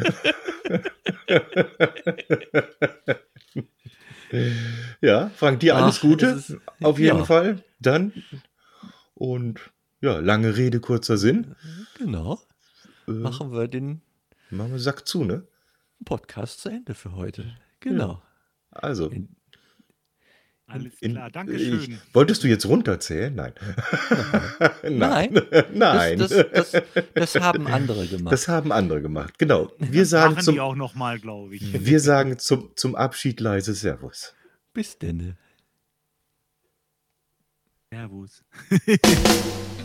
Ja, Frank, dir alles Ach, Gute. es ist- Auf jeden ja. Fall. Dann. Und ja, lange Rede, kurzer Sinn. Genau, Äh, machen wir den machen wir Sack zu, ne? Podcast zu Ende für heute. Genau. Also. In- Alles in- klar, danke ich, schön. wolltest du jetzt runterzählen? Nein. Nein. Nein. Das, das, das, das haben andere gemacht. Das haben andere gemacht. Genau. Wir sagen Machen zum, die auch nochmal, glaube ich. wir sagen zum, zum Abschied leise Servus. Bis denn. Servus.